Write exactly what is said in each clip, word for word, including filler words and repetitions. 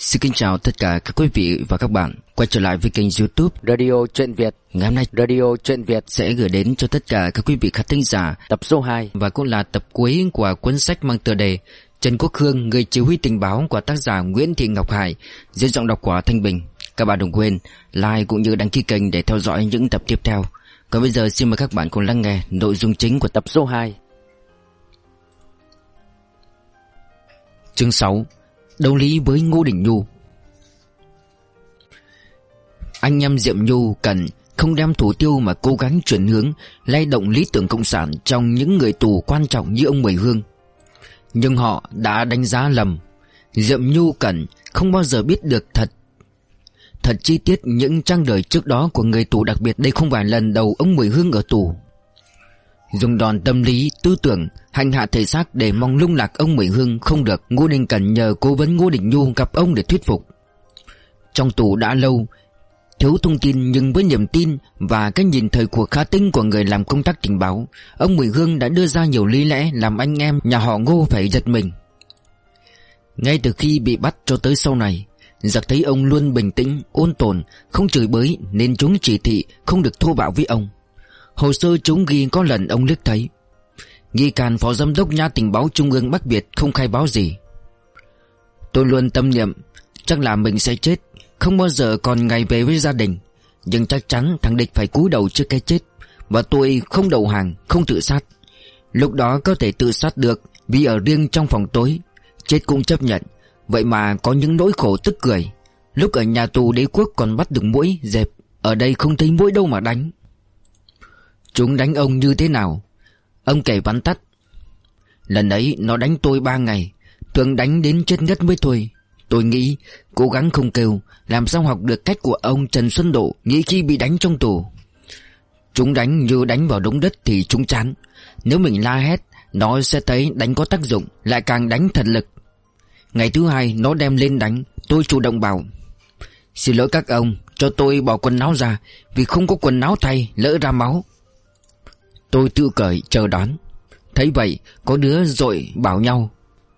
Xin kính chào tất cả các quý vị và các bạn quay trở lại với kênh YouTube Radio Truyện Việt. Ngày hôm nay Radio Truyện Việt sẽ gửi đến cho tất cả các quý vị khán thính giả tập số hai và cũng là tập cuối của cuốn sách mang tựa đề Trần Quốc Hương, người chỉ huy tình báo của tác giả Nguyễn Thị Ngọc Hải, dưới giọng đọc của Thanh Bình. Các bạn đừng quên like cũng như đăng ký kênh để theo dõi những tập tiếp theo. Còn bây giờ xin mời các bạn cùng lắng nghe nội dung chính của tập số hai. Chương sáu. Đấu lý với Ngô Đình Nhu. Anh em Diệm Nhu cần không đem thủ tiêu mà cố gắng chuyển hướng, lay động lý tưởng cộng sản trong những người tù quan trọng như ông Mười Hương. Nhưng họ đã đánh giá lầm. Diệm Nhu cần không bao giờ biết được thật Thật chi tiết những trang đời trước đó của người tù, đặc biệt đây không phải lần đầu ông Mười Hương ở tù. Dùng đòn tâm lý, tư tưởng, hành hạ thể xác để mong lung lạc ông Mười Hương không được. Ngô Đình Cẩn nhờ cố vấn Ngô Đình Nhu gặp ông để thuyết phục. Trong tù đã lâu, thiếu thông tin nhưng với niềm tin và cái nhìn thời cuộc khá tinh của người làm công tác tình báo, ông Mười Hương đã đưa ra nhiều lý lẽ làm anh em nhà họ Ngô phải giật mình. Ngay từ khi bị bắt cho tới sau này, giặc thấy ông luôn bình tĩnh, ôn tồn, không chửi bới nên chúng chỉ thị không được thô bạo với ông. Hồ sơ chúng ghi có lần ông liếc thấy nghi can phó giám đốc nha tình báo Trung ương Bắc Việt không khai báo gì. Tôi luôn tâm niệm chắc là mình sẽ chết, không bao giờ còn ngày về với gia đình, nhưng chắc chắn thằng địch phải cúi đầu trước cái chết, và tôi không đầu hàng, không tự sát. Lúc đó có thể tự sát được vì ở riêng trong phòng tối, chết cũng chấp nhận. Vậy mà có những nỗi khổ tức cười. Lúc ở nhà tù Đế Quốc còn bắt được muỗi, dẹp, ở đây không thấy muỗi đâu mà đánh. Chúng đánh ông như thế nào? Ông kể vắn tắt. Lần ấy nó đánh tôi ba ngày, thường đánh đến chết ngất mới thôi. Tôi nghĩ cố gắng không kêu, làm sao học được cách của ông Trần Xuân Độ nghĩ khi bị đánh trong tù. Chúng đánh như đánh vào đống đất thì chúng chán. Nếu mình la hét, nó sẽ thấy đánh có tác dụng, lại càng đánh thật lực. Ngày thứ hai nó đem lên đánh, tôi chủ động bảo: xin lỗi các ông, cho tôi bỏ quần áo ra, vì không có quần áo thay, lỡ ra máu. Tôi tự cởi chờ đón. Thấy vậy, có đứa dội bảo nhau: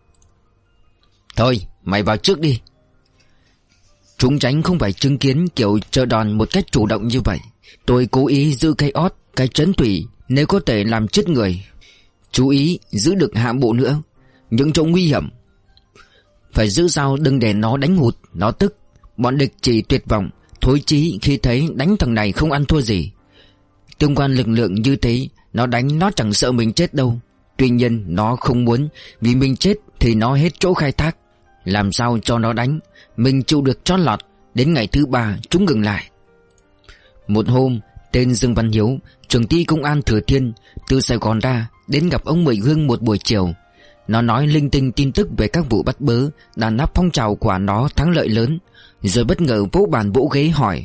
thôi mày vào trước đi. Chúng tránh không phải chứng kiến kiểu chờ đòn một cách chủ động như vậy. Tôi cố ý giữ cái ót, cái trấn thủy, nếu có thể làm chết người. Chú ý giữ được hạ bộ nữa, những chỗ nguy hiểm phải giữ sao đừng để nó đánh hụt. Nó tức, bọn địch chỉ tuyệt vọng, thối chí khi thấy đánh thằng này không ăn thua gì. Tương quan lực lượng như thế, nó đánh nó chẳng sợ mình chết đâu. Tuy nhiên nó không muốn, vì mình chết thì nó hết chỗ khai thác. Làm sao cho nó đánh, mình chịu được chót lọt. Đến ngày thứ ba chúng ngừng lại. Một hôm, tên Dương Văn Hiếu, trưởng ty công an Thừa Thiên, từ Sài Gòn ra đến gặp ông Mười Hương một buổi chiều. Nó nói linh tinh tin tức về các vụ bắt bớ, đàn áp phong trào của nó thắng lợi lớn, rồi bất ngờ vỗ bàn vỗ ghế hỏi: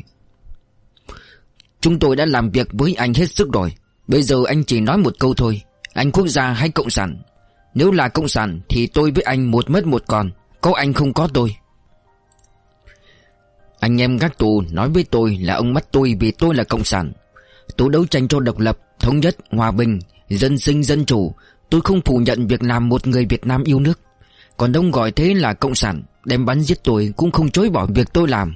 chúng tôi đã làm việc với anh hết sức rồi, bây giờ anh chỉ nói một câu thôi, anh quốc gia hay cộng sản? Nếu là cộng sản thì tôi với anh một mất một còn, có anh không có tôi. Anh em gác tù nói với tôi là ông bắt tôi vì tôi là cộng sản. Tôi đấu tranh cho độc lập, thống nhất, hòa bình, dân sinh dân chủ. Tôi không phủ nhận việc làm một người Việt Nam yêu nước. Còn đông gọi thế là cộng sản, đem bắn giết tôi cũng không chối bỏ việc tôi làm.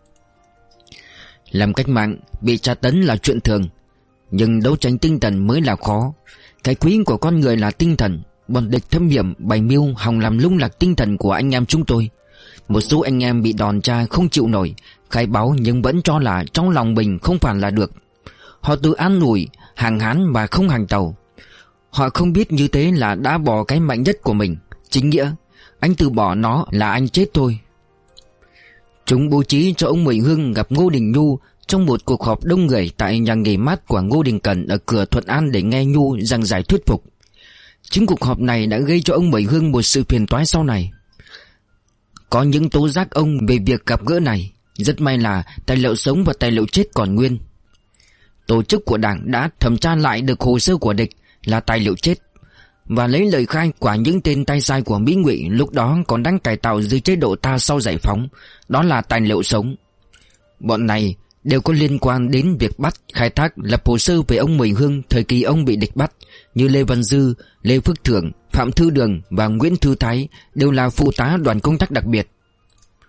Làm cách mạng, bị tra tấn là chuyện thường, nhưng đấu tranh tinh thần mới là khó. Cái quý của con người là tinh thần. Bọn địch thâm hiểm bày mưu hòng làm lung lạc tinh thần của anh em chúng tôi. Một số anh em bị đòn tra không chịu nổi, khai báo nhưng vẫn cho là trong lòng mình không phản là được. Họ tự an ủi, hàng hán và không hàng tàu. Họ không biết như thế là đã bỏ cái mạnh nhất của mình. Chính nghĩa, anh từ bỏ nó là anh chết thôi. Chúng bố trí cho ông Mười Hương gặp Ngô Đình Nhu trong một cuộc họp đông người tại nhà nghỉ mát của Ngô Đình Cẩn ở cửa Thuận An để nghe Nhu giảng giải thuyết phục. Chính cuộc họp này đã gây cho ông Mười Hương một sự phiền toái sau này. Có những tố giác ông về việc gặp gỡ này. Rất may là tài liệu sống và tài liệu chết còn nguyên. Tổ chức của đảng đã thẩm tra lại được hồ sơ của địch là tài liệu chết, và lấy lời khai của những tên tay sai của Mỹ Ngụy lúc đó còn đang cải tạo dưới chế độ ta sau giải phóng, đó là tài liệu sống. Bọn này đều có liên quan đến việc bắt, khai thác, lập hồ sơ về ông Mười Hương thời kỳ ông bị địch bắt, như Lê Văn Dư, Lê Phước Thưởng, Phạm Thư Đường và Nguyễn Thư Thái đều là phụ tá đoàn công tác đặc biệt.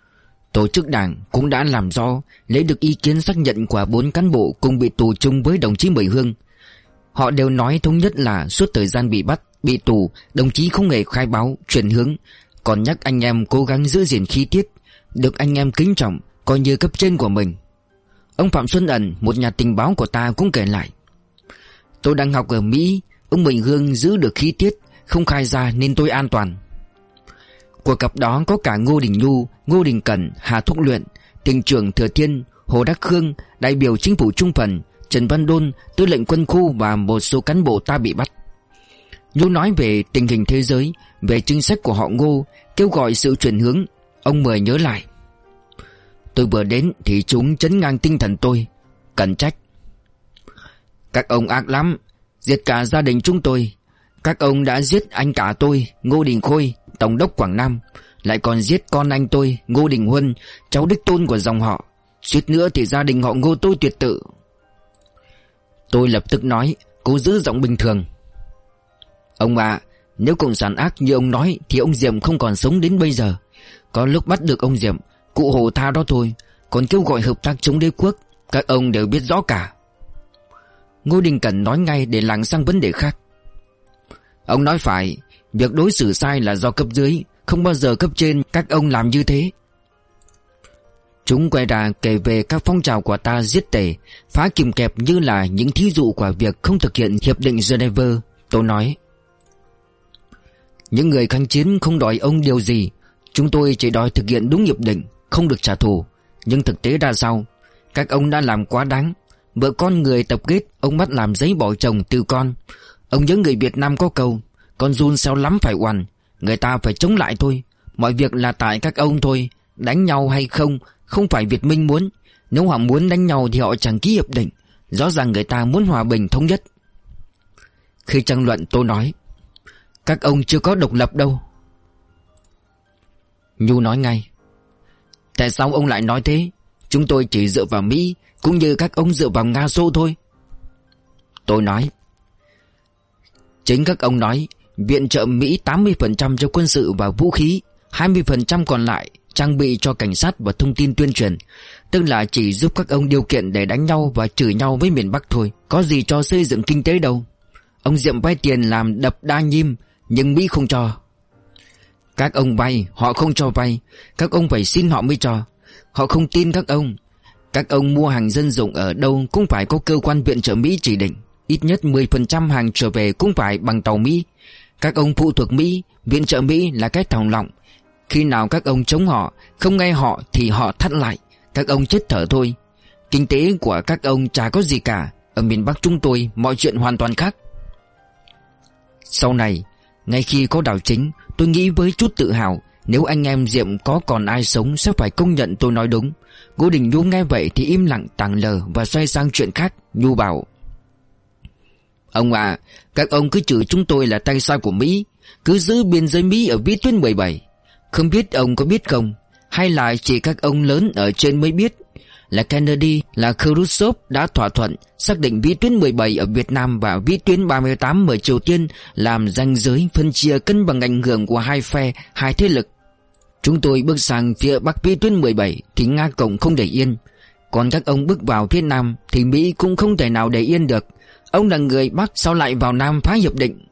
Tổ chức đảng cũng đã làm rõ, lấy được ý kiến xác nhận của bốn cán bộ cùng bị tù chung với đồng chí Mười Hương. Họ đều nói thống nhất là suốt thời gian bị bắt, bị tù, đồng chí không hề khai báo, chuyển hướng, còn nhắc anh em cố gắng giữ gìn khí tiết, được anh em kính trọng, coi như cấp trên của mình. Ông Phạm Xuân Ẩn, một nhà tình báo của ta cũng kể lại: tôi đang học ở Mỹ, ông Mười Hương giữ được khí tiết, không khai ra nên tôi an toàn. Cuộc gặp đó có cả Ngô Đình Nhu, Ngô Đình Cẩn, Hà Thúc Luyện, tỉnh trưởng Thừa Thiên, Hồ Đắc Khương, đại biểu chính phủ Trung Phần, Trần Văn Đôn, tư lệnh quân khu và một số cán bộ ta bị bắt. Nhu nói về tình hình thế giới, về chính sách của họ Ngô, kêu gọi sự chuyển hướng. Ông Mười nhớ lại: tôi vừa đến thì chúng trấn ngang tinh thần tôi, cẩn trách. Các ông ác lắm, giết cả gia đình chúng tôi. Các ông đã giết anh cả tôi, Ngô Đình Khôi, tổng đốc Quảng Nam, lại còn giết con anh tôi, Ngô Đình Huân, cháu đích tôn của dòng họ. Suýt nữa thì gia đình họ Ngô tôi tuyệt tự. Tôi lập tức nói, cố giữ giọng bình thường: ông ạ, à, nếu cộng sản ác như ông nói thì ông Diệm không còn sống đến bây giờ. Có lúc bắt được ông Diệm, cụ Hồ tha đó thôi, còn kêu gọi hợp tác chống đế quốc, các ông đều biết rõ cả. Ngô Đình Cẩn nói ngay để lảng sang vấn đề khác: ông nói phải, việc đối xử sai là do cấp dưới, không bao giờ cấp trên các ông làm như thế. Chúng quay ra kể về các phong trào của ta giết tể, phá kìm kẹp như là những thí dụ của việc không thực hiện hiệp định Geneva. Tôi nói: những người kháng chiến không đòi ông điều gì, chúng tôi chỉ đòi thực hiện đúng hiệp định, không được trả thù. Nhưng thực tế ra sao? Các ông đã làm quá đáng. Vợ con người tập kết, ông bắt làm giấy bỏ chồng từ con. Ông nhớ người Việt Nam có câu: con giun xéo lắm phải oằn. Người ta phải chống lại thôi. Mọi việc là tại các ông thôi. Đánh nhau hay không, không phải Việt Minh muốn. Nếu họ muốn đánh nhau thì họ chẳng ký hiệp định. Rõ ràng người ta muốn hòa bình thống nhất. Khi tranh luận tôi nói: các ông chưa có độc lập đâu. Nhu nói ngay: tại sao ông lại nói thế? Chúng tôi chỉ dựa vào Mỹ, cũng như các ông dựa vào Nga Xô thôi. Tôi nói: chính các ông nói viện trợ Mỹ tám mươi phần trăm cho quân sự và vũ khí, hai mươi phần trăm còn lại trang bị cho cảnh sát và thông tin tuyên truyền. Tức là chỉ giúp các ông điều kiện để đánh nhau và chửi nhau với miền Bắc thôi, có gì cho xây dựng kinh tế đâu. Ông Diệm vay tiền làm đập Đa Nhiêm, nhưng Mỹ không cho. Các ông vay, họ không cho vay, các ông phải xin họ mới cho. Họ không tin các ông. Các ông mua hàng dân dụng ở đâu cũng phải có cơ quan viện trợ Mỹ chỉ định. Ít nhất mười phần trăm hàng trở về cũng phải bằng tàu Mỹ. Các ông phụ thuộc Mỹ, viện trợ Mỹ là cái thòng lọng. Khi nào các ông chống họ, không nghe họ thì họ thắt lại. Các ông chết thở thôi. Kinh tế của các ông chả có gì cả. Ở miền Bắc chúng tôi mọi chuyện hoàn toàn khác. Sau này, ngay khi có đảo chính, tôi nghĩ với chút tự hào, nếu anh em Diệm có còn ai sống sẽ phải công nhận tôi nói đúng. Ngô Đình Nhu nghe vậy thì im lặng tàng lờ và xoay sang chuyện khác. Nhu bảo: ông à, các ông cứ chửi chúng tôi là tay sai của Mỹ, cứ giữ biên giới Mỹ ở vĩ tuyến mười bảy. Không biết ông có biết không, hay là chỉ các ông lớn ở trên mới biết, là Kennedy, là Khrushchev đã thỏa thuận xác định vĩ tuyến mười bảy ở Việt Nam và vĩ tuyến ba mươi tám ở Triều Tiên làm ranh giới phân chia cân bằng ảnh hưởng của hai phe, hai thế lực. Chúng tôi bước sang phía Bắc vĩ tuyến mười bảy thì Nga Cộng không để yên, còn các ông bước vào phía Nam thì Mỹ cũng không thể nào để yên được. Ông là người Bắc sao lại vào Nam phá hiệp định?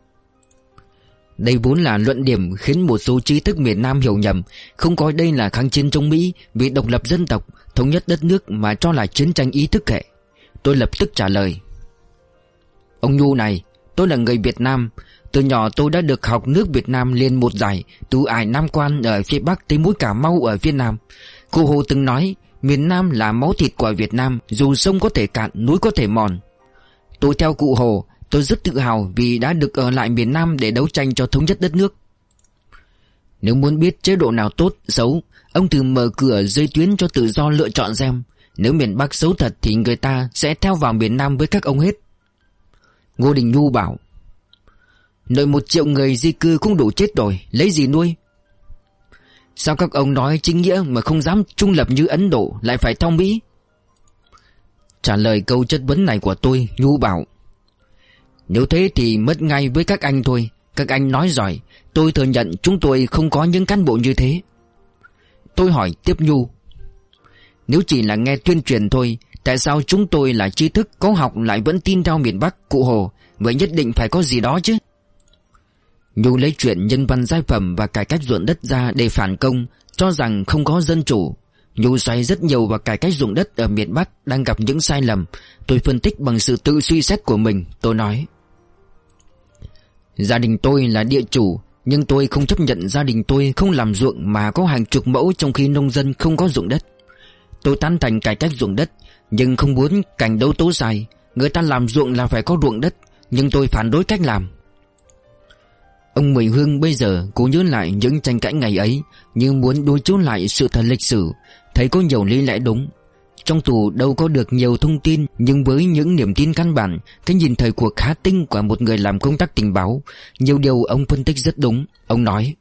Đây vốn là luận điểm khiến một số trí thức miền Nam hiểu nhầm, không coi đây là kháng chiến chống Mỹ vì độc lập dân tộc, thống nhất đất nước, mà cho là chiến tranh ý thức hệ. Tôi lập tức trả lời: ông Nhu này, tôi là người Việt Nam. Từ nhỏ tôi đã được học nước Việt Nam liền một giải, từ ải Nam Quan ở phía Bắc tới mũi Cà Mau ở phía Nam. Cô Hồ từng nói miền Nam là máu thịt của Việt Nam, dù sông có thể cạn, núi có thể mòn. Tôi theo cụ Hồ, tôi rất tự hào vì đã được ở lại miền Nam để đấu tranh cho thống nhất đất nước. Nếu muốn biết chế độ nào tốt, xấu, ông thử mở cửa giới tuyến cho tự do lựa chọn xem. Nếu miền Bắc xấu thật thì người ta sẽ theo vào miền Nam với các ông hết. Ngô Đình Nhu bảo: nội một triệu người di cư cũng đủ chết rồi, lấy gì nuôi? Sao các ông nói chính nghĩa mà không dám trung lập như Ấn Độ lại phải theo Mỹ? Trả lời câu chất vấn này của tôi, Nhu bảo: nếu thế thì mất ngay với các anh thôi. Các anh nói giỏi, tôi thừa nhận chúng tôi không có những cán bộ như thế. Tôi hỏi tiếp Nhu: Nếu chỉ là nghe tuyên truyền thôi, tại sao chúng tôi là trí thức có học lại vẫn tin theo miền Bắc Cụ Hồ? Vậy nhất định phải có gì đó chứ. Nhu lấy chuyện nhân văn giai phẩm và cải cách ruộng đất ra để phản công, cho rằng không có dân chủ. Nhu xoay rất nhiều vào cải cách ruộng đất ở miền Bắc đang gặp những sai lầm. Tôi phân tích bằng sự tự suy xét của mình. Tôi nói: gia đình tôi là địa chủ, nhưng tôi không chấp nhận gia đình tôi không làm ruộng mà có hàng chục mẫu, trong khi nông dân không có ruộng đất. Tôi tán thành cải cách ruộng đất, nhưng không muốn cảnh đấu tố sai. Người ta làm ruộng là phải có ruộng đất, nhưng tôi phản đối cách làm. Ông Mười Hương bây giờ cố nhớ lại những tranh cãi ngày ấy, như muốn đối chiếu lại sự thật lịch sử, thấy có nhiều lý lẽ đúng. Trong tù đâu có được nhiều thông tin, nhưng với những niềm tin căn bản, cái nhìn thời cuộc khá tinh của một người làm công tác tình báo, nhiều điều ông phân tích rất đúng. Ông nói: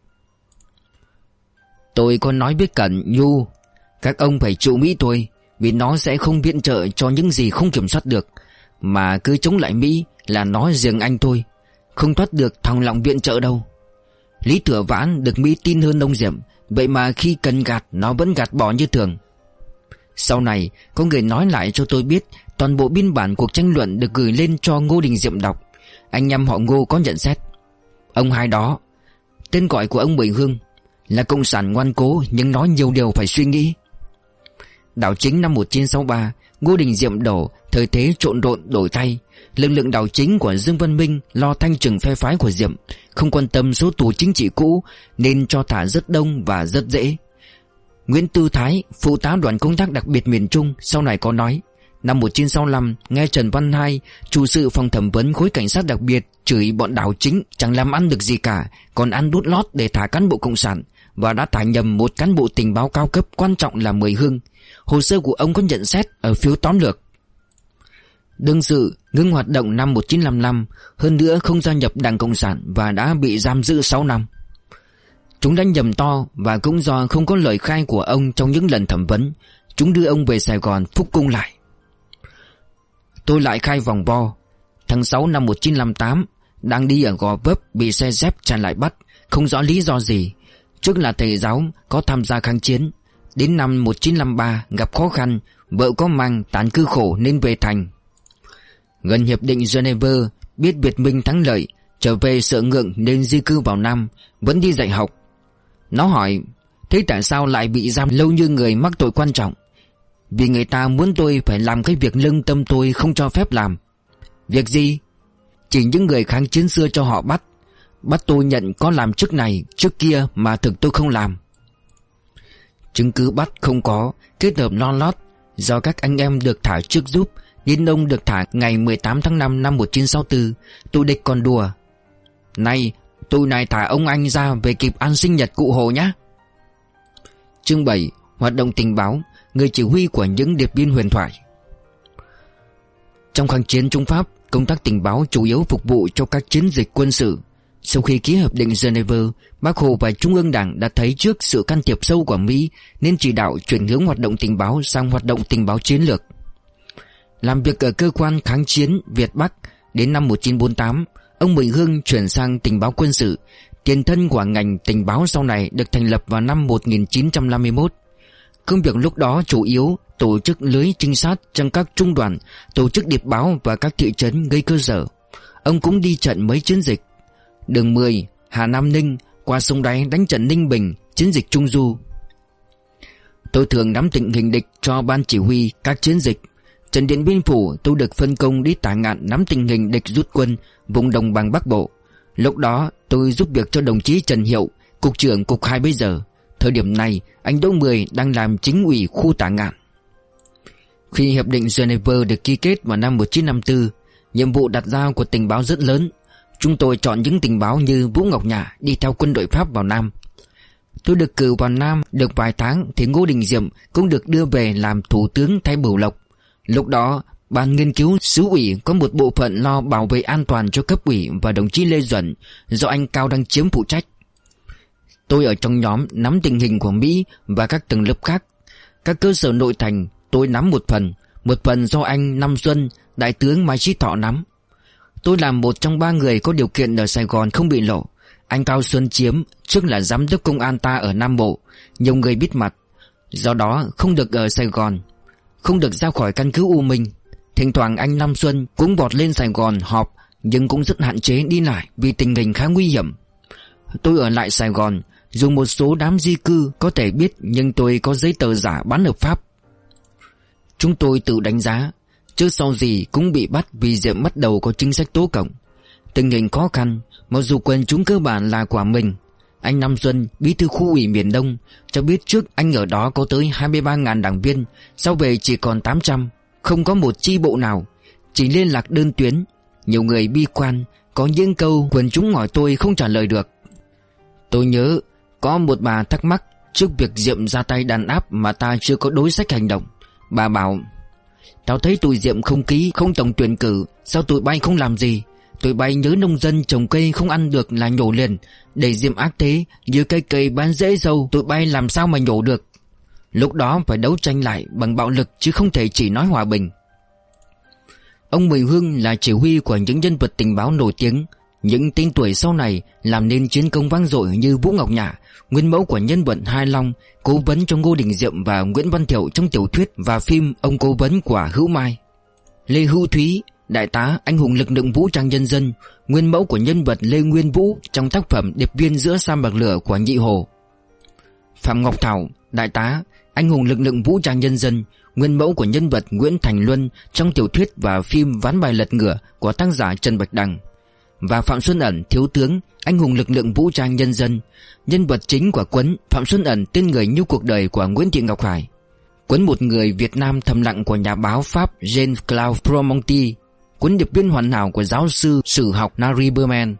tôi có nói với Cẩn, Nhu, các ông phải chịu Mỹ thôi, vì nó sẽ không viện trợ cho những gì không kiểm soát được, mà cứ chống lại Mỹ là nói riêng anh thôi, không thoát được thòng lọng viện trợ đâu. Lý Thừa Vãn được Mỹ tin hơn ông Diệm, vậy mà khi cần gạt nó vẫn gạt bỏ như thường. Sau này có người nói lại cho tôi biết toàn bộ biên bản cuộc tranh luận được gửi lên cho Ngô Đình Diệm đọc. Anh em họ Ngô có nhận xét: ông hai đó, tên gọi của ông Mười Hương, là cộng sản ngoan cố nhưng nói nhiều điều phải suy nghĩ. Đảo chính năm một nghìn chín trăm sáu mươi ba, Ngô Đình Diệm đổ, thời thế trộn rộn đổi thay. Lực lượng đảo chính của Dương Văn Minh lo thanh trừng phe phái của Diệm, không quan tâm số tù chính trị cũ nên cho thả rất đông và rất dễ. Nguyễn Tư Thái, phụ tá đoàn công tác đặc biệt miền Trung, sau này có nói: năm một nghìn chín trăm sáu mươi lăm, nghe Trần Văn Hai, chủ sự phòng thẩm vấn khối cảnh sát đặc biệt, chửi bọn đảo chính chẳng làm ăn được gì cả, còn ăn đút lót để thả cán bộ cộng sản, và đã thả nhầm một cán bộ tình báo cao cấp quan trọng là Mười Hương. Hồ sơ của ông có nhận xét ở phiếu tóm lược. Đương sự ngưng hoạt động năm một nghìn chín trăm năm mươi lăm, hơn nữa không gia nhập Đảng Cộng sản và đã bị giam giữ sáu năm. Chúng đã nhầm to, và cũng do không có lời khai của ông trong những lần thẩm vấn, chúng đưa ông về Sài Gòn phúc cung lại. Tôi lại khai vòng vo. Tháng sáu năm một nghìn chín trăm năm mươi tám, đang đi ở Gò Vấp bị xe dép chặn lại bắt, không rõ lý do gì. Trước là thầy giáo, có tham gia kháng chiến. Đến năm một nghìn chín trăm năm mươi ba gặp khó khăn, vợ có mang tán cư khổ nên về thành. Gần hiệp định Geneva, biết Việt Minh thắng lợi, trở về sợ ngượng nên di cư vào Nam, vẫn đi dạy học. Nó hỏi: thế tại sao lại bị giam lâu như người mắc tội quan trọng? Vì người ta muốn tôi phải làm cái việc lương tâm tôi không cho phép làm. Việc gì? Chỉ những người kháng chiến xưa cho họ bắt. Bắt tôi nhận có làm chức này, chức kia mà thực tôi không làm. Chứng cứ bắt không có, kết hợp lo lót, do các anh em được thả trước giúp, nên ông được thả ngày mười tám tháng năm năm một nghìn chín trăm sáu mươi tư. Tụi địch còn đùa: này, tụi này thả ông anh ra về kịp ăn sinh nhật Cụ Hồ nhá. Chương bảy. Hoạt động tình báo, người chỉ huy của những điệp viên huyền thoại. Trong kháng chiến chống Pháp, công tác tình báo chủ yếu phục vụ cho các chiến dịch quân sự. Sau khi ký hiệp định Geneva, Bác Hồ và Trung ương Đảng đã thấy trước sự can thiệp sâu của Mỹ nên chỉ đạo chuyển hướng hoạt động tình báo sang hoạt động tình báo chiến lược. Làm việc ở cơ quan kháng chiến Việt Bắc, đến năm một nghìn chín trăm bốn mươi tám, ông Mười Hương chuyển sang tình báo quân sự. Tiền thân của ngành tình báo sau này được thành lập vào năm một nghìn chín trăm năm mươi mốt. Công việc lúc đó chủ yếu tổ chức lưới trinh sát trong các trung đoàn, tổ chức điệp báo và các thị trấn gây cơ sở. Ông cũng đi trận mấy chiến dịch: đường mười, Hà Nam Ninh, qua sông Đáy đánh trận Ninh Bình, chiến dịch Trung Du. Tôi thường nắm tình hình địch cho ban chỉ huy các chiến dịch. Trận Điện Biên Phủ, tôi được phân công đi Tả Ngạn nắm tình hình địch rút quân vùng đồng bằng Bắc Bộ. Lúc đó tôi giúp việc cho đồng chí Trần Hiệu, cục trưởng cục hai bây giờ. Thời điểm này anh Đỗ Mười đang làm chính ủy khu Tả Ngạn. Khi hiệp định Geneva được ký kết vào năm một nghìn chín trăm năm mươi tư, nhiệm vụ đặt ra của tình báo rất lớn. Chúng tôi chọn những tình báo như Vũ Ngọc Nhã đi theo quân đội Pháp vào Nam. Tôi được cử vào Nam được vài tháng thì Ngô Đình Diệm cũng được đưa về làm thủ tướng thay Bửu Lộc. Lúc đó ban nghiên cứu xứ ủy có một bộ phận lo bảo vệ an toàn cho cấp ủy và đồng chí Lê Duẩn, do anh Cao Đăng Chiếm phụ trách. Tôi ở trong nhóm nắm tình hình của Mỹ và các tầng lớp khác. Các cơ sở nội thành tôi nắm một phần, một phần do anh Năm Xuân, đại tướng Mai Chí Thọ nắm. Tôi làm một trong ba người có điều kiện ở Sài Gòn không bị lộ. Anh Cao Xuân Chiếm trước là giám đốc công an ta ở Nam Bộ, nhiều người biết mặt. Do đó không được ở Sài Gòn, không được ra khỏi căn cứ U Minh. Thỉnh thoảng anh Nam Xuân cũng vọt lên Sài Gòn họp, nhưng cũng rất hạn chế đi lại vì tình hình khá nguy hiểm. Tôi ở lại Sài Gòn, dù một số đám di cư có thể biết, nhưng tôi có giấy tờ giả bán hợp pháp. Chúng tôi tự đánh giá, trước sau gì cũng bị bắt vì Diệm bắt đầu có chính sách tố cộng. Tình hình khó khăn, mặc dù quần chúng cơ bản là của mình. Anh Nam Xuân, bí thư khu ủy miền Đông, cho biết trước anh ở đó có tới hai mươi ba nghìn đảng viên, sau về chỉ còn tám trăm, không có một chi bộ nào, chỉ liên lạc đơn tuyến. Nhiều người bi quan, có những câu quần chúng hỏi tôi không trả lời được. Tôi nhớ có một bà thắc mắc trước việc Diệm ra tay đàn áp mà ta chưa có đối sách hành động. Bà bảo: tao thấy tụi Diệm không ký, không tổng tuyển cử, sao tụi bay không làm gì? Tụi bay nhớ nông dân trồng cây không ăn được là nhổ liền, để Diệm ác thế, như cây cây bán dễ dâu, tụi bay làm sao mà nhổ được? Lúc đó phải đấu tranh lại bằng bạo lực chứ không thể chỉ nói hòa bình. Ông Mười Hương là chỉ huy của những nhân vật tình báo nổi tiếng, những tên tuổi sau này làm nên chiến công vang dội như Vũ Ngọc Nhã, nguyên mẫu của nhân vật Hai Long, cố vấn cho Ngô Đình Diệm và Nguyễn Văn Thiệu trong tiểu thuyết và phim Ông Cố vấn của Hữu Mai. Lê Hữu Thúy, đại tá anh hùng lực lượng vũ trang nhân dân, nguyên mẫu của nhân vật Lê Nguyên Vũ trong tác phẩm Điệp viên giữa sa mạc lửa của Nhị Hồ. Phạm Ngọc Thảo, đại tá anh hùng lực lượng vũ trang nhân dân, nguyên mẫu của nhân vật Nguyễn Thành Luân trong tiểu thuyết và phim Ván bài lật ngửa của tác giả Trần Bạch Đằng. Và Phạm Xuân Ẩn, thiếu tướng anh hùng lực lượng vũ trang nhân dân, nhân vật chính của cuốn Phạm Xuân Ẩn tên người như cuộc đời của Nguyễn Thị Ngọc Hải, cuốn Một người Việt Nam thầm lặng của nhà báo Pháp Jean-Claude Promonti, cuốn Điệp viên hoàn hảo của giáo sư sử học Nari Berman.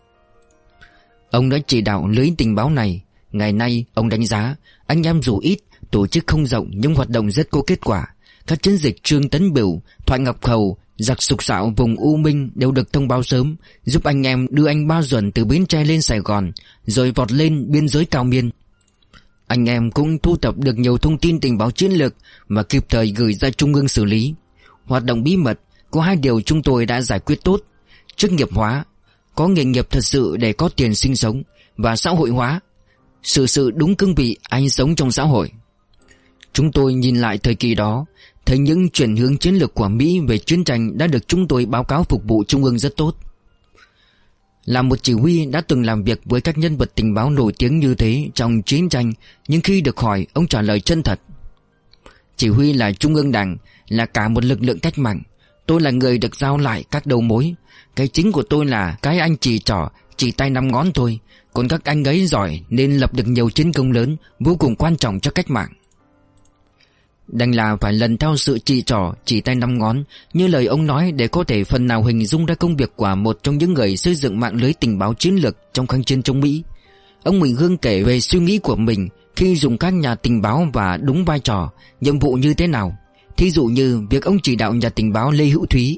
Ông đã chỉ đạo lưới tình báo này. Ngày nay ông đánh giá anh em dù ít, tổ chức không rộng nhưng hoạt động rất có kết quả. Các chiến dịch Trương Tấn Bửu, Thoại Ngọc Hầu, giặc sục sạo vùng U Minh đều được thông báo sớm, giúp anh em đưa anh Ba Duẩn từ Bến Tre lên Sài Gòn, rồi vọt lên biên giới Cao Miên. Anh em cũng thu thập được nhiều thông tin tình báo chiến lược và kịp thời gửi ra Trung ương xử lý. Hoạt động bí mật có hai điều chúng tôi đã giải quyết tốt: chức nghiệp hóa, có nghề nghiệp thật sự để có tiền sinh sống, và xã hội hóa, sự sự đúng cương vị anh sống trong xã hội. Chúng tôi nhìn lại thời kỳ đó, thấy những chuyển hướng chiến lược của Mỹ về chiến tranh đã được chúng tôi báo cáo phục vụ Trung ương rất tốt. Là một chỉ huy đã từng làm việc với các nhân vật tình báo nổi tiếng như thế trong chiến tranh, nhưng khi được hỏi, ông trả lời chân thật: chỉ huy là Trung ương Đảng, là cả một lực lượng cách mạng. Tôi là người được giao lại các đầu mối. Cái chính của tôi là cái anh chỉ trỏ, chỉ tay năm ngón thôi. Còn các anh ấy giỏi nên lập được nhiều chiến công lớn, vô cùng quan trọng cho cách mạng. Đành là phải lần theo sự chỉ trỏ, chỉ tay năm ngón như lời ông nói để có thể phần nào hình dung ra công việc của một trong những người xây dựng mạng lưới tình báo chiến lược trong kháng chiến chống Mỹ. Ông Mười Hương kể về suy nghĩ của mình khi dùng các nhà tình báo và đúng vai trò, nhiệm vụ như thế nào. Thí dụ như việc ông chỉ đạo nhà tình báo Lê Hữu Thúy.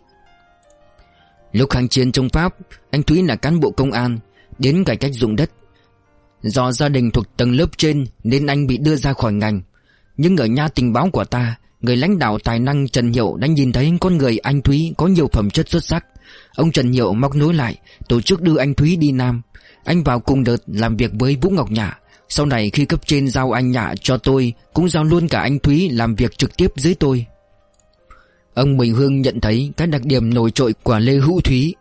Lúc kháng chiến chống Pháp, anh Thúy là cán bộ công an, đến cải cách ruộng đất. Do gia đình thuộc tầng lớp trên nên anh bị đưa ra khỏi ngành. Nhưng ở nhà tình báo của ta, người lãnh đạo tài năng Trần Hiệu đã nhìn thấy con người anh Thúy có nhiều phẩm chất xuất sắc. Ông Trần Hiệu móc nối lại, tổ chức đưa anh Thúy đi Nam. Anh vào cùng đợt làm việc với Vũ Ngọc Nhã. Sau này khi cấp trên giao anh Nhã cho tôi, cũng giao luôn cả anh Thúy làm việc trực tiếp dưới tôi. Ông Mười Hương nhận thấy các đặc điểm nổi trội của Lê Hữu Thúy.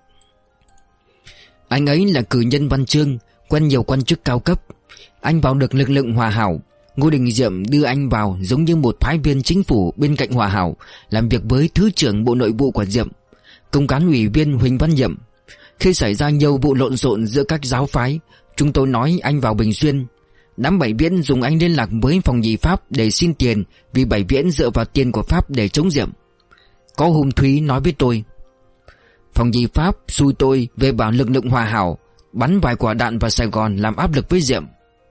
Anh ấy là cử nhân văn chương, quen nhiều quan chức cao cấp. Anh vào được lực lượng Hòa Hảo. Ngô Đình Diệm đưa anh vào giống như một phái viên chính phủ bên cạnh Hòa Hảo, làm việc với Thứ trưởng Bộ Nội vụ của Diệm, công cán ủy viên Huỳnh Văn Nhiệm. Khi xảy ra nhiều vụ lộn xộn giữa các giáo phái, chúng tôi nói anh vào Bình Xuyên. Đám Bảy Viễn dùng anh liên lạc với phòng nhì Pháp để xin tiền, vì Bảy Viễn dựa vào tiền của Pháp để chống Diệm. Có hôm Thúy nói với tôi: phòng nhì Pháp xui tôi về bảo lực lượng Hòa Hảo bắn vài quả đạn vào Sài Gòn làm áp lực với Diệm.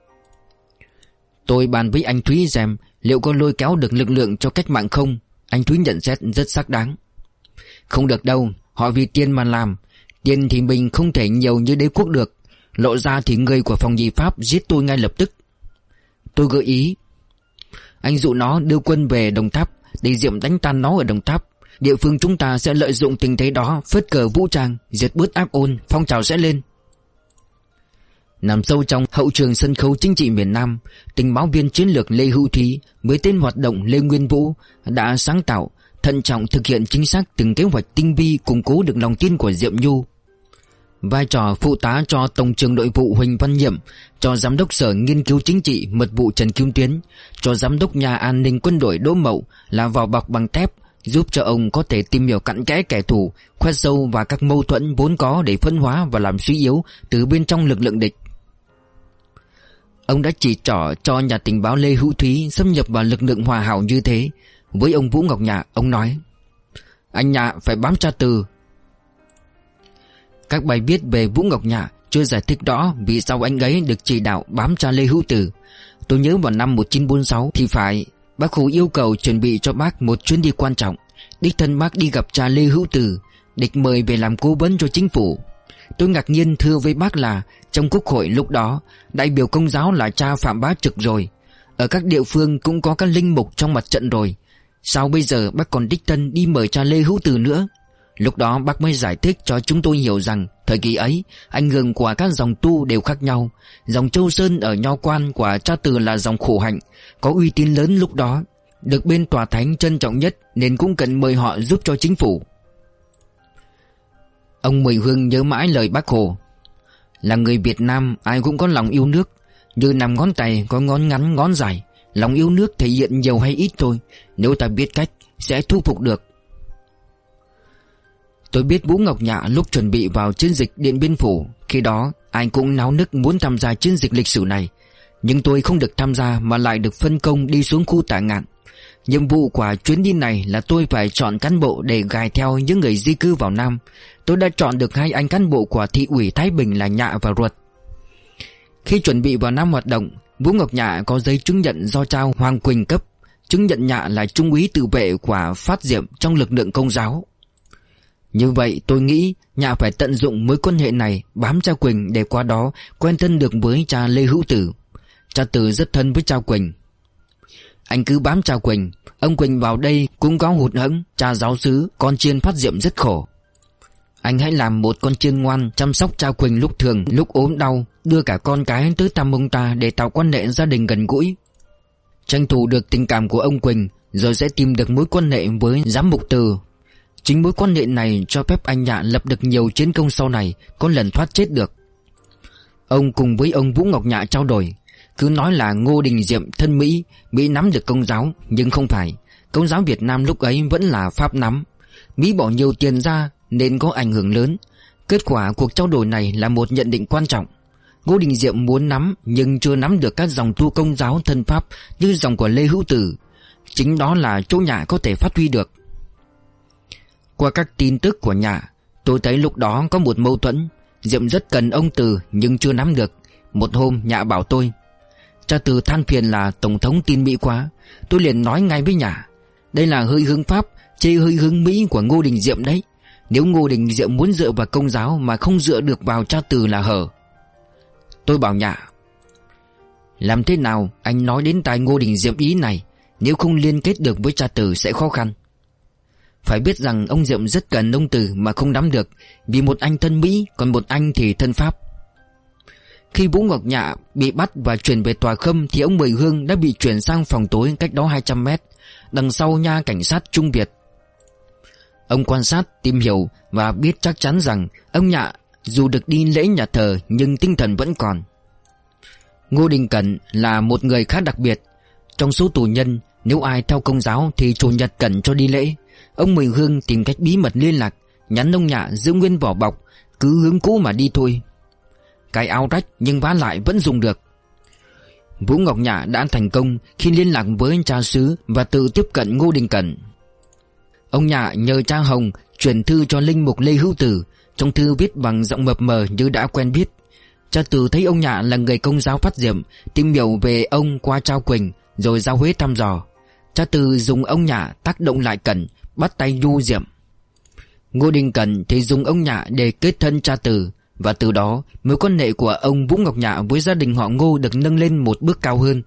Tôi bàn với anh Thúy xem liệu có lôi kéo được lực lượng cho cách mạng không. Anh Thúy nhận xét rất xác đáng: không được đâu, họ vì tiền mà làm. Tiền thì mình không thể nhiều như đế quốc được. Lộ ra thì người của phòng nhì Pháp giết tôi ngay lập tức. Tôi gợi ý: anh dụ nó đưa quân về Đồng Tháp để Diệm đánh tan nó ở Đồng Tháp. Địa phương chúng ta sẽ lợi dụng tình thế đó phất cờ vũ trang, diệt bớt ác ôn, phong trào sẽ lên. Nằm sâu trong hậu trường sân khấu chính trị miền Nam, tình báo viên chiến lược Lê Hữu Thí với tên hoạt động Lê Nguyên Vũ đã sáng tạo, thận trọng thực hiện chính xác từng kế hoạch tinh vi củng cố được lòng tin của Diệm Nhu. Vai trò phụ tá cho Tổng trưởng Nội vụ Huỳnh Văn Nhiệm, cho Giám đốc Sở Nghiên cứu Chính trị Mật vụ Trần Kim Tuyến, cho Giám đốc Nhà An ninh Quân đội Đỗ Mậu là vỏ bọc bằng thép, giúp cho ông có thể tìm hiểu cặn kẽ kẻ thù, khoét sâu vào các mâu thuẫn vốn có để phân hóa và làm suy yếu từ bên trong lực lượng địch. Ông đã chỉ trỏ cho nhà tình báo Lê Hữu Thí xâm nhập vào lực lượng Hòa Hảo như thế. Với ông Vũ Ngọc Nhạ, ông nói: "Anh Nhạ phải bám Cha Từ." Các bài viết về Vũ Ngọc Nhạ chưa giải thích rõ vì sao anh ấy được chỉ đạo bám cha Lê Hữu Từ. Tôi nhớ vào năm một nghìn chín trăm bốn mươi sáu thì phải, Bác Hồ yêu cầu chuẩn bị cho bác một chuyến đi quan trọng. Đích thân bác đi gặp cha Lê Hữu Từ, địch mời về làm cố vấn cho chính phủ. Tôi ngạc nhiên thưa với bác là trong Quốc hội lúc đó, đại biểu Công giáo là cha Phạm Bá Trực rồi. Ở các địa phương cũng có các linh mục trong mặt trận rồi. Sao bây giờ bác còn đích thân đi mời cha Lê Hữu Từ nữa? Lúc đó bác mới giải thích cho chúng tôi hiểu rằng thời kỳ ấy ảnh hưởng của các dòng tu đều khác nhau. Dòng Châu Sơn ở Nho Quan của Cha Từ là dòng khổ hạnh, có uy tín lớn lúc đó, được bên tòa thánh trân trọng nhất nên cũng cần mời họ giúp cho chính phủ. Ông Mười Hương nhớ mãi lời Bác Hồ: "Là người Việt Nam ai cũng có lòng yêu nước, như nằm ngón tay có ngón ngắn ngón dài. Lòng yêu nước thể hiện nhiều hay ít thôi, nếu ta biết cách sẽ thu phục được." Tôi biết Vũ Ngọc Nhạ lúc chuẩn bị vào chiến dịch Điện Biên Phủ, khi đó ai cũng náo nức muốn tham gia chiến dịch lịch sử này. Nhưng tôi không được tham gia mà lại được phân công đi xuống khu Tả Ngạn. Nhiệm vụ của chuyến đi này là tôi phải chọn cán bộ để gài theo những người di cư vào Nam. Tôi đã chọn được hai anh cán bộ của thị ủy Thái Bình là Nhạ và Ruột. Khi chuẩn bị vào Nam hoạt động, Vũ Ngọc Nhạ có giấy chứng nhận do cha Hoàng Quỳnh cấp. Chứng nhận Nhạ là trung úy tự vệ của Phát Diệm trong lực lượng Công giáo. Như vậy tôi nghĩ Nhạ phải tận dụng mối quan hệ này bám cha Quỳnh để qua đó quen thân được với cha Lê Hữu Từ. Cha Từ rất thân với cha Quỳnh. "Anh cứ bám cha Quỳnh, ông Quỳnh vào đây cũng có hụt hẫng, cha giáo xứ, con chiên Phát Diệm rất khổ. Anh hãy làm một con chiên ngoan chăm sóc cha Quỳnh lúc thường, lúc ốm đau, đưa cả con cái tới thăm ông ta để tạo quan hệ gia đình gần gũi. Tranh thủ được tình cảm của ông Quỳnh, rồi sẽ tìm được mối quan hệ với giám mục Từ. Chính mối quan hệ này cho phép anh Nhạ lập được nhiều chiến công sau này, có lần thoát chết được." Ông cùng với ông Vũ Ngọc Nhạ trao đổi, cứ nói là Ngô Đình Diệm thân Mỹ, Mỹ nắm được Công giáo, nhưng không phải. Công giáo Việt Nam lúc ấy vẫn là Pháp nắm. Mỹ bỏ nhiều tiền ra nên có ảnh hưởng lớn. Kết quả cuộc trao đổi này là một nhận định quan trọng. Ngô Đình Diệm muốn nắm nhưng chưa nắm được các dòng tu Công giáo thân Pháp như dòng của Lê Hữu Từ. Chính đó là chỗ Nhạ có thể phát huy được. Qua các tin tức của Nhạ, tôi thấy lúc đó có một mâu thuẫn. Diệm rất cần ông Từ nhưng chưa nắm được. Một hôm Nhạ bảo tôi: "Cha Từ than phiền là Tổng thống tin Mỹ quá." Tôi liền nói ngay với Nhạ: "Đây là hơi hướng Pháp chê hơi hướng Mỹ của Ngô Đình Diệm đấy. Nếu Ngô Đình Diệm muốn dựa vào Công giáo mà không dựa được vào cha Từ là hở." Tôi bảo Nhạ: "Làm thế nào anh nói đến tai Ngô Đình Diệm ý này, nếu không liên kết được với cha Từ sẽ khó khăn. Phải biết rằng ông Diệm rất cần ông Từ mà không nắm được, vì một anh thân Mỹ, còn một anh thì thân Pháp." Khi Vũ Ngọc Nhạ bị bắt và chuyển về tòa Khâm thì ông Mười Hương đã bị chuyển sang phòng tối cách đó hai trăm mét, đằng sau nha cảnh sát Trung Việt. Ông quan sát, tìm hiểu và biết chắc chắn rằng ông Nhạ dù được đi lễ nhà thờ nhưng tinh thần vẫn còn. Ngô Đình Cẩn là một người khá đặc biệt. Trong số tù nhân, nếu ai theo Công giáo thì chủ nhật Cẩn cho đi lễ. Ông Mười Hương tìm cách bí mật liên lạc, nhắn ông Nhạ giữ nguyên vỏ bọc, cứ hướng cũ mà đi thôi. Cái áo rách nhưng vá lại vẫn dùng được. Vũ Ngọc Nhạ đã thành công khi liên lạc với cha xứ và tự tiếp cận Ngô Đình Cẩn. Ông Nhạ nhờ cha Hồng chuyển thư cho linh mục Lê Hữu Từ. Trong thư viết bằng giọng mập mờ như đã quen biết. Cha Từ thấy ông Nhạ là người Công giáo Phát Diệm, tìm hiểu về ông qua Trao Quỳnh, rồi ra Huế thăm dò. Cha Từ dùng ông Nhạ tác động lại Cẩn, bắt tay Nhu Diệm. Ngô Đình Cẩn thì dùng ông Nhạ để kết thân cha Từ, và từ đó mối quan hệ của ông Vũ Ngọc Nhạ với gia đình họ Ngô được nâng lên một bước cao hơn.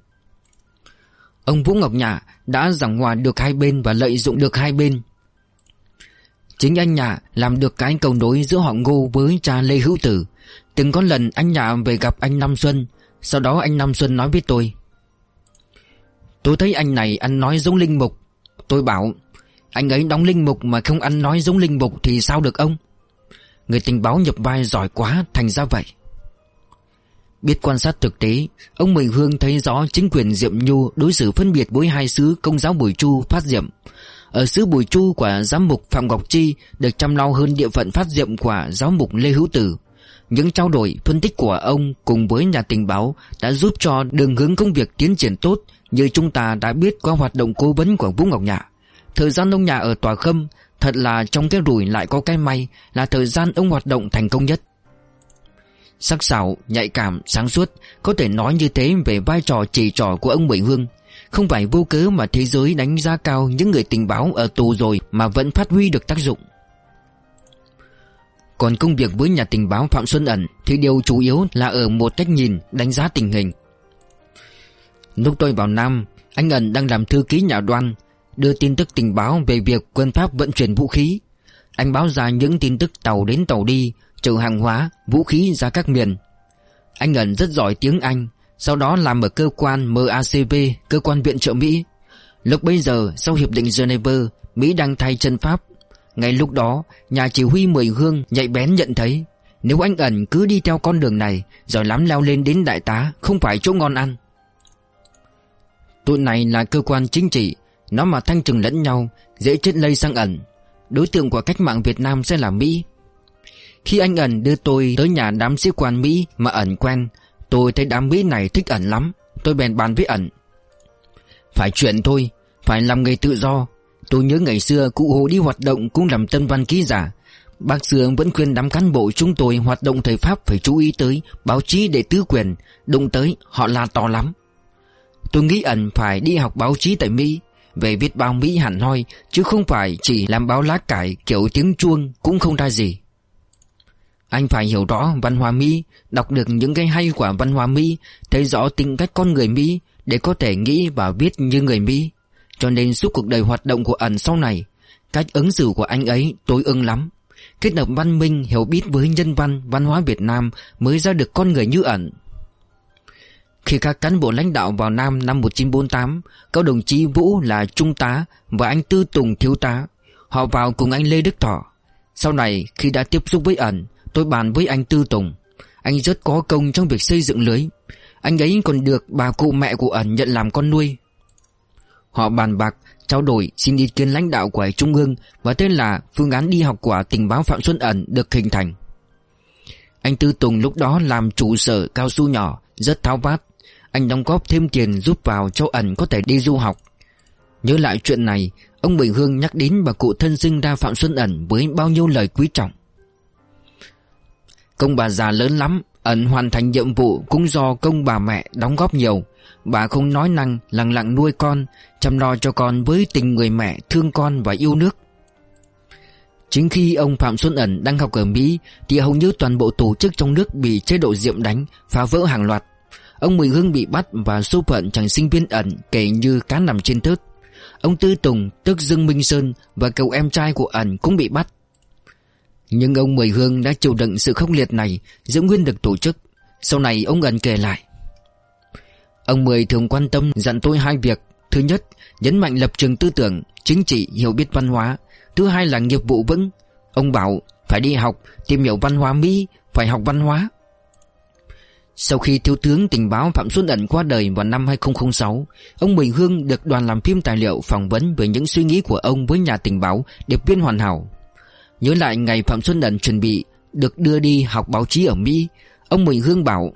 Ông Vũ Ngọc Nhạ đã giảng hòa được hai bên và lợi dụng được hai bên. Chính anh Nhạ làm được cái cầu nối giữa họ Ngô với cha Lê Hữu Từ. Từng có lần anh Nhạ về gặp anh Nam Xuân. Sau đó anh Nam Xuân nói với tôi: tôi thấy anh này ăn nói giống linh mục. Tôi bảo: anh ấy đóng linh mục mà không ăn nói giống linh mục thì sao được ông? Người tình báo nhập vai giỏi quá, thành ra vậy. Biết quan sát thực tế, ông Mười Hương thấy rõ chính quyền Diệm Nhu đối xử phân biệt với hai xứ Công giáo Bùi Chu, Phát Diệm. Ở xứ Bùi Chu của giám mục Phạm Ngọc Chi được chăm lo hơn địa phận Phát Diệm của giáo mục Lê Hữu Tử. Những trao đổi phân tích của ông cùng với nhà tình báo đã giúp cho đường hướng công việc tiến triển tốt. Như chúng ta đã biết qua hoạt động cố vấn của Vũ Ngọc Nhạ, thời gian ông Nhạ ở Tòa Khâm thật là trong cái rủi lại có cái may, là thời gian ông hoạt động thành công nhất. Sắc sảo, nhạy cảm, sáng suốt, có thể nói như thế về vai trò chỉ trỏ của ông Mười Hương. Không phải vô cớ mà thế giới đánh giá cao những người tình báo ở tù rồi mà vẫn phát huy được tác dụng. Còn công việc với nhà tình báo Phạm Xuân Ẩn thì điều chủ yếu là ở một cách nhìn, đánh giá tình hình. Lúc tôi vào Nam, anh Ẩn đang làm thư ký nhà Đoan, đưa tin tức tình báo về việc quân Pháp vận chuyển vũ khí. Anh báo ra những tin tức tàu đến tàu đi, chở hàng hóa, vũ khí ra các miền. Anh Ẩn rất giỏi tiếng Anh, sau đó làm ở cơ quan em a xê vê, cơ quan viện trợ Mỹ. Lúc bấy giờ, sau Hiệp định Geneva, Mỹ đang thay chân Pháp. Ngay lúc đó, nhà chỉ huy Mười Hương nhạy bén nhận thấy, nếu anh Ẩn cứ đi theo con đường này, giỏi lắm leo lên đến đại tá, không phải chỗ ngon ăn. Tụi này là cơ quan chính trị, nó mà thanh trừng lẫn nhau, dễ chết lây sang Ẩn. Đối tượng của cách mạng Việt Nam sẽ là Mỹ. Khi anh Ẩn đưa tôi tới nhà đám sĩ quan Mỹ mà Ẩn quen, tôi thấy đám Mỹ này thích Ẩn lắm. Tôi bèn bàn với Ẩn: phải chuyện thôi, phải làm nghề tự do. Tôi nhớ ngày xưa cụ Hồ đi hoạt động cũng làm tân văn ký giả. Bác Sương vẫn khuyên đám cán bộ chúng tôi hoạt động thời Pháp phải chú ý tới báo chí để tứ quyền, đụng tới họ la to lắm. Tôi nghĩ Ẩn phải đi học báo chí tại Mỹ, về viết báo Mỹ hẳn hoi, chứ không phải chỉ làm báo lá cải kiểu tiếng chuông cũng không ra gì. Anh phải hiểu rõ văn hóa Mỹ, đọc được những cái hay của văn hóa Mỹ, thấy rõ tính cách con người Mỹ để có thể nghĩ và viết như người Mỹ. Cho nên suốt cuộc đời hoạt động của Ẩn sau này, cách ứng xử của anh ấy tôi ưng lắm. Kết hợp văn minh hiểu biết với nhân văn, văn hóa Việt Nam mới ra được con người như Ẩn. Khi các cán bộ lãnh đạo vào Nam năm một nghìn chín trăm bốn mươi tám, có đồng chí Vũ là trung tá và anh Tư Tùng thiếu tá. Họ vào cùng anh Lê Đức Thọ. Sau này khi đã tiếp xúc với Ẩn, tôi bàn với anh Tư Tùng. Anh rất có công trong việc xây dựng lưới. Anh ấy còn được bà cụ mẹ của Ẩn nhận làm con nuôi. Họ bàn bạc, trao đổi, xin ý kiến lãnh đạo của Trung ương, và thế là phương án đi học của tình báo Phạm Xuân Ẩn được hình thành. Anh Tư Tùng lúc đó làm trụ sở cao su nhỏ, rất tháo vát. Anh đóng góp thêm tiền giúp vào cho Ẩn có thể đi du học. Nhớ lại chuyện này, ông Mười Hương nhắc đến bà cụ thân sinh ra Phạm Xuân Ẩn với bao nhiêu lời quý trọng. Công bà già lớn lắm, Ẩn hoàn thành nhiệm vụ cũng do công bà mẹ đóng góp nhiều. Bà không nói năng, lặng lặng nuôi con, chăm lo cho con với tình người mẹ thương con và yêu nước. Chính khi ông Phạm Xuân Ẩn đang học ở Mỹ thì hầu như toàn bộ tổ chức trong nước bị chế độ Diệm đánh, phá vỡ hàng loạt. Ông Mười Hương bị bắt và số phận chàng sinh viên Ẩn kể như cá nằm trên thớt. Ông Tư Tùng tức Dương Minh Sơn và cậu em trai của Ẩn cũng bị bắt. Nhưng ông Mười Hương đã chịu đựng sự khốc liệt này, giữ nguyên được tổ chức. Sau này ông Ẩn kể lại: ông Mười thường quan tâm dặn tôi hai việc. Thứ nhất, nhấn mạnh lập trường tư tưởng, chính trị, hiểu biết văn hóa. Thứ hai là nghiệp vụ vững. Ông bảo phải đi học, tìm hiểu văn hóa Mỹ, phải học văn hóa. Sau khi thiếu tướng tình báo Phạm Xuân Ẩn qua đời vào năm hai nghìn không trăm sáu, ông Mười Hương được đoàn làm phim tài liệu phỏng vấn về những suy nghĩ của ông với nhà tình báo điệp viên hoàn hảo. Nhớ lại ngày Phạm Xuân Ẩn chuẩn bị được đưa đi học báo chí ở Mỹ, ông Mười Hương bảo: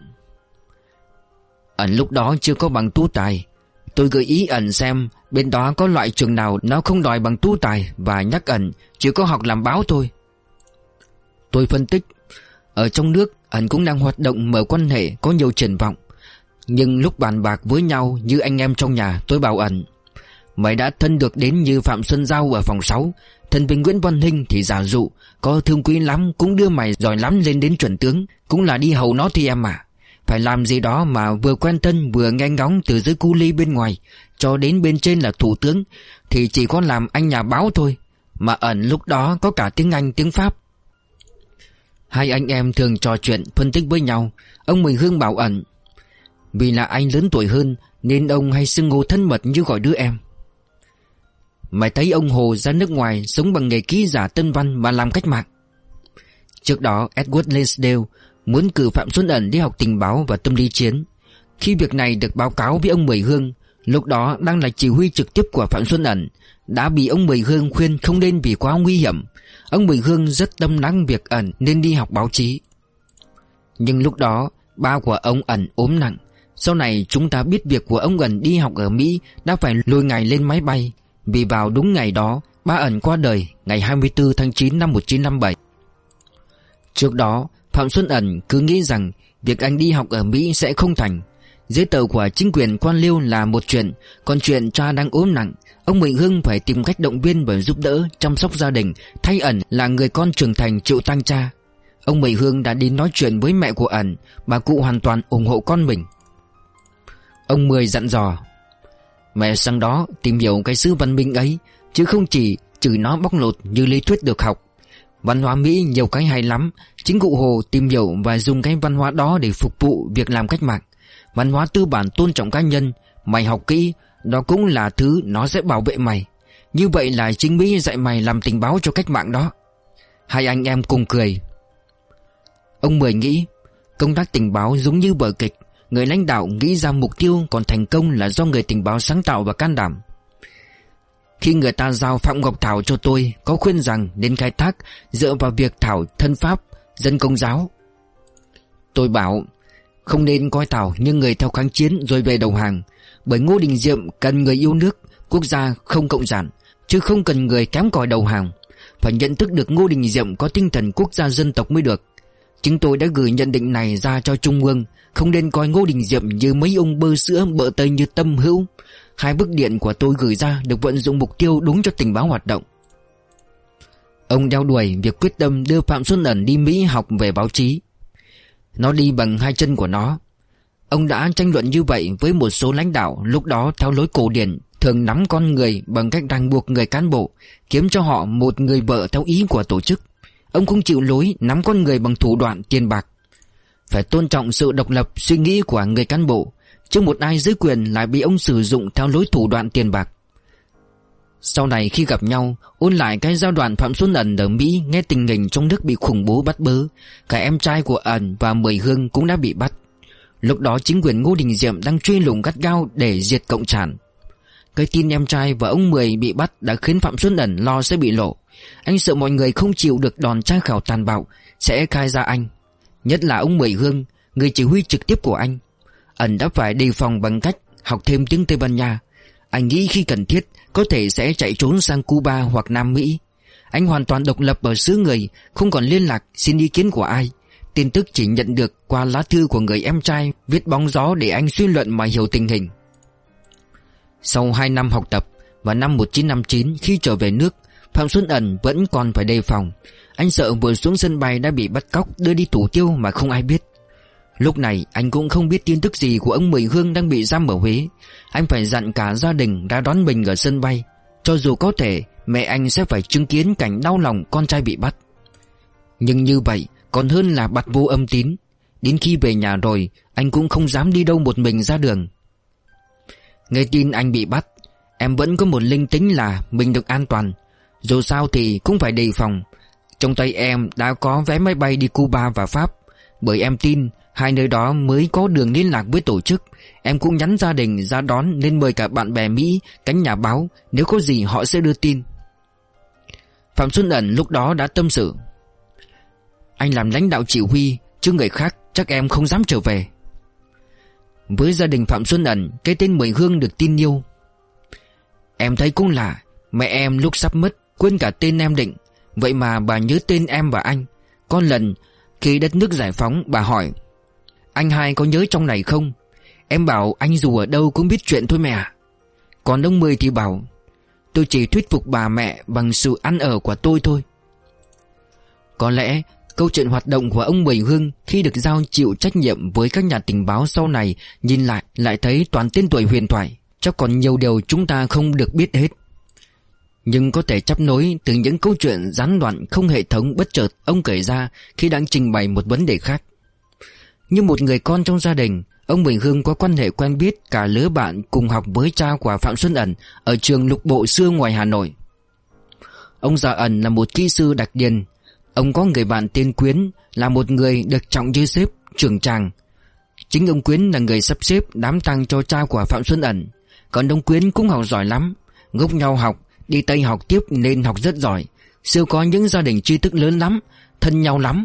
Ẩn lúc đó chưa có bằng tú tài. Tôi gợi ý Ẩn xem bên đó có loại trường nào nó không đòi bằng tú tài, và nhắc Ẩn chỉ có học làm báo thôi. Tôi phân tích, ở trong nước Ẩn cũng đang hoạt động mở quan hệ, có nhiều triển vọng. Nhưng lúc bàn bạc với nhau như anh em trong nhà, tôi bảo Ẩn: mày đã thân được đến như Phạm Xuân Giao ở phòng sáu, thân với Nguyễn Văn Hinh thì giả dụ, có thương quý lắm cũng đưa mày giỏi lắm lên đến chuẩn tướng, cũng là đi hầu nó thì em à. Phải làm gì đó mà vừa quen thân vừa nghe ngóng từ dưới cu ly bên ngoài cho đến bên trên là thủ tướng, thì chỉ có làm anh nhà báo thôi. Mà Ẩn lúc đó có cả tiếng Anh tiếng Pháp. Hai anh em thường trò chuyện phân tích với nhau. Ông Mười Hương bảo Ẩn vì là anh lớn tuổi hơn nên ông hay xưng hô thân mật như gọi đứa em. Mày thấy ông Hồ ra nước ngoài sống bằng nghề ký giả tân văn và làm cách mạng. Trước đó Edward Lansdale muốn cử Phạm Xuân Ẩn đi học tình báo và tâm lý chiến. Khi việc này được báo cáo với ông Mười Hương, lúc đó đang là chỉ huy trực tiếp của Phạm Xuân Ẩn, đã bị ông Mười Hương khuyên không nên vì quá nguy hiểm. Ông Mười Hương rất tâm đắc việc Ẩn nên đi học báo chí. Nhưng lúc đó ba của ông Ẩn ốm nặng. Sau này chúng ta biết việc của ông Ẩn đi học ở Mỹ đã phải lùi ngày lên máy bay, vì vào đúng ngày đó ba Ẩn qua đời ngày hai mươi tư tháng chín năm một nghìn chín trăm năm mươi bảy. Trước đó Phạm Xuân Ẩn cứ nghĩ rằng việc anh đi học ở Mỹ sẽ không thành. Giấy tờ của chính quyền quan liêu là một chuyện, còn chuyện cha đang ốm nặng, ông Mười Hương phải tìm cách động viên và giúp đỡ chăm sóc gia đình, thay Ẩn là người con trưởng thành chịu tang cha. Ông Mười Hương đã đi nói chuyện với mẹ của Ẩn, bà cụ hoàn toàn ủng hộ con mình. Ông Mười dặn dò: mẹ sang đó tìm hiểu cái xứ văn minh ấy, chứ không chỉ chửi nó bóc lột như lý thuyết được học. Văn hóa Mỹ nhiều cái hay lắm, chính cụ Hồ tìm hiểu và dùng cái văn hóa đó để phục vụ việc làm cách mạng. Văn hóa tư bản tôn trọng cá nhân, mày học kỹ, đó cũng là thứ nó sẽ bảo vệ mày. Như vậy là chính Mỹ dạy mày làm tình báo cho cách mạng đó. Hai anh em cùng cười. Ông Mười nghĩ công tác tình báo giống như vở kịch, người lãnh đạo nghĩ ra mục tiêu, còn thành công là do người tình báo sáng tạo và can đảm. Khi người ta giao Phạm Ngọc Thảo cho tôi, có khuyên rằng nên khai thác dựa vào việc Thảo thân Pháp, dân Công giáo. Tôi bảo không nên coi Thảo như người theo kháng chiến rồi về đầu hàng, bởi Ngô Đình Diệm cần người yêu nước, quốc gia không cộng sản, chứ không cần người kém cỏi đầu hàng. Phải nhận thức được Ngô Đình Diệm có tinh thần quốc gia dân tộc mới được. Chúng tôi đã gửi nhận định này ra cho Trung ương, không nên coi Ngô Đình Diệm như mấy ông bơ sữa bợ tây như Tâm Hữu. Hai bức điện của tôi gửi ra được vận dụng mục tiêu đúng cho tình báo hoạt động. Ông đeo đuổi việc quyết tâm đưa Phạm Xuân Ẩn đi Mỹ học về báo chí. Nó đi bằng hai chân của nó. Ông đã tranh luận như vậy với một số lãnh đạo lúc đó theo lối cổ điển, thường nắm con người bằng cách ràng buộc người cán bộ, kiếm cho họ một người vợ theo ý của tổ chức. Ông không chịu lối nắm con người bằng thủ đoạn tiền bạc. Phải tôn trọng sự độc lập suy nghĩ của người cán bộ, chứ một ai dưới quyền lại bị ông sử dụng theo lối thủ đoạn tiền bạc. Sau này khi gặp nhau, ôn lại cái giai đoạn Phạm Xuân Ẩn ở Mỹ nghe tình hình trong nước bị khủng bố bắt bớ, cả em trai của Ẩn và Mười Hương cũng đã bị bắt. Lúc đó chính quyền Ngô Đình Diệm đang truy lùng gắt gao để diệt cộng sản. Cái tin em trai và ông Mười bị bắt đã khiến Phạm Xuân Ẩn lo sẽ bị lộ. Anh sợ mọi người không chịu được đòn tra khảo tàn bạo sẽ khai ra anh, nhất là ông Mười Hương, người chỉ huy trực tiếp của anh. Ẩn đã phải đề phòng bằng cách học thêm tiếng Tây Ban Nha. Anh nghĩ khi cần thiết có thể sẽ chạy trốn sang Cuba hoặc Nam Mỹ. Anh hoàn toàn độc lập ở xứ người, không còn liên lạc xin ý kiến của ai. Tin tức chỉ nhận được qua lá thư của người em trai viết bóng gió để anh suy luận mà hiểu tình hình. Sau hai năm học tập, vào năm một nghìn chín trăm năm mươi chín khi trở về nước, Phạm Xuân Ẩn vẫn còn phải đề phòng. Anh sợ vừa xuống sân bay đã bị bắt cóc đưa đi thủ tiêu mà không ai biết. Lúc này anh cũng không biết tin tức gì của ông Mười Hương đang bị giam ở Huế. Anh phải dặn cả gia đình ra đón mình ở sân bay, cho dù có thể mẹ anh sẽ phải chứng kiến cảnh đau lòng con trai bị bắt. Nhưng như vậy còn hơn là bặt vô âm tín. Đến khi về nhà rồi, anh cũng không dám đi đâu một mình ra đường. Nghe tin anh bị bắt, em vẫn có một linh tính là mình được an toàn. Dù sao thì cũng phải đề phòng. Trong tay em đã có vé máy bay đi Cuba và Pháp, bởi em tin hai nơi đó mới có đường liên lạc với tổ chức. Em cũng nhắn gia đình ra đón nên mời cả bạn bè Mỹ, cánh nhà báo, nếu có gì họ sẽ đưa tin. Phạm Xuân Ẩn lúc đó đã tâm sự: anh làm lãnh đạo chỉ huy, chứ người khác chắc em không dám trở về. Với gia đình Phạm Xuân Ẩn, cái tên Mười Hương được tin yêu. Em thấy cũng lạ, mẹ em lúc sắp mất quên cả tên em Định, vậy mà bà nhớ tên em và anh. Có lần khi đất nước giải phóng, bà hỏi: anh hai có nhớ trong này không? Em bảo anh dù ở đâu cũng biết chuyện thôi mẹ ạ. Còn ông Mười thì bảo: tôi chỉ thuyết phục bà mẹ bằng sự ăn ở của tôi thôi. Có lẽ câu chuyện hoạt động của ông Mười Hương khi được giao chịu trách nhiệm với các nhà tình báo sau này nhìn lại lại thấy toàn tên tuổi huyền thoại. Chắc còn nhiều điều chúng ta không được biết hết. nhưng có thể chấp nối từ những câu chuyện gián đoạn không hệ thống bất chợt ông kể ra khi đang trình bày một vấn đề khác. Như một người con trong gia đình, ông Bình Hưng có quan hệ quen biết cả lứa bạn cùng học với cha của Phạm Xuân Ẩn ở trường Lục Bộ xưa ngoài Hà Nội. Ông già Ẩn là một kỹ sư đặc điền. Ông có người bạn tên Quyến, là một người được trọng như sếp, trưởng tràng. Chính ông Quyến là người sắp xếp đám tang cho cha của Phạm Xuân Ẩn. Còn ông Quyến cũng học giỏi lắm, gốc nhau học, đi Tây học tiếp nên học rất giỏi. Xưa có những gia đình tri thức lớn lắm, thân nhau lắm.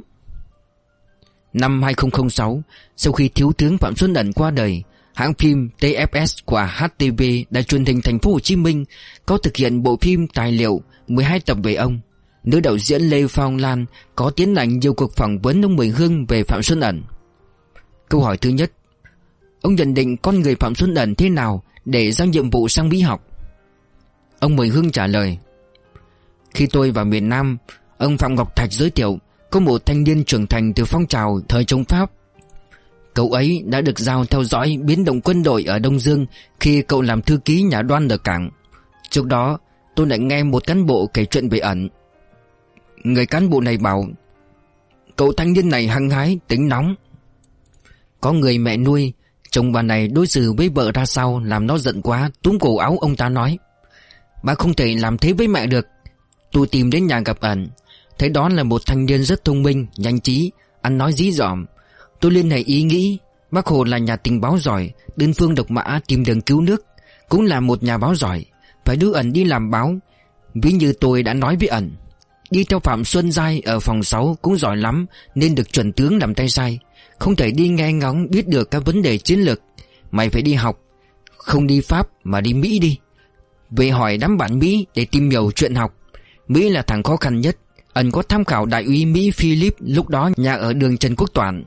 Năm hai không không sáu, sau khi thiếu tướng Phạm Xuân Ẩn qua đời, hãng phim tê ép ét của hát tê vê Đài Truyền hình Thành phố Hồ Chí Minh có thực hiện bộ phim tài liệu mười hai tập về ông. Nữ đạo diễn Lê Phong Lan có tiến hành nhiều cuộc phỏng vấn ông Bình Hưng về Phạm Xuân Ẩn. Câu hỏi thứ nhất: ông nhận định con người Phạm Xuân Ẩn thế nào để giao nhiệm vụ sang Mỹ học? Ông Bình Hưng trả lời: khi tôi vào miền Nam, ông Phạm Ngọc Thạch giới thiệu có một thanh niên trưởng thành từ phong trào thời chống Pháp. Cậu ấy đã được giao theo dõi biến động quân đội ở Đông Dương khi cậu làm thư ký nhà Đoan ở cảng. Trước đó tôi đã nghe một cán bộ kể chuyện về Ẩn. Người cán bộ này bảo cậu thanh niên này hăng hái, tính nóng. Có người mẹ nuôi, chồng bà này đối xử với vợ ra sao làm nó giận quá, túm cổ áo ông ta nói: bà không thể làm thế với mẹ được. Tôi tìm đến nhà gặp Ẩn, thấy đó là một thanh niên rất thông minh, nhanh trí, ăn nói dí dỏm. Tôi liên hệ ý nghĩ Bác Hồ là nhà tình báo giỏi, đơn phương độc mã tìm đường cứu nước, cũng là một nhà báo giỏi, phải đưa Ẩn đi làm báo. Ví như tôi đã nói với Ẩn, đi theo Phạm Xuân Giai ở phòng sáu cũng giỏi lắm, nên được chuẩn tướng làm tay sai. Không thể đi nghe ngóng biết được các vấn đề chiến lược. Mày phải đi học, không đi Pháp mà đi Mỹ đi. Về hỏi đám bạn Mỹ để tìm hiểu chuyện học. Mỹ là thằng khó khăn nhất. Ẩn có tham khảo đại úy Mỹ Philip, lúc đó nhà ở đường Trần Quốc Toản.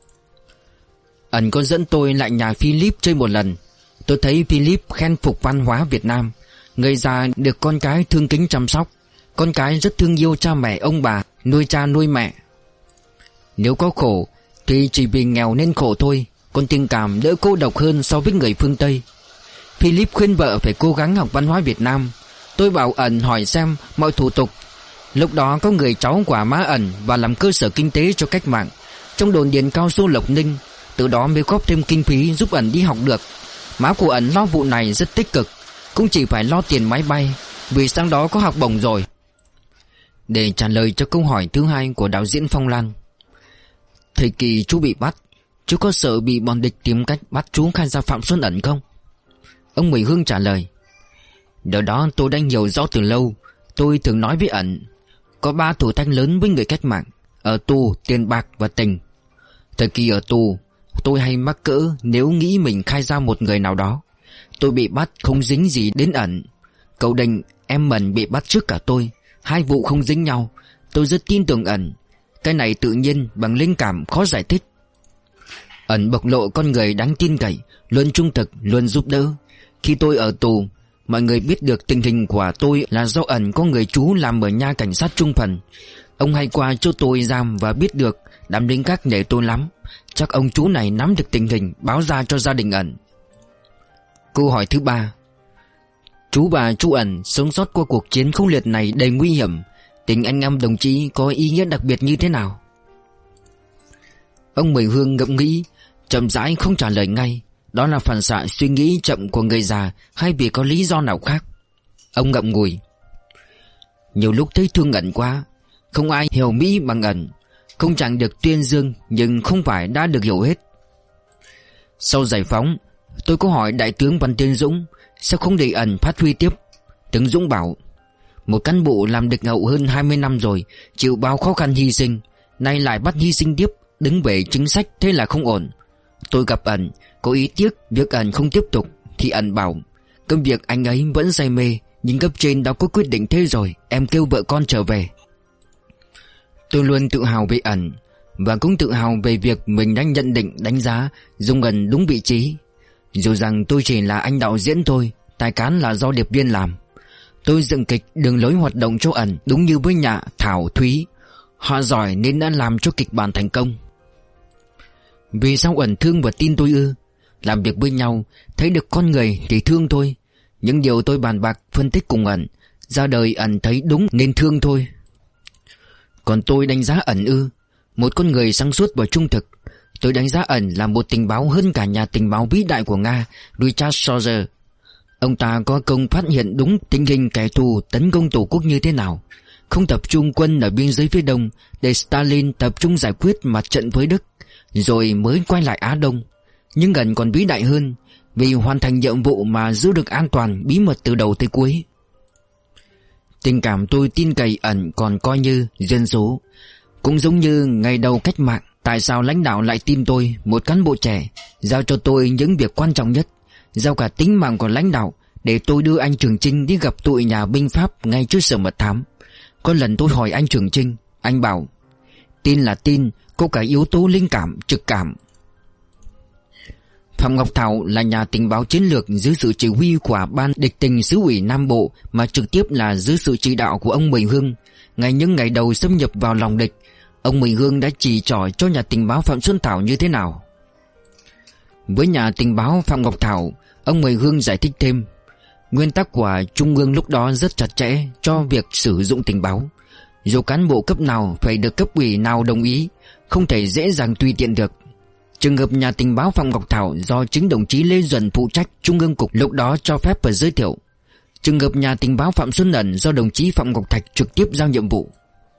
Ẩn có dẫn tôi lại nhà Philip chơi một lần. Tôi thấy Philip khen phục văn hóa Việt Nam. Người già được con cái thương kính chăm sóc, con cái rất thương yêu cha mẹ ông bà, nuôi cha nuôi mẹ. Nếu có khổ thì chỉ vì nghèo nên khổ thôi, còn tình cảm đỡ cô độc hơn so với người phương Tây. Philip khuyên vợ phải cố gắng học văn hóa Việt Nam. Tôi bảo Ẩn hỏi xem mọi thủ tục. Lúc đó có người cháu của má Ẩn và làm cơ sở kinh tế cho cách mạng trong đồn điền cao su Lộc Ninh. Từ đó mới góp thêm kinh phí giúp Ẩn đi học được. Má của Ẩn lo vụ này rất tích cực, cũng chỉ phải lo tiền máy bay, vì sang đó có học bổng rồi. Để trả lời cho câu hỏi thứ hai của đạo diễn Phong Lan: thời kỳ chú bị bắt, chú có sợ bị bọn địch tìm cách bắt chú khai ra Phạm Xuân Ẩn không? Ông Bình Hưng trả lời: điều đó tôi đã hiểu rõ từ lâu. Tôi thường nói với Ẩn, có ba thử thách lớn với người cách mạng: ở tù, tiền bạc và tình. Thời kỳ ở tù, tôi hay mắc cỡ nếu nghĩ mình khai ra một người nào đó. Tôi bị bắt không dính gì đến Ẩn. Cậu Đình, em Mần bị bắt trước cả tôi, hai vụ không dính nhau. Tôi rất tin tưởng Ẩn. Cái này tự nhiên bằng linh cảm khó giải thích. Ẩn bộc lộ con người đáng tin cậy, luôn trung thực, luôn giúp đỡ. Khi tôi ở tù, mọi người biết được tình hình của tôi là do Ẩn có người chú làm ở nha cảnh sát Trung Phần. Ông hay qua chỗ tôi giam và biết được, đám lính gác nể tôi lắm. Chắc ông chú này nắm được tình hình, báo ra cho gia đình Ẩn. Câu hỏi thứ ba: chú và chú Ẩn sống sót qua cuộc chiến khốc liệt này đầy nguy hiểm, tình anh em đồng chí có ý nghĩa đặc biệt như thế nào? Ông Mười Hương ngẫm nghĩ, chậm rãi không trả lời ngay. Đó là phản xạ suy nghĩ chậm của người già, hay vì có lý do nào khác? Ông ngậm ngùi: nhiều lúc thấy thương Ẩn quá. Không ai hiểu Mỹ bằng Ẩn. Không chẳng được tuyên dương, nhưng không phải đã được hiểu hết. Sau giải phóng, tôi có hỏi Đại tướng Văn Tiến Dũng sao không để Ẩn phát huy tiếp. Tướng Dũng bảo, một cán bộ làm địch hậu hơn hai mươi năm rồi, chịu bao khó khăn hy sinh, nay lại bắt hy sinh tiếp, đứng về chính sách, thế là không ổn. Tôi gặp Ẩn, có ý tiếc việc Ẩn không tiếp tục, thì Ẩn bảo, công việc anh ấy vẫn say mê, nhưng cấp trên đã có quyết định thế rồi, em kêu vợ con trở về. Tôi luôn tự hào về Ẩn, và cũng tự hào về việc mình đã nhận định đánh giá dùng Ẩn đúng vị trí. Dù rằng tôi chỉ là anh đạo diễn thôi, tài cán là do điệp viên làm. Tôi dựng kịch đường lối hoạt động cho Ẩn đúng như với Nhạ, Thảo, Thúy. Họ giỏi nên đã làm cho kịch bản thành công. Vì sao Ẩn thương và tin tôi ư? Làm việc với nhau, thấy được con người thì thương thôi. Những điều tôi bàn bạc phân tích cùng Ẩn, Ra đời ẩn thấy đúng nên thương thôi. Còn tôi đánh giá ẩn ư? Một con người sáng suốt và trung thực. Tôi đánh giá ẩn là một tình báo hơn cả nhà tình báo vĩ đại của Nga, Richard Soldier. Ông ta có công phát hiện đúng tình hình kẻ thù tấn công tổ quốc như thế nào, không tập trung quân ở biên giới phía đông để Stalin tập trung giải quyết mặt trận với Đức, rồi mới quay lại Á Đông. Nhưng ẩn còn vĩ đại hơn, vì hoàn thành nhiệm vụ mà giữ được an toàn bí mật từ đầu tới cuối. Tình cảm tôi tin cậy ẩn còn coi như dân số. Cũng giống như ngày đầu cách mạng, tại sao lãnh đạo lại tin tôi, một cán bộ trẻ, giao cho tôi những việc quan trọng nhất, giao cả tính mạng của lãnh đạo để tôi đưa anh Trường Chinh đi gặp tụi nhà binh Pháp ngay trước sở mật thám. Có lần tôi hỏi anh Trường Chinh, anh bảo tin là tin, có cả yếu tố linh cảm, trực cảm. Phạm Ngọc Thảo là nhà tình báo chiến lược dưới sự chỉ huy của Ban Địch tình Xứ ủy Nam Bộ, mà trực tiếp là dưới sự chỉ đạo của ông Mười Hương. Ngay những ngày đầu xâm nhập vào lòng địch, ông Mười Hương đã chỉ trỏ cho nhà tình báo Phạm Xuân Thảo như thế nào. Với nhà tình báo Phạm Ngọc Thảo, ông Mười Hương giải thích thêm, nguyên tắc của Trung ương lúc đó rất chặt chẽ cho việc sử dụng tình báo. Dù cán bộ cấp nào phải được cấp ủy nào đồng ý, không thể dễ dàng tùy tiện được. Trường hợp nhà tình báo Phạm Ngọc Thảo do chính đồng chí Lê Duẩn phụ trách Trung ương cục lúc đó cho phép và giới thiệu. Trường hợp nhà tình báo Phạm Xuân Ẩn do đồng chí Phạm Ngọc Thạch trực tiếp giao nhiệm vụ.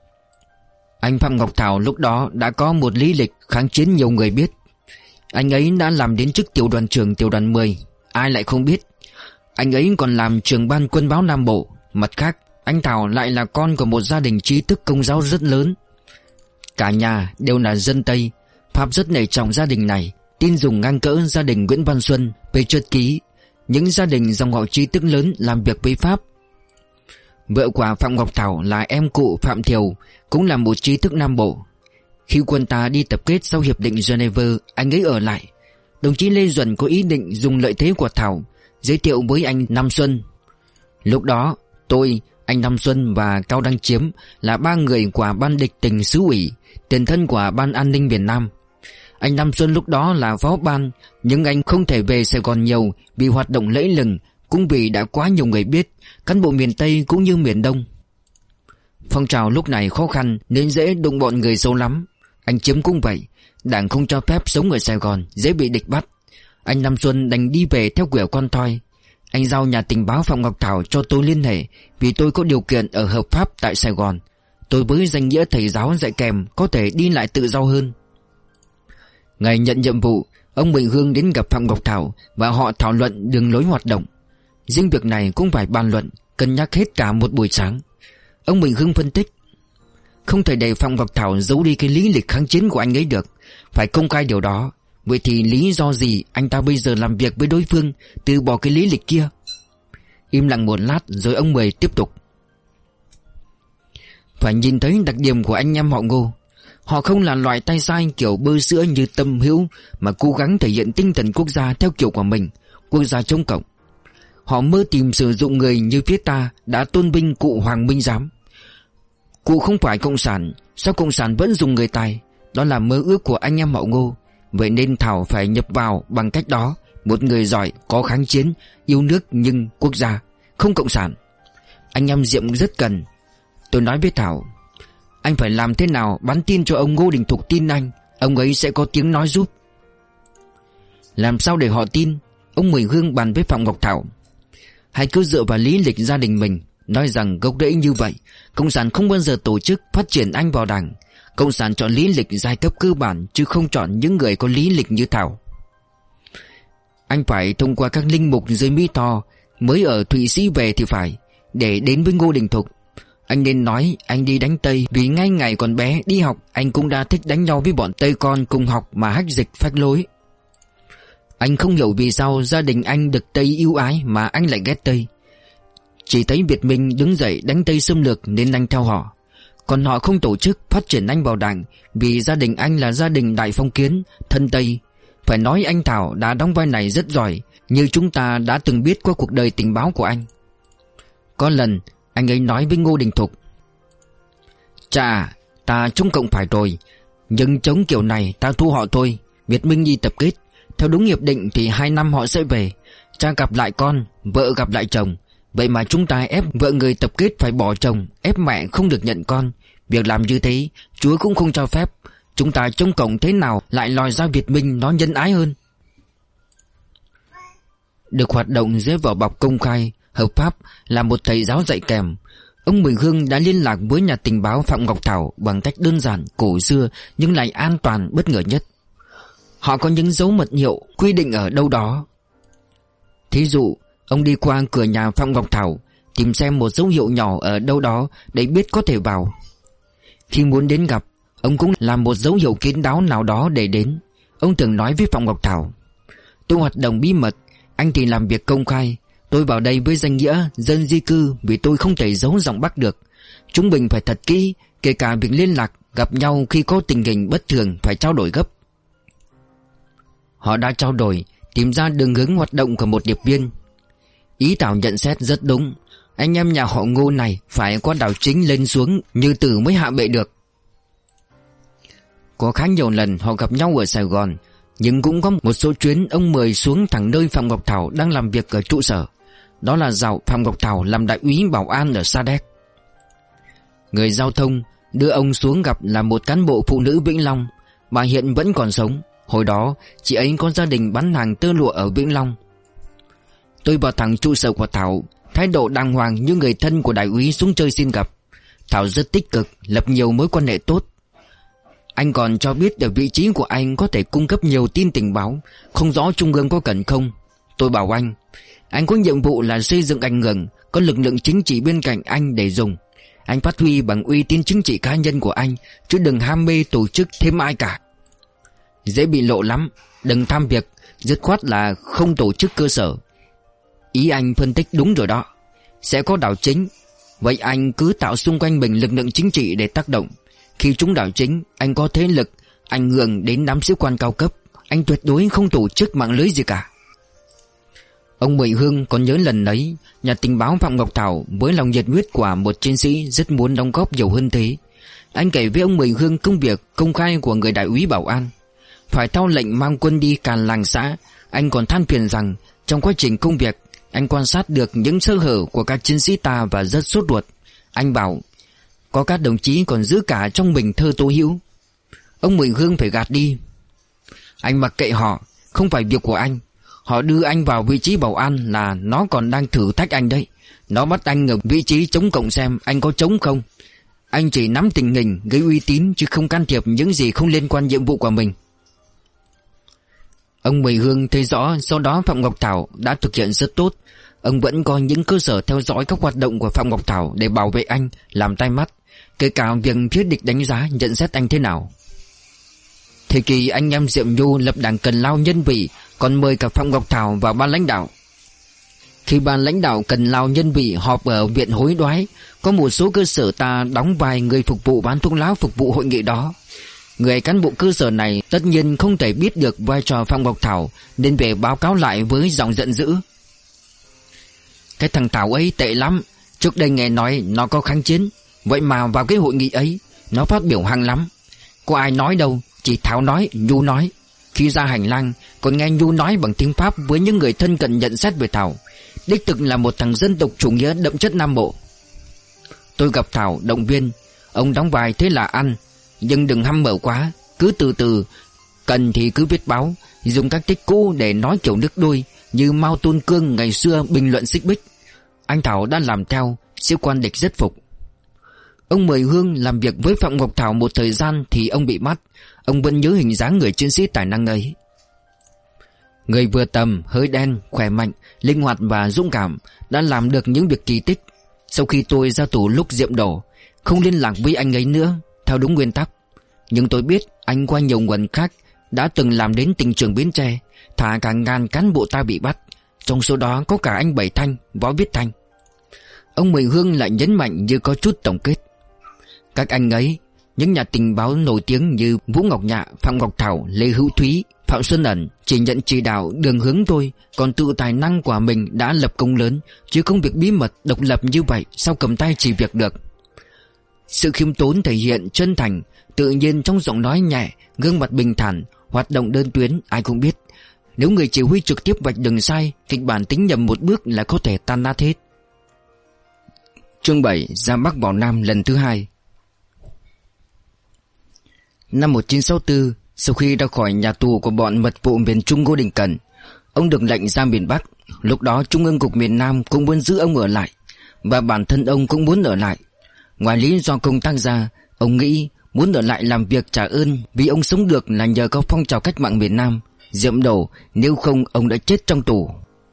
Anh Phạm Ngọc Thảo lúc đó đã có một lý lịch kháng chiến nhiều người biết. Anh ấy đã làm đến chức tiểu đoàn trưởng tiểu đoàn mười, ai lại không biết. Anh ấy còn làm trưởng ban quân báo Nam Bộ. Mặt khác, anh Thảo lại là con của một gia đình trí thức công giáo rất lớn. Cả nhà đều là dân Tây. Pháp rất nể trọng gia đình này, tin dùng ngang cỡ gia đình Nguyễn Văn Xuân, Petrus Ký, những gia đình dòng họ trí thức lớn làm việc với Pháp. Vợ của Phạm Ngọc Thảo là em cụ Phạm Thiều, cũng là một trí thức Nam Bộ. Khi quân ta đi tập kết sau hiệp định Geneva, anh ấy ở lại. Đồng chí Lê Duẩn có ý định dùng lợi thế của Thảo giới thiệu với anh Nam Xuân. Lúc đó tôi, anh Nam Xuân và Cao Đăng Chiếm là ba người của Ban Địch tình Xứ ủy, tiền thân của Ban An ninh miền Nam. Anh Nam Xuân lúc đó là phó ban, nhưng anh không thể về Sài Gòn nhiều vì hoạt động lẫy lừng, cũng vì đã quá nhiều người biết, cán bộ miền Tây cũng như miền Đông. Phong trào lúc này khó khăn nên dễ đụng bọn người xấu lắm. Anh Chiếm cũng vậy, đảng không cho phép sống ở Sài Gòn, dễ bị địch bắt. Anh Nam Xuân đành đi về theo kiểu con thoi. Anh giao nhà tình báo Phạm Ngọc Thảo cho tôi liên hệ, vì tôi có điều kiện ở hợp pháp tại Sài Gòn. Tôi với danh nghĩa thầy giáo dạy kèm có thể đi lại tự do hơn. Ngày nhận nhiệm vụ, ông Bình Hương đến gặp Phạm Ngọc Thảo và họ thảo luận đường lối hoạt động. Riêng việc này cũng phải bàn luận, cân nhắc hết cả một buổi sáng. Ông Bình Hương phân tích, không thể để Phạm Ngọc Thảo giấu đi cái lý lịch kháng chiến của anh ấy được, phải công khai điều đó. Vậy thì lý do gì anh ta bây giờ làm việc với đối phương, từ bỏ cái lý lịch kia? Im lặng một lát rồi ông Mười tiếp tục. Phải nhìn thấy đặc điểm của anh em họ Ngô. Họ không là loại tay sai kiểu bơ sữa như Tâm Hữu, mà cố gắng thể hiện tinh thần quốc gia theo kiểu của mình, quốc gia chống cộng. Họ mơ tìm sử dụng người như phía ta đã tôn vinh cụ Hoàng Minh Giám. Cụ không phải cộng sản, sao cộng sản vẫn dùng người tài? Đó là mơ ước của anh em họ Ngô. Vậy nên Thảo phải nhập vào bằng cách đó, một người giỏi, có kháng chiến, yêu nước nhưng quốc gia, không cộng sản. Anh em Diệm rất cần. Tôi nói với Thảo, anh phải làm thế nào bắn tin cho ông Ngô Đình Thục tin anh, ông ấy sẽ có tiếng nói giúp. Làm sao để họ tin? Ông Mười Hương bàn với Phạm Ngọc Thảo. Hãy cứ dựa vào lý lịch gia đình mình, nói rằng gốc rễ như vậy, cộng sản không bao giờ tổ chức phát triển anh vào đảng. Cộng sản chọn lý lịch giai cấp cơ bản, chứ không chọn những người có lý lịch như Thảo. Anh phải thông qua các linh mục dưới Mỹ Tho, mới ở Thụy Sĩ về thì phải, để đến với Ngô Đình Thục. Anh nên nói anh đi đánh Tây, vì ngay ngày còn bé đi học anh cũng đã thích đánh nhau với bọn Tây con cùng học mà hách dịch phách lối. Anh không hiểu vì sao gia đình anh được Tây yêu ái mà anh lại ghét Tây. Chỉ thấy Việt Minh đứng dậy đánh Tây xâm lược nên anh theo họ. Còn họ không tổ chức phát triển anh vào đảng, vì gia đình anh là gia đình đại phong kiến, thân Tây. Phải nói anh Thảo đã đóng vai này rất giỏi, như chúng ta đã từng biết qua cuộc đời tình báo của anh. Có lần anh ấy nói với Ngô Đình Thục, chà, ta chống cộng phải rồi, nhưng chống kiểu này ta thu họ thôi. Việt Minh đi tập kết, theo đúng hiệp định thì hai năm họ sẽ về. Cha gặp lại con, vợ gặp lại chồng. Vậy mà chúng ta ép vợ người tập kết phải bỏ chồng, ép mẹ không được nhận con. Việc làm như thế Chúa cũng không cho phép. Chúng ta trông cổng thế nào lại lòi ra Việt Minh nó nhân ái hơn. Được hoạt động dưới vỏ bọc công khai, hợp pháp là một thầy giáo dạy kèm, ông Mười Hương đã liên lạc với nhà tình báo Phạm Ngọc Thảo bằng cách đơn giản, cổ xưa nhưng lại an toàn bất ngờ nhất. Họ có những dấu mật hiệu quy định ở đâu đó. Thí dụ, ông đi qua cửa nhà Phạm Ngọc Thảo, tìm xem một dấu hiệu nhỏ ở đâu đó để biết có thể vào. Khi muốn đến gặp, ông cũng làm một dấu hiệu kín đáo nào đó để đến. Ông thường nói với Phạm Ngọc Thảo: tôi hoạt động bí mật, anh thì làm việc công khai. Tôi vào đây với danh nghĩa dân di cư vì tôi không thể giấu giọng Bắc được. Chúng mình phải thật kỹ, kể cả việc liên lạc, gặp nhau khi có tình hình bất thường phải trao đổi gấp. Họ đã trao đổi, tìm ra đường hướng hoạt động của một điệp viên. Ý Thảo nhận xét rất đúng. Anh em nhà họ Ngô này phải có đảo chính lên xuống như Tử mới hạ bệ được. Có khá nhiều lần họ gặp nhau ở Sài Gòn, nhưng cũng có một số chuyến ông Mười xuống thẳng nơi Phạm Ngọc Thảo đang làm việc ở trụ sở. Đó là dạo Phạm Ngọc Thảo làm đại úy bảo an ở Sa Đéc. Người giao thông đưa ông xuống gặp là một cán bộ phụ nữ Vĩnh Long. Bà hiện vẫn còn sống. Hồi đó chị ấy có gia đình bán hàng tơ lụa ở Vĩnh Long. Tôi vào thẳng trụ sở của Thảo, thái độ đàng hoàng như người thân của đại úy xuống chơi xin gặp. Thảo rất tích cực, lập nhiều mối quan hệ tốt. Anh còn cho biết ở vị trí của anh có thể cung cấp nhiều tin tình báo, không rõ Trung ương có cần không. Tôi bảo anh, anh có nhiệm vụ là xây dựng ảnh hưởng, có lực lượng chính trị bên cạnh anh để dùng. Anh phát huy bằng uy tín chính trị cá nhân của anh, chứ đừng ham mê tổ chức thêm ai cả. Dễ bị lộ lắm, đừng tham việc, dứt khoát là không tổ chức cơ sở. Ý anh phân tích đúng rồi đó. Sẽ có đảo chính, vậy anh cứ tạo xung quanh mình lực lượng chính trị để tác động. Khi chúng đảo chính, anh có thế lực ảnh hưởng đến đám sĩ quan cao cấp. Anh tuyệt đối không tổ chức mạng lưới gì cả. Ông Mười Hương còn nhớ lần ấy, nhà tình báo Phạm Ngọc Thảo với lòng nhiệt huyết của một chiến sĩ rất muốn đóng góp nhiều hơn thế. Anh kể với ông Mười Hương công việc công khai của người đại úy bảo an. Phải theo lệnh mang quân đi càn làng xã. Anh còn than phiền rằng trong quá trình công việc, anh quan sát được những sơ hở của các chiến sĩ ta và rất sốt ruột. Anh bảo có các đồng chí còn giữ cả trong mình thơ tố hữu. Ông Mười Hương phải gạt đi. Anh mặc kệ họ, không phải việc của anh. Họ đưa anh vào vị trí bảo an là nó còn đang thử thách anh đấy. Nó bắt anh ở vị trí chống cộng xem anh có chống không. Anh chỉ nắm tình hình gây uy tín chứ không can thiệp những gì không liên quan nhiệm vụ của mình. Ông Mười Hương thấy rõ sau đó Phạm Ngọc Thảo đã thực hiện rất tốt. Ông vẫn có những cơ sở theo dõi các hoạt động của Phạm Ngọc Thảo để bảo vệ anh, làm tai mắt, kể cả việc phía địch đánh giá nhận xét anh thế nào. Thời kỳ anh em Diệm Nhu lập đảng Cần Lao nhân vị, còn mời cả Phạm Ngọc Thảo vào ban lãnh đạo. Khi ban lãnh đạo Cần Lao nhân vị họp ở viện hối đoái, có một số cơ sở ta đóng vai người phục vụ bán thuốc lá phục vụ hội nghị đó. Người cán bộ cơ sở này tất nhiên không thể biết được vai trò Phạm Ngọc Thảo, nên về báo cáo lại với giọng giận dữ. Cái thằng Thảo ấy tệ lắm. Trước đây nghe nói nó có kháng chiến, vậy mà vào cái hội nghị ấy nó phát biểu hăng lắm. Có ai nói đâu, chỉ Thảo nói, Nhu nói. Khi ra hành lang còn nghe Nhu nói bằng tiếng Pháp với những người thân cận nhận xét về Thảo. Đích thực là một thằng dân tộc chủ nghĩa đậm chất Nam Bộ. Tôi gặp Thảo động viên. Ông đóng vai thế là ăn, nhưng đừng hăm mở quá, cứ từ từ. Cần thì cứ viết báo, dùng các tích cũ để nói kiểu nước đôi, như Mao Tôn Cương ngày xưa bình luận xích bích. Anh Thảo đã làm theo, sĩ quan địch rất phục. Ông Mười Hương làm việc với Phạm Ngọc Thảo một thời gian thì ông bị bắt. Ông vẫn nhớ hình dáng người chiến sĩ tài năng ấy. Người vừa tầm, hơi đen, khỏe mạnh, linh hoạt và dũng cảm, đã làm được những việc kỳ tích. Sau khi tôi ra tù lúc Diệm đổ, không liên lạc với anh ấy nữa, theo đúng nguyên tắc. Nhưng tôi biết anh qua nhiều nguồn khác đã từng làm đến tỉnh trưởng Bến Tre, thả cả ngàn cán bộ ta bị bắt. Trong số đó có cả anh Bảy Thanh, Võ Viết Thanh. Ông Mười Hương lại nhấn mạnh như có chút tổng kết. Các anh ấy, những nhà tình báo nổi tiếng như Vũ Ngọc Nhạ, Phạm Ngọc Thảo, Lê Hữu Thúy, Phạm Xuân Ẩn chỉ nhận chỉ đạo đường hướng thôi, còn tự tài năng của mình đã lập công lớn, chứ không việc bí mật độc lập như vậy sao cầm tay chỉ việc được. Sự khiêm tốn thể hiện chân thành, tự nhiên trong giọng nói nhẹ, gương mặt bình thản, hoạt động đơn tuyến ai cũng biết. Nếu người chỉ huy trực tiếp vạch đường sai, kịch bản tính nhầm một bước là có thể tan nát hết. Chương bảy. Ra Bắc vào Nam lần thứ hai. Năm một nghìn chín trăm sáu mươi tư, sau khi ra khỏi nhà tù của bọn mật vụ miền Trung Ngô Đình Cẩn, ông được lệnh ra miền Bắc. Lúc đó Trung ương cục miền Nam cũng muốn giữ ông ở lại, và bản thân ông cũng muốn ở lại. Ngoài lý do công tác ra, ông nghĩ muốn ở lại làm việc trả ơn, vì ông sống được là nhờ có phong trào cách mạng miền Nam. Diệm đổ, nếu không ông đã chết trong tù.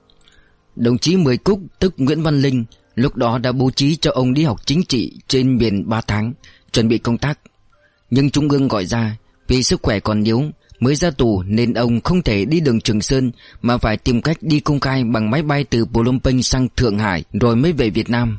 Đồng chí Mười Cúc tức Nguyễn Văn Linh lúc đó đã bố trí cho ông đi học chính trị trên miền ba tháng, chuẩn bị công tác. Nhưng Trung ương gọi ra, vì sức khỏe còn yếu mới ra tù nên ông không thể đi đường Trường Sơn, mà phải tìm cách đi công khai bằng máy bay từ Phnom Penh sang Thượng Hải rồi mới về Việt Nam.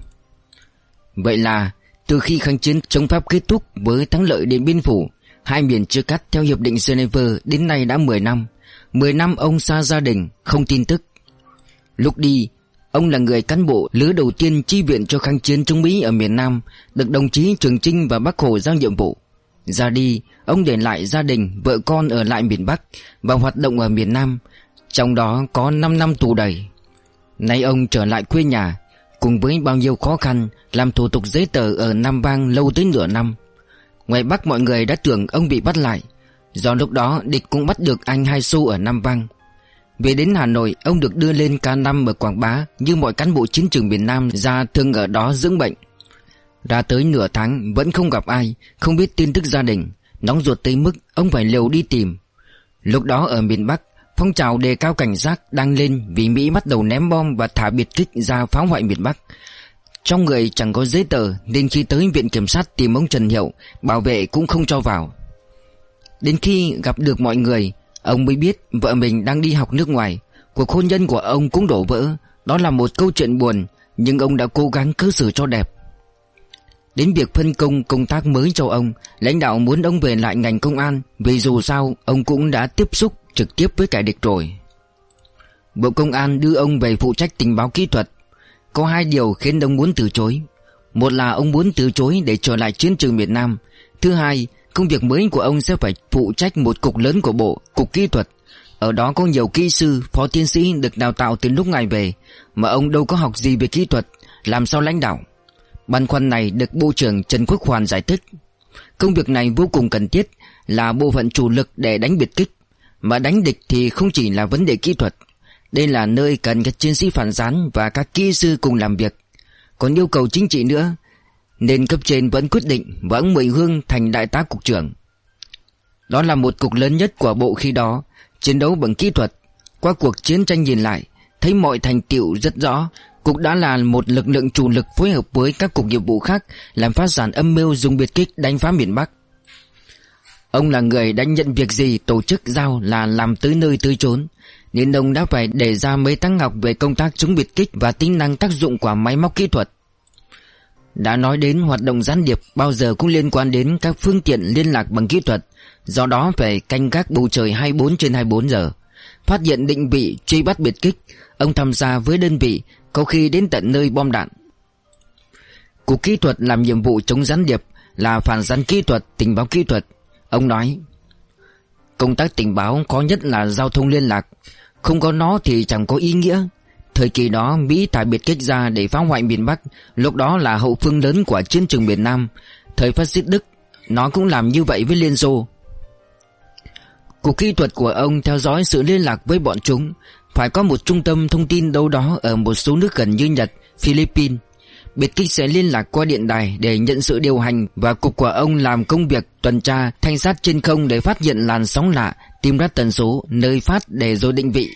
Vậy là từ khi kháng chiến chống Pháp kết thúc với thắng lợi Điện Biên Phủ, hai miền chia cắt theo hiệp định Geneva, đến nay đã mười năm. Mười năm ông xa gia đình, không tin tức. Lúc đi, ông là người cán bộ lứa đầu tiên chi viện cho kháng chiến chống Mỹ ở miền Nam, được đồng chí Trường Chinh và Bác Hồ giao nhiệm vụ. Ra đi, ông để lại gia đình, vợ con ở lại miền Bắc và hoạt động ở miền Nam, trong đó có năm năm tù đầy. Nay ông trở lại quê nhà, cùng với bao nhiêu khó khăn, làm thủ tục giấy tờ ở Nam Vang lâu tới nửa năm. Ngoài Bắc mọi người đã tưởng ông bị bắt lại, do lúc đó địch cũng bắt được anh Hai Xu ở Nam Vang. Về đến Hà Nội, ông được đưa lên K năm ở Quảng Bá như mọi cán bộ chiến trường miền Nam ra thường ở đó dưỡng bệnh. Ra tới nửa tháng vẫn không gặp ai, không biết tin tức gia đình, nóng ruột tới mức ông phải liều đi tìm. Lúc đó ở miền Bắc, phong trào đề cao cảnh giác đang lên vì Mỹ bắt đầu ném bom và thả biệt kích ra phá hoại miền Bắc. Trong người chẳng có giấy tờ nên khi tới viện kiểm sát tìm ông Trần Hiệu, bảo vệ cũng không cho vào. Đến khi gặp được mọi người, ông mới biết vợ mình đang đi học nước ngoài. Cuộc hôn nhân của ông cũng đổ vỡ. Đó là một câu chuyện buồn, nhưng ông đã cố gắng cư xử cho đẹp. Đến việc phân công công tác mới cho ông, lãnh đạo muốn ông về lại ngành công an, vì dù sao ông cũng đã tiếp xúc trực tiếp với kẻ địch rồi. Bộ Công an đưa ông về phụ trách tình báo kỹ thuật. Có hai điều khiến ông muốn từ chối. Một là ông muốn từ chối để trở lại chiến trường miền Nam. Thứ hai, công việc mới của ông sẽ phải phụ trách một cục lớn của bộ, cục kỹ thuật. Ở đó có nhiều kỹ sư, phó tiến sĩ được đào tạo từ nước ngoài về, mà ông đâu có học gì về kỹ thuật, làm sao lãnh đạo. Băn khoăn này được Bộ trưởng Trần Quốc Hoàn giải thích. Công việc này vô cùng cần thiết, là bộ phận chủ lực để đánh biệt kích. Mà đánh địch thì không chỉ là vấn đề kỹ thuật. Đây là nơi cần các chiến sĩ phản gián và các kỹ sư cùng làm việc. Còn yêu cầu chính trị nữa, nên cấp trên vẫn quyết định và ông Mười Hương thành đại tá cục trưởng. Đó là một cục lớn nhất của bộ khi đó, chiến đấu bằng kỹ thuật. Qua cuộc chiến tranh nhìn lại, thấy mọi thành tựu rất rõ. Cục đã là một lực lượng chủ lực phối hợp với các cục nghiệp vụ khác, làm phát sản âm mưu dùng biệt kích đánh phá miền Bắc. Ông là người đã nhận việc gì tổ chức giao là làm tới nơi tới chốn, nên ông đã phải đề ra mấy tháng học về công tác chống biệt kích và tính năng tác dụng của máy móc kỹ thuật. Đã nói đến hoạt động gián điệp bao giờ cũng liên quan đến các phương tiện liên lạc bằng kỹ thuật, do đó phải canh gác bầu trời hai mươi bốn trên hai mươi bốn giờ, phát hiện định vị, truy bắt biệt kích. Ông tham gia với đơn vị, có khi đến tận nơi bom đạn. Cục kỹ thuật làm nhiệm vụ chống gián điệp là phản gián kỹ thuật, tình báo kỹ thuật. Ông nói, công tác tình báo khó nhất là giao thông liên lạc, không có nó thì chẳng có ý nghĩa. Thời kỳ đó Mỹ thả biệt kích ra để phá hoại miền Bắc, lúc đó là hậu phương lớn của chiến trường miền Nam. Thời phát xít Đức, nó cũng làm như vậy với Liên Xô. Cục kỹ thuật của ông theo dõi sự liên lạc với bọn chúng. Phải có một trung tâm thông tin đâu đó ở một số nước gần như Nhật, Philippines. Biệt kích sẽ liên lạc qua điện đài để nhận sự điều hành, và cục của ông làm công việc tuần tra, thanh sát trên không để phát hiện làn sóng lạ, tìm ra tần số, nơi phát để rồi định vị.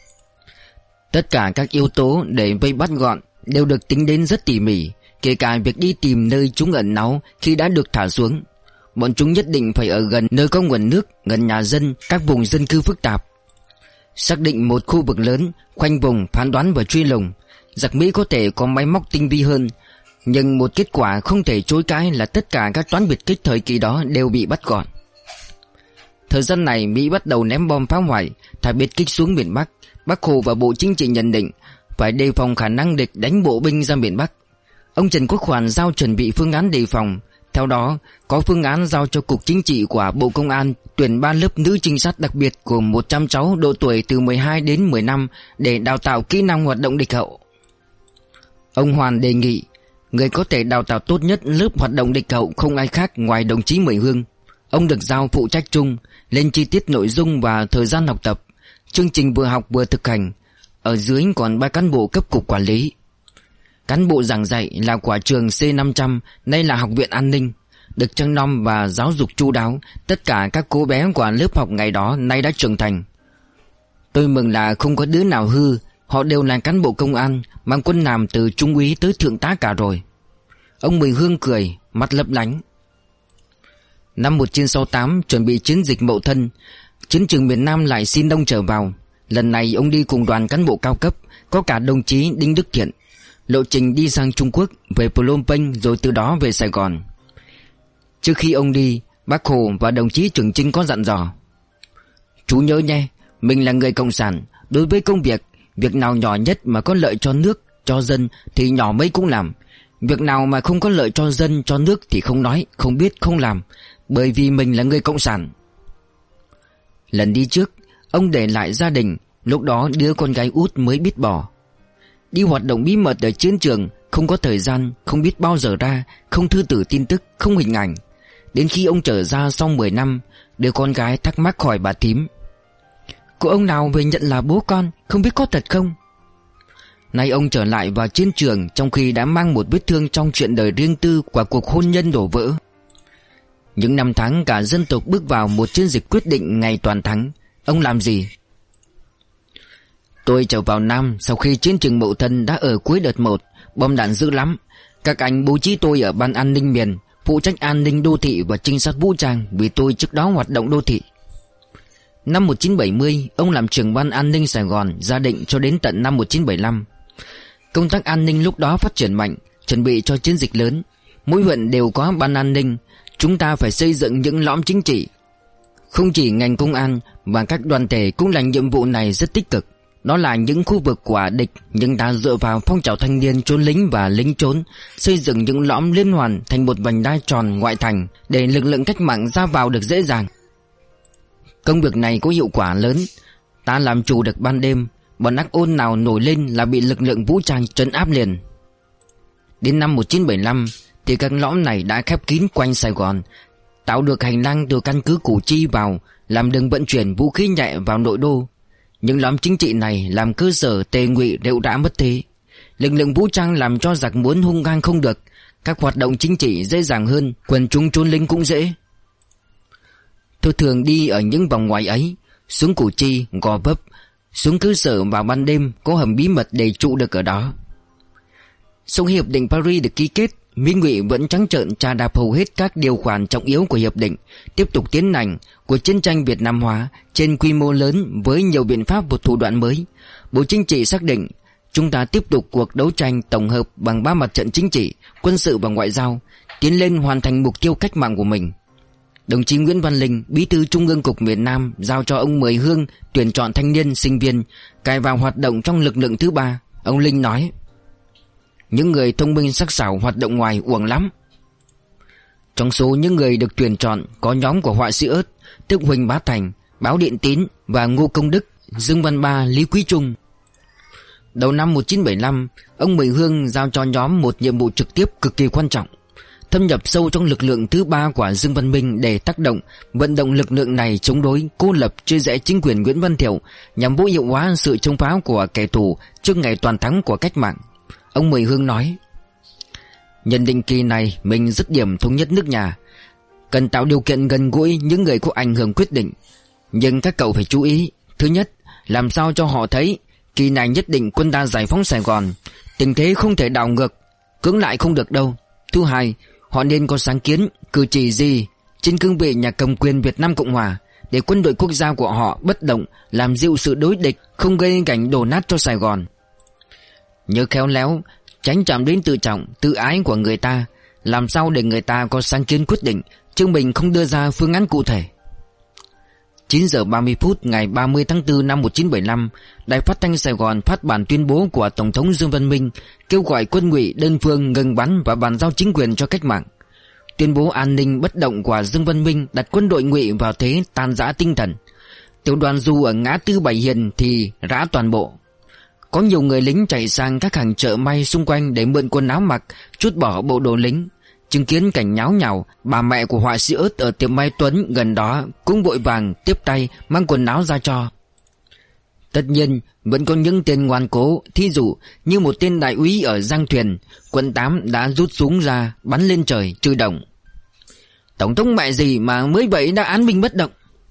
Tất cả các yếu tố để vây bắt gọn đều được tính đến rất tỉ mỉ, kể cả việc đi tìm nơi chúng ẩn náu khi đã được thả xuống. Bọn chúng nhất định phải ở gần nơi có nguồn nước, gần nhà dân, các vùng dân cư phức tạp. Xác định một khu vực lớn, khoanh vùng, phán đoán và truy lùng. Giặc Mỹ có thể có máy móc tinh vi hơn, nhưng một kết quả không thể chối cãi là tất cả các toán biệt kích thời kỳ đó đều bị bắt gọn. Thời gian này Mỹ bắt đầu ném bom phá hoại, thả biệt kích xuống miền Bắc. Bác Hồ và Bộ Chính trị nhận định phải đề phòng khả năng địch đánh bộ binh ra miền Bắc. Ông Trần Quốc Hoàn giao chuẩn bị phương án đề phòng. Theo đó, có phương án giao cho Cục Chính trị của Bộ Công an tuyển ba lớp nữ trinh sát đặc biệt gồm một trăm cháu độ tuổi từ mười hai đến mười lăm để đào tạo kỹ năng hoạt động địch hậu. Ông Hoàn đề nghị Người có thể đào tạo tốt nhất lớp hoạt động địch hậu không ai khác ngoài đồng chí Mười Hương. Ông được giao phụ trách chung, lên chi tiết nội dung và thời gian học tập, chương trình vừa học vừa thực hành. Ở dưới còn ba cán bộ cấp cục quản lý. Cán bộ giảng dạy là của trường C năm trăm, nay là Học viện An ninh, được trông nom và giáo dục chu đáo. Tất cả các cô bé của lớp học ngày đó nay đã trưởng thành. Tôi mừng là không có đứa nào hư. Họ đều là cán bộ công an, mang quân hàm từ trung úy tới thượng tá cả rồi. Ông Mười Hương cười, mắt lấp lánh. Năm một nghìn chín trăm sáu mươi tám chuẩn bị chiến dịch Mậu Thân, chiến trường miền Nam lại xin ông trở vào. Lần này ông đi cùng đoàn cán bộ cao cấp, có cả đồng chí Đinh Đức Thiện. Lộ trình đi sang Trung Quốc, về Phnom Penh rồi từ đó về Sài Gòn. Trước khi ông đi, Bác Hồ và đồng chí Trường Chinh có dặn dò: chú nhớ nhé, mình là người cộng sản. Đối với công việc, việc nào nhỏ nhất mà có lợi cho nước, cho dân thì nhỏ mấy cũng làm. Việc nào mà không có lợi cho dân, cho nước thì không nói, không biết, không làm. Bởi vì mình là người cộng sản. Lần đi trước, ông để lại gia đình. Lúc đó đứa con gái út mới biết bỏ. Đi hoạt động bí mật ở chiến trường, không có thời gian, không biết bao giờ ra, không thư tử tin tức, không hình ảnh. Đến khi ông trở ra sau mười năm, đứa con gái thắc mắc hỏi bà thím: cô ông nào về nhận là bố con, không biết có thật không? Nay ông trở lại vào chiến trường trong khi đã mang một vết thương trong chuyện đời riêng tư của cuộc hôn nhân đổ vỡ. Những năm tháng cả dân tộc bước vào một chiến dịch quyết định ngày toàn thắng, ông làm gì? Tôi trở vào Nam sau khi chiến trường Mậu Thân đã ở cuối đợt một, bom đạn dữ lắm. Các anh bố trí tôi ở ban an ninh miền, phụ trách an ninh đô thị và trinh sát vũ trang, vì tôi trước đó hoạt động đô thị. Năm một nghìn chín trăm bảy mươi, ông làm trưởng ban an ninh Sài Gòn, Gia Định cho đến tận năm một nghìn chín trăm bảy mươi lăm. Công tác an ninh lúc đó phát triển mạnh, chuẩn bị cho chiến dịch lớn. Mỗi huyện đều có ban an ninh. Chúng ta phải xây dựng những lõm chính trị. Không chỉ ngành công an mà các đoàn thể cũng làm nhiệm vụ này rất tích cực. Đó là những khu vực của địch, nhưng ta dựa vào phong trào thanh niên trốn lính và lính trốn, xây dựng những lõm liên hoàn thành một vành đai tròn ngoại thành để lực lượng cách mạng ra vào được dễ dàng. Công việc này có hiệu quả lớn. Ta làm chủ được ban đêm, bọn ác ôn nào nổi lên là bị lực lượng vũ trang trấn áp liền. Đến năm một nghìn chín trăm bảy mươi lăm thì các lõm này đã khép kín quanh Sài Gòn, tạo được hành lang từ căn cứ Củ Chi vào, làm đường vận chuyển vũ khí nhẹ vào nội đô. Những lõm chính trị này làm cơ sở Tề Ngụy rệu rã mất thế. Lực lượng vũ trang làm cho giặc muốn hung hăng không được. Các hoạt động chính trị dễ dàng hơn, quần chúng trốn lính cũng dễ. Tôi thường đi ở những vòng ngoài ấy, xuống Củ Chi, Gò Vấp, xuống cơ sở vào ban đêm, có hầm bí mật để trụ được ở đó. Sau hiệp định Paris được ký kết, Mỹ Ngụy vẫn trắng trợn trà đạp hầu hết các điều khoản trọng yếu của hiệp định, tiếp tục tiến hành cuộc chiến tranh Việt Nam hóa trên quy mô lớn với nhiều biện pháp và thủ đoạn mới. Bộ Chính trị xác định chúng ta tiếp tục cuộc đấu tranh tổng hợp bằng ba mặt trận chính trị, quân sự và ngoại giao, tiến lên hoàn thành mục tiêu cách mạng của mình. Đồng chí Nguyễn Văn Linh, Bí thư Trung ương Cục miền Nam, giao cho ông Mười Hương tuyển chọn thanh niên, sinh viên cài vào hoạt động trong lực lượng thứ ba. Ông Linh nói: những người thông minh sắc sảo hoạt động ngoài uổng lắm. Trong số những người được tuyển chọn có nhóm của họa sĩ ớt, tức Huỳnh Bá Thành, Báo Điện Tín và Ngô Công Đức, Dương Văn Ba, Lý Quý Trung. Đầu năm một nghìn chín trăm bảy mươi lăm, ông Mười Hương giao cho nhóm một nhiệm vụ trực tiếp cực kỳ quan trọng: thâm nhập sâu trong lực lượng thứ ba của Dương Văn Minh để tác động, vận động lực lượng này chống đối, cô lập, chia rẽ chính quyền Nguyễn Văn Thiệu, nhằm vô hiệu hóa sự chống phá của kẻ thù trước ngày toàn thắng của cách mạng. Ông Mười Hương nói: nhận định kỳ này mình dứt điểm thống nhất nước nhà, cần tạo điều kiện gần gũi những người có ảnh hưởng quyết định. Nhưng các cậu phải chú ý: thứ nhất, làm sao cho họ thấy kỳ này nhất định quân ta giải phóng Sài Gòn, tình thế không thể đảo ngược, cưỡng lại không được đâu. Thứ hai, họ nên có sáng kiến, cử chỉ gì trên cương vị nhà cầm quyền Việt Nam Cộng Hòa, để quân đội quốc gia của họ bất động, làm dịu sự đối địch, không gây cảnh đổ nát cho Sài Gòn. Nhớ khéo léo, tránh chạm đến tự trọng, tự ái của người ta, làm sao để người ta có sáng kiến quyết định, chứ mình không đưa ra phương án cụ thể. chín giờ ba mươi phút ngày ba mươi tháng tư năm một nghìn chín trăm bảy mươi lăm, Đài Phát thanh Sài Gòn phát bản tuyên bố của Tổng thống Dương Văn Minh kêu gọi quân Ngụy đơn phương ngừng bắn và bàn giao chính quyền cho cách mạng. Tuyên bố an ninh bất động của Dương Văn Minh đặt quân đội Ngụy vào thế tan rã tinh thần. Tiểu đoàn dù ở ngã tư Bảy Hiền thì rã toàn bộ. Có nhiều người lính chạy sang các hàng chợ may xung quanh để mượn quần áo mặc, trút bỏ bộ đồ lính. Chứng kiến cảnh nháo nhào, bà mẹ của họa sĩ Ớt ở tiệm may Tuấn gần đó cũng vội vàng tiếp tay mang quần áo ra cho. Tất nhiên vẫn có những tên ngoan cố, thí dụ như một tên đại úy ở Giang Thuyền, quận tám đã rút súng ra bắn lên trời chửi đồng: "Tổng thống mẹ gì mà mới vậy đã án binh bất động."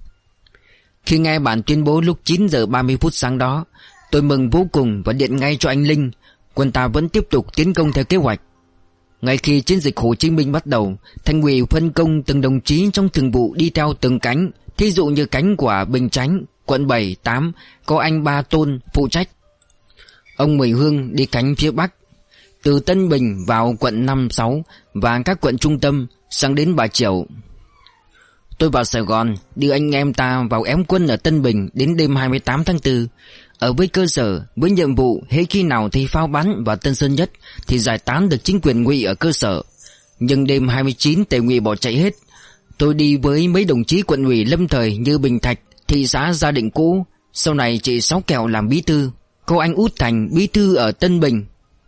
Khi nghe bản tuyên bố lúc chín giờ ba mươi phút sáng đó, tôi mừng vô cùng và điện ngay cho anh Linh. Quân ta vẫn tiếp tục tiến công theo kế hoạch. Ngay khi chiến dịch Hồ Chí Minh bắt đầu, Thành ủy phân công từng đồng chí trong thường vụ đi theo từng cánh. Thí dụ như cánh của Bình Chánh, quận bảy, tám có anh Ba Tôn phụ trách. Ông Mười Hương đi cánh phía Bắc, từ Tân Bình vào quận năm, sáu và các quận trung tâm sang đến Bà Triệu. Tôi vào Sài Gòn đưa anh em ta vào ém quân ở Tân Bình đến đêm hai mươi tám tháng tư. Ở với cơ sở, với nhiệm vụ hễ khi nào thấy pháo bắn vào Tân Sơn Nhất thì giải tán được chính quyền Ngụy ở cơ sở. Nhưng đêm hai mươi chín Tề Ngụy bỏ chạy hết. Tôi đi với mấy đồng chí quận ủy lâm thời như Bình Thạch, thị xã Gia Định cũ, sau này chị Sáu Kẹo làm bí thư, cô anh Út Thành bí thư ở Tân Bình.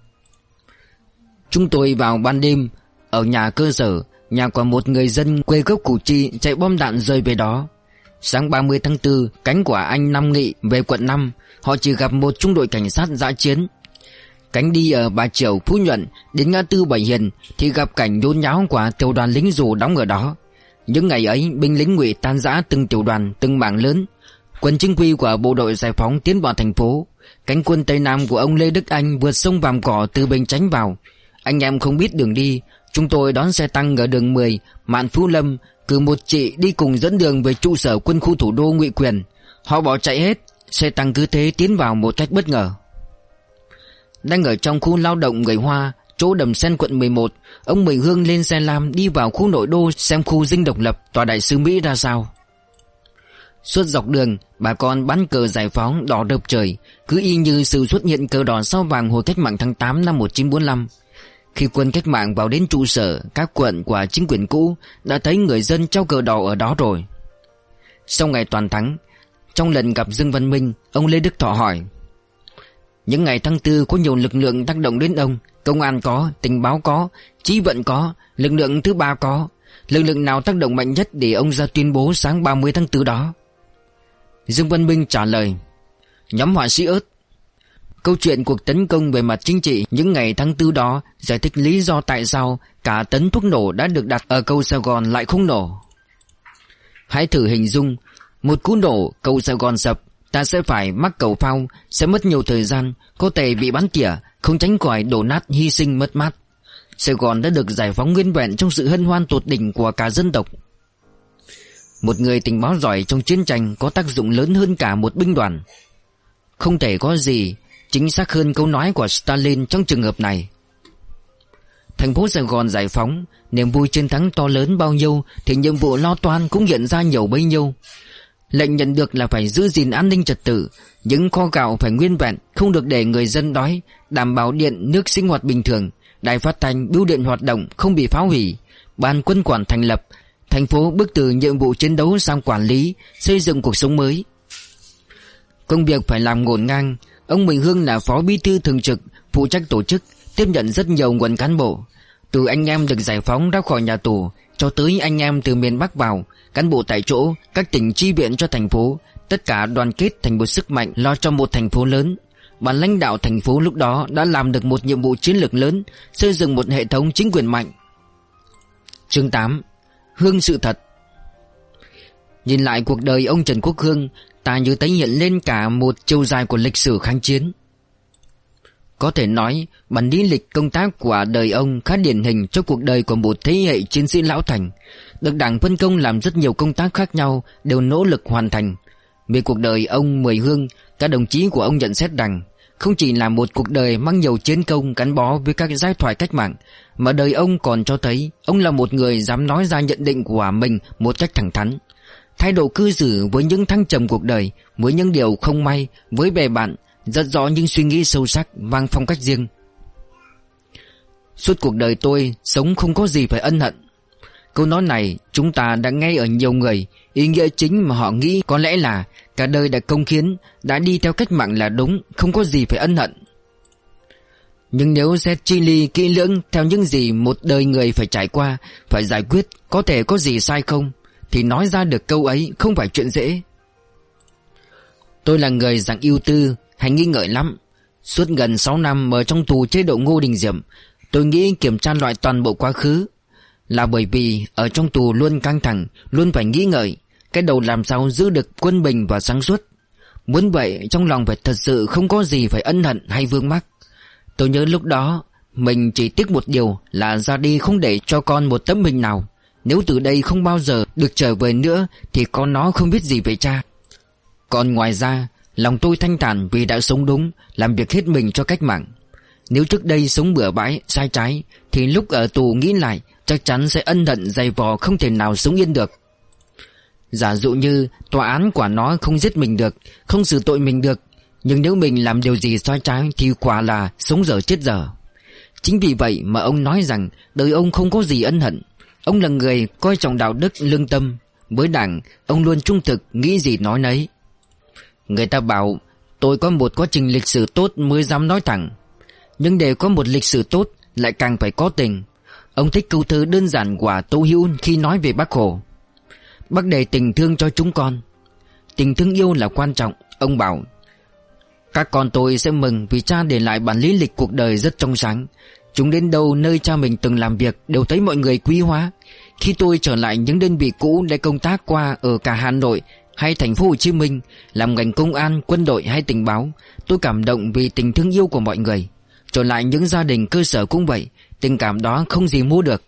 Chúng tôi vào ban đêm ở nhà cơ sở, nhà của một người dân quê gốc Củ Chi chạy bom đạn rơi về đó. Sáng ba mươi tháng tư, cánh của anh Năm Nghị về quận năm, họ chỉ gặp một trung đội cảnh sát dã chiến. Cánh đi ở Bà Triệu, Phú Nhuận đến ngã tư Bảy Hiền thì gặp cảnh nhốn nháo của tiểu đoàn lính dù đóng ở đó. Những ngày ấy, binh lính Ngụy tan rã từng tiểu đoàn, từng mảng lớn. Quân chính quy của bộ đội giải phóng tiến vào thành phố. Cánh quân Tây Nam của ông Lê Đức Anh vượt sông Vàm Cỏ từ Bình Chánh vào. Anh em không biết đường đi, chúng tôi đón xe tăng ở đường mười, Mạn Phú Lâm, cử một chị đi cùng dẫn đường về trụ sở quân khu thủ đô Ngụy Quyền. Họ bỏ chạy hết, xe tăng cứ thế tiến vào một cách bất ngờ. Đang ở trong khu lao động người Hoa, chỗ Đầm Sen quận mười một, ông Mười Hương lên xe lam đi vào khu nội đô xem khu dinh độc lập tòa đại sứ Mỹ ra sao. Suốt dọc đường, bà con bắn cờ giải phóng đỏ rợp trời, cứ y như sự xuất hiện cờ đỏ sao vàng hồi cách mạng tháng tám năm một nghìn chín trăm bốn mươi lăm. Khi quân cách mạng vào đến trụ sở các quận của chính quyền cũ, đã thấy người dân treo cờ đỏ ở đó rồi. Sau ngày toàn thắng, trong lần gặp Dương Văn Minh, ông Lê Đức Thọ hỏi: "Những ngày tháng tư có nhiều lực lượng tác động đến ông. Công an có, tình báo có, chí vận có, lực lượng thứ ba có. Lực lượng nào tác động mạnh nhất để ông ra tuyên bố sáng ba mươi tháng tư đó?" Dương Văn Minh trả lời: "Nhóm họa sĩ Ớt." Câu chuyện cuộc tấn công về mặt chính trị những ngày tháng tư đó giải thích lý do tại sao cả tấn thuốc nổ đã được đặt ở cầu Sài Gòn lại không nổ. Hãy thử hình dung, một cú nổ cầu Sài Gòn sập, ta sẽ phải mắc cầu phao, sẽ mất nhiều thời gian, có thể bị bắn tỉa, không tránh khỏi đổ nát, hy sinh, mất mát. Sài Gòn đã được giải phóng nguyên vẹn trong sự hân hoan tột đỉnh của cả dân tộc. Một người tình báo giỏi trong chiến tranh có tác dụng lớn hơn cả một binh đoàn. Không thể có gì chính xác hơn câu nói của Stalin trong trường hợp này. Thành phố Sài Gòn giải phóng, niềm vui chiến thắng to lớn bao nhiêu thì nhiệm vụ lo toan cũng hiện ra nhiều bấy nhiêu. Lệnh nhận được là phải giữ gìn an ninh trật tự, những kho gạo phải nguyên vẹn, không được để người dân đói, đảm bảo điện nước sinh hoạt bình thường, đài phát thanh bưu điện hoạt động không bị phá hủy, ban quân quản thành lập, thành phố bước từ nhiệm vụ chiến đấu sang quản lý, xây dựng cuộc sống mới. Công việc phải làm ngổn ngang. Ông Bình Hương là phó bí thư thường trực, phụ trách tổ chức, tiếp nhận rất nhiều nguồn cán bộ. Từ anh em được giải phóng ra khỏi nhà tù cho tới anh em từ miền Bắc vào, cán bộ tại chỗ, các tỉnh chi viện cho thành phố, tất cả đoàn kết thành một sức mạnh lo cho một thành phố lớn. Ban lãnh đạo thành phố lúc đó đã làm được một nhiệm vụ chiến lược lớn, xây dựng một hệ thống chính quyền mạnh. Chương tám. Hương sự thật. Nhìn lại cuộc đời ông Trần Quốc Hương, ta như thấy hiện lên cả một chiều dài của lịch sử kháng chiến. Có thể nói, bản lý lịch công tác của đời ông khá điển hình cho cuộc đời của một thế hệ chiến sĩ lão thành, được Đảng phân công làm rất nhiều công tác khác nhau, đều nỗ lực hoàn thành. Về cuộc đời ông Mười Hương, các đồng chí của ông nhận xét rằng, không chỉ là một cuộc đời mang nhiều chiến công gắn bó với các giai thoại cách mạng, mà đời ông còn cho thấy ông là một người dám nói ra nhận định của mình một cách thẳng thắn. Thái độ cư xử với những thăng trầm cuộc đời, với những điều không may, với bè bạn, rất rõ những suy nghĩ sâu sắc, mang phong cách riêng. Suốt cuộc đời tôi sống không có gì phải ân hận. Câu nói này chúng ta đã nghe ở nhiều người, Ý nghĩa chính mà họ nghĩ có lẽ là cả đời đã công hiến, đã đi theo cách mạng là đúng, không có gì phải ân hận. Nhưng nếu xét chi ly kỹ lưỡng theo những gì một đời người phải trải qua, phải giải quyết, có thể có gì sai không, thì nói ra được câu ấy không phải chuyện dễ. Tôi là người dạng ưu tư, hay nghi ngợi lắm. Suốt gần sáu năm ở trong tù chế độ Ngô Đình Diệm, tôi nghĩ kiểm tra loại toàn bộ quá khứ. Là bởi vì ở trong tù luôn căng thẳng, luôn phải nghĩ ngợi, cái đầu làm sao giữ được quân bình và sáng suốt. Muốn vậy trong lòng phải thật sự không có gì phải ân hận hay vương mắc. Tôi nhớ lúc đó mình chỉ tiếc một điều là ra đi không để cho con một tấm hình nào. Nếu từ đây không bao giờ được trở về nữa thì con nó không biết gì về cha. Còn ngoài ra, lòng tôi thanh thản vì đã sống đúng, làm việc hết mình cho cách mạng. Nếu trước đây sống bừa bãi, sai trái, thì lúc ở tù nghĩ lại chắc chắn sẽ ân hận dày vò không thể nào sống yên được. Giả dụ như tòa án quả nó không giết mình được, không xử tội mình được, nhưng nếu mình làm điều gì sai trái thì quả là sống dở chết dở. Chính vì vậy mà ông nói rằng đời ông không có gì ân hận. Ông là người coi trọng đạo đức lương tâm. Với đảng, ông luôn trung thực, nghĩ gì nói nấy. Người ta bảo tôi có một quá trình lịch sử tốt mới dám nói thẳng. Nhưng để có một lịch sử tốt lại càng phải có tình. Ông thích câu thơ đơn giản của Tố Hữu khi nói về Bác Hồ. Bác để tình thương cho chúng con. Tình thương yêu là quan trọng. Ông bảo các con tôi sẽ mừng vì cha để lại bản lý lịch cuộc đời rất trong sáng. Chúng đến đâu nơi cha mình từng làm việc đều thấy mọi người quý hóa. Khi tôi trở lại những đơn vị cũ để công tác qua ở cả Hà Nội hay thành phố Hồ Chí Minh, làm ngành công an, quân đội hay tình báo, tôi cảm động vì tình thương yêu của mọi người. Trở lại những gia đình cơ sở cũng vậy, tình cảm đó không gì mua được.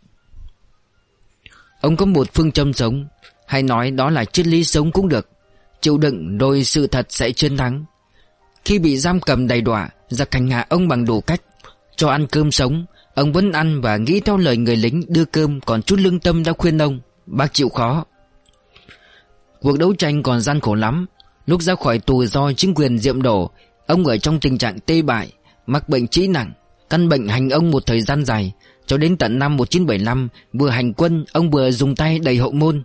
Ông có một phương châm sống, hay nói đó là triết lý sống cũng được. Chịu đựng rồi sự thật sẽ chiến thắng. Khi bị giam cầm đầy đọa, giặc hành hạ ông bằng đủ cách. Cho ăn cơm sống, ông vẫn ăn và nghĩ theo lời người lính đưa cơm, còn chút lương tâm đã khuyên ông, bác chịu khó. Cuộc đấu tranh còn gian khổ lắm. Lúc ra khỏi tù do chính quyền Diệm đổ, ông ở trong tình trạng tê bại, mắc bệnh trĩ nặng. Căn bệnh hành ông một thời gian dài, cho đến tận năm một nghìn chín trăm bảy mươi lăm, vừa hành quân, ông vừa dùng tay đẩy hậu môn.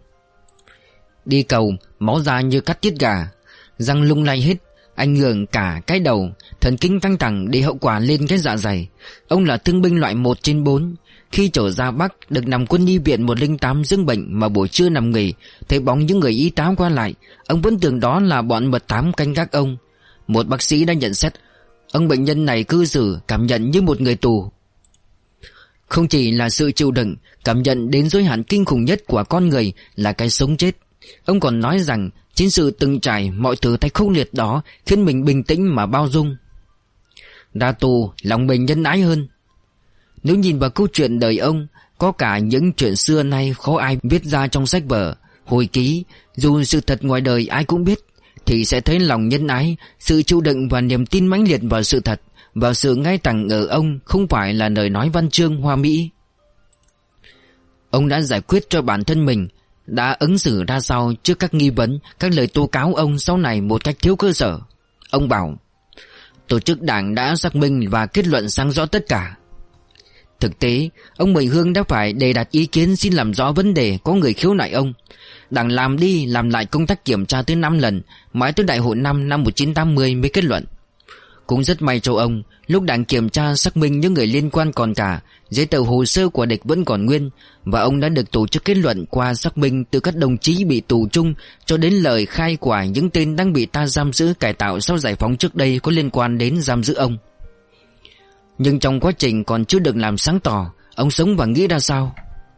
Đi cầu, máu ra như cắt tiết gà, răng lung lay hết, ảnh hưởng cả cái đầu, thần kinh căng thẳng để hậu quả lên cái dạ dày. Ông là thương binh loại một trên bốn. Khi trở ra Bắc, được nằm quân y viện một không tám dưỡng bệnh mà buổi trưa nằm nghỉ, thấy bóng những người y tá qua lại, ông vẫn tưởng đó là bọn mật thám canh gác ông. Một bác sĩ đã nhận xét, ông bệnh nhân này cư xử cảm nhận như một người tù. Không chỉ là sự chịu đựng, cảm nhận đến giới hạn kinh khủng nhất của con người là cái sống chết. Ông còn nói rằng chính sự từng trải mọi thứ thay khốc liệt đó khiến mình bình tĩnh mà bao dung. Ra tù, lòng mình nhân ái hơn. Nếu nhìn vào câu chuyện đời ông, có cả những chuyện xưa nay khó ai viết ra trong sách vở, hồi ký, dù sự thật ngoài đời ai cũng biết, thì sẽ thấy lòng nhân ái, sự chịu đựng và niềm tin mãnh liệt vào sự thật, vào sự ngay thẳng ở ông không phải là lời nói văn chương hoa mỹ. Ông đã giải quyết cho bản thân mình, đã ứng xử ra sao trước các nghi vấn, các lời tố cáo ông sau này một cách thiếu cơ sở. Ông bảo, tổ chức đảng đã xác minh và kết luận sáng rõ tất cả. Thực tế, ông Mười Hương đã phải đề đặt ý kiến xin làm rõ vấn đề có người khiếu nại ông. Đảng làm đi làm lại công tác kiểm tra tới năm lần, mãi tới đại hội năm năm một nghìn chín trăm tám mươi mới kết luận. Cũng rất may cho ông, lúc đảng kiểm tra xác minh những người liên quan còn cả, giấy tờ hồ sơ của địch vẫn còn nguyên, và ông đã được tổ chức kết luận qua xác minh từ các đồng chí bị tù chung cho đến lời khai của những tên đang bị ta giam giữ cải tạo sau giải phóng trước đây có liên quan đến giam giữ ông. Nhưng trong quá trình còn chưa được làm sáng tỏ, ông sống và nghĩ ra sao?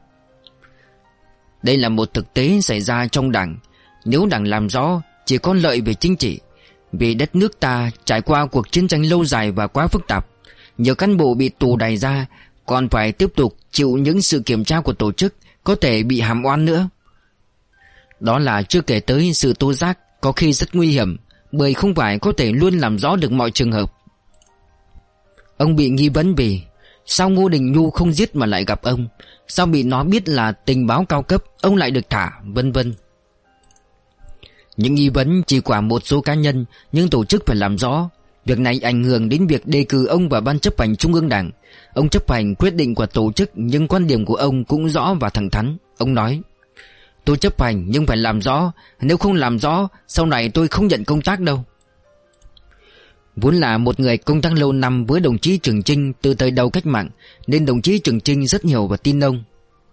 Đây là một thực tế xảy ra trong đảng. Nếu đảng làm rõ, chỉ có lợi về chính trị. Vì đất nước ta trải qua cuộc chiến tranh lâu dài và quá phức tạp, nhiều cán bộ bị tù đày ra, còn phải tiếp tục chịu những sự kiểm tra của tổ chức, có thể bị hàm oan nữa. Đó là chưa kể tới sự tố giác có khi rất nguy hiểm, bởi không phải có thể luôn làm rõ được mọi trường hợp. Ông bị nghi vấn vì sao Ngô Đình Nhu không giết mà lại gặp ông, sao bị nó biết là tình báo cao cấp ông lại được thả, vân vân. Những nghi vấn chỉ của một số cá nhân, nhưng tổ chức phải làm rõ. Việc này ảnh hưởng đến việc đề cử ông vào Ban chấp hành Trung ương Đảng. Ông chấp hành quyết định của tổ chức, nhưng quan điểm của ông cũng rõ và thẳng thắn. Ông nói, Tôi chấp hành nhưng phải làm rõ. Nếu không làm rõ, sau này tôi không nhận công tác đâu. Vốn là một người công tác lâu năm với đồng chí Trường Chinh từ thời đầu cách mạng, nên đồng chí Trường Chinh rất hiểu và tin ông.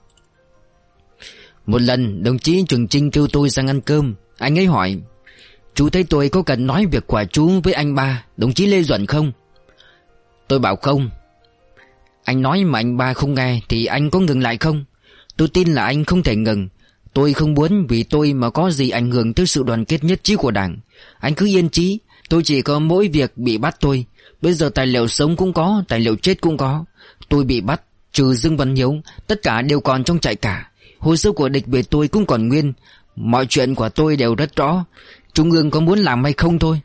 Một lần đồng chí Trường Chinh kêu tôi sang ăn cơm. Anh ấy hỏi: chú thấy tôi có cần nói việc của chú với anh ba, đồng chí Lê Duẩn không? Tôi bảo không. Anh nói mà anh ba không nghe thì anh có ngừng lại không? Tôi tin là anh không thể ngừng. Tôi không muốn vì tôi mà có gì ảnh hưởng tới sự đoàn kết nhất trí của Đảng. Anh cứ yên chí. Tôi chỉ có mỗi việc bị bắt thôi. Bây giờ tài liệu sống cũng có, tài liệu chết cũng có. Tôi bị bắt, trừ Dương Văn Hiếu, tất cả đều còn trong trại cả. Hồ sơ của địch về tôi cũng còn nguyên. Mọi chuyện của tôi đều rất rõ. Trung ương có muốn làm hay không thôi.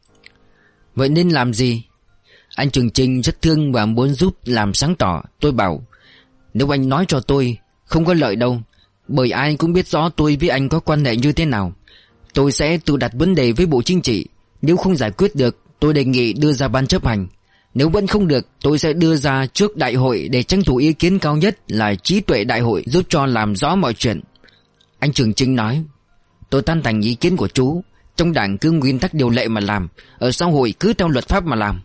Vậy nên làm gì? Anh Trường Chinh rất thương và muốn giúp làm sáng tỏ. Tôi bảo: nếu anh nói cho tôi, không có lợi đâu. Bởi ai cũng biết rõ tôi với anh có quan hệ như thế nào. Tôi sẽ tự đặt vấn đề với Bộ Chính trị. Nếu không giải quyết được, tôi đề nghị đưa ra ban chấp hành. Nếu vẫn không được, tôi sẽ đưa ra trước đại hội để tranh thủ ý kiến cao nhất là trí tuệ đại hội giúp cho làm rõ mọi chuyện. Anh Trường Chinh nói: tôi tán thành ý kiến của chú. Trong Đảng cứ nguyên tắc điều lệ mà làm, ở xã hội cứ theo luật pháp mà làm.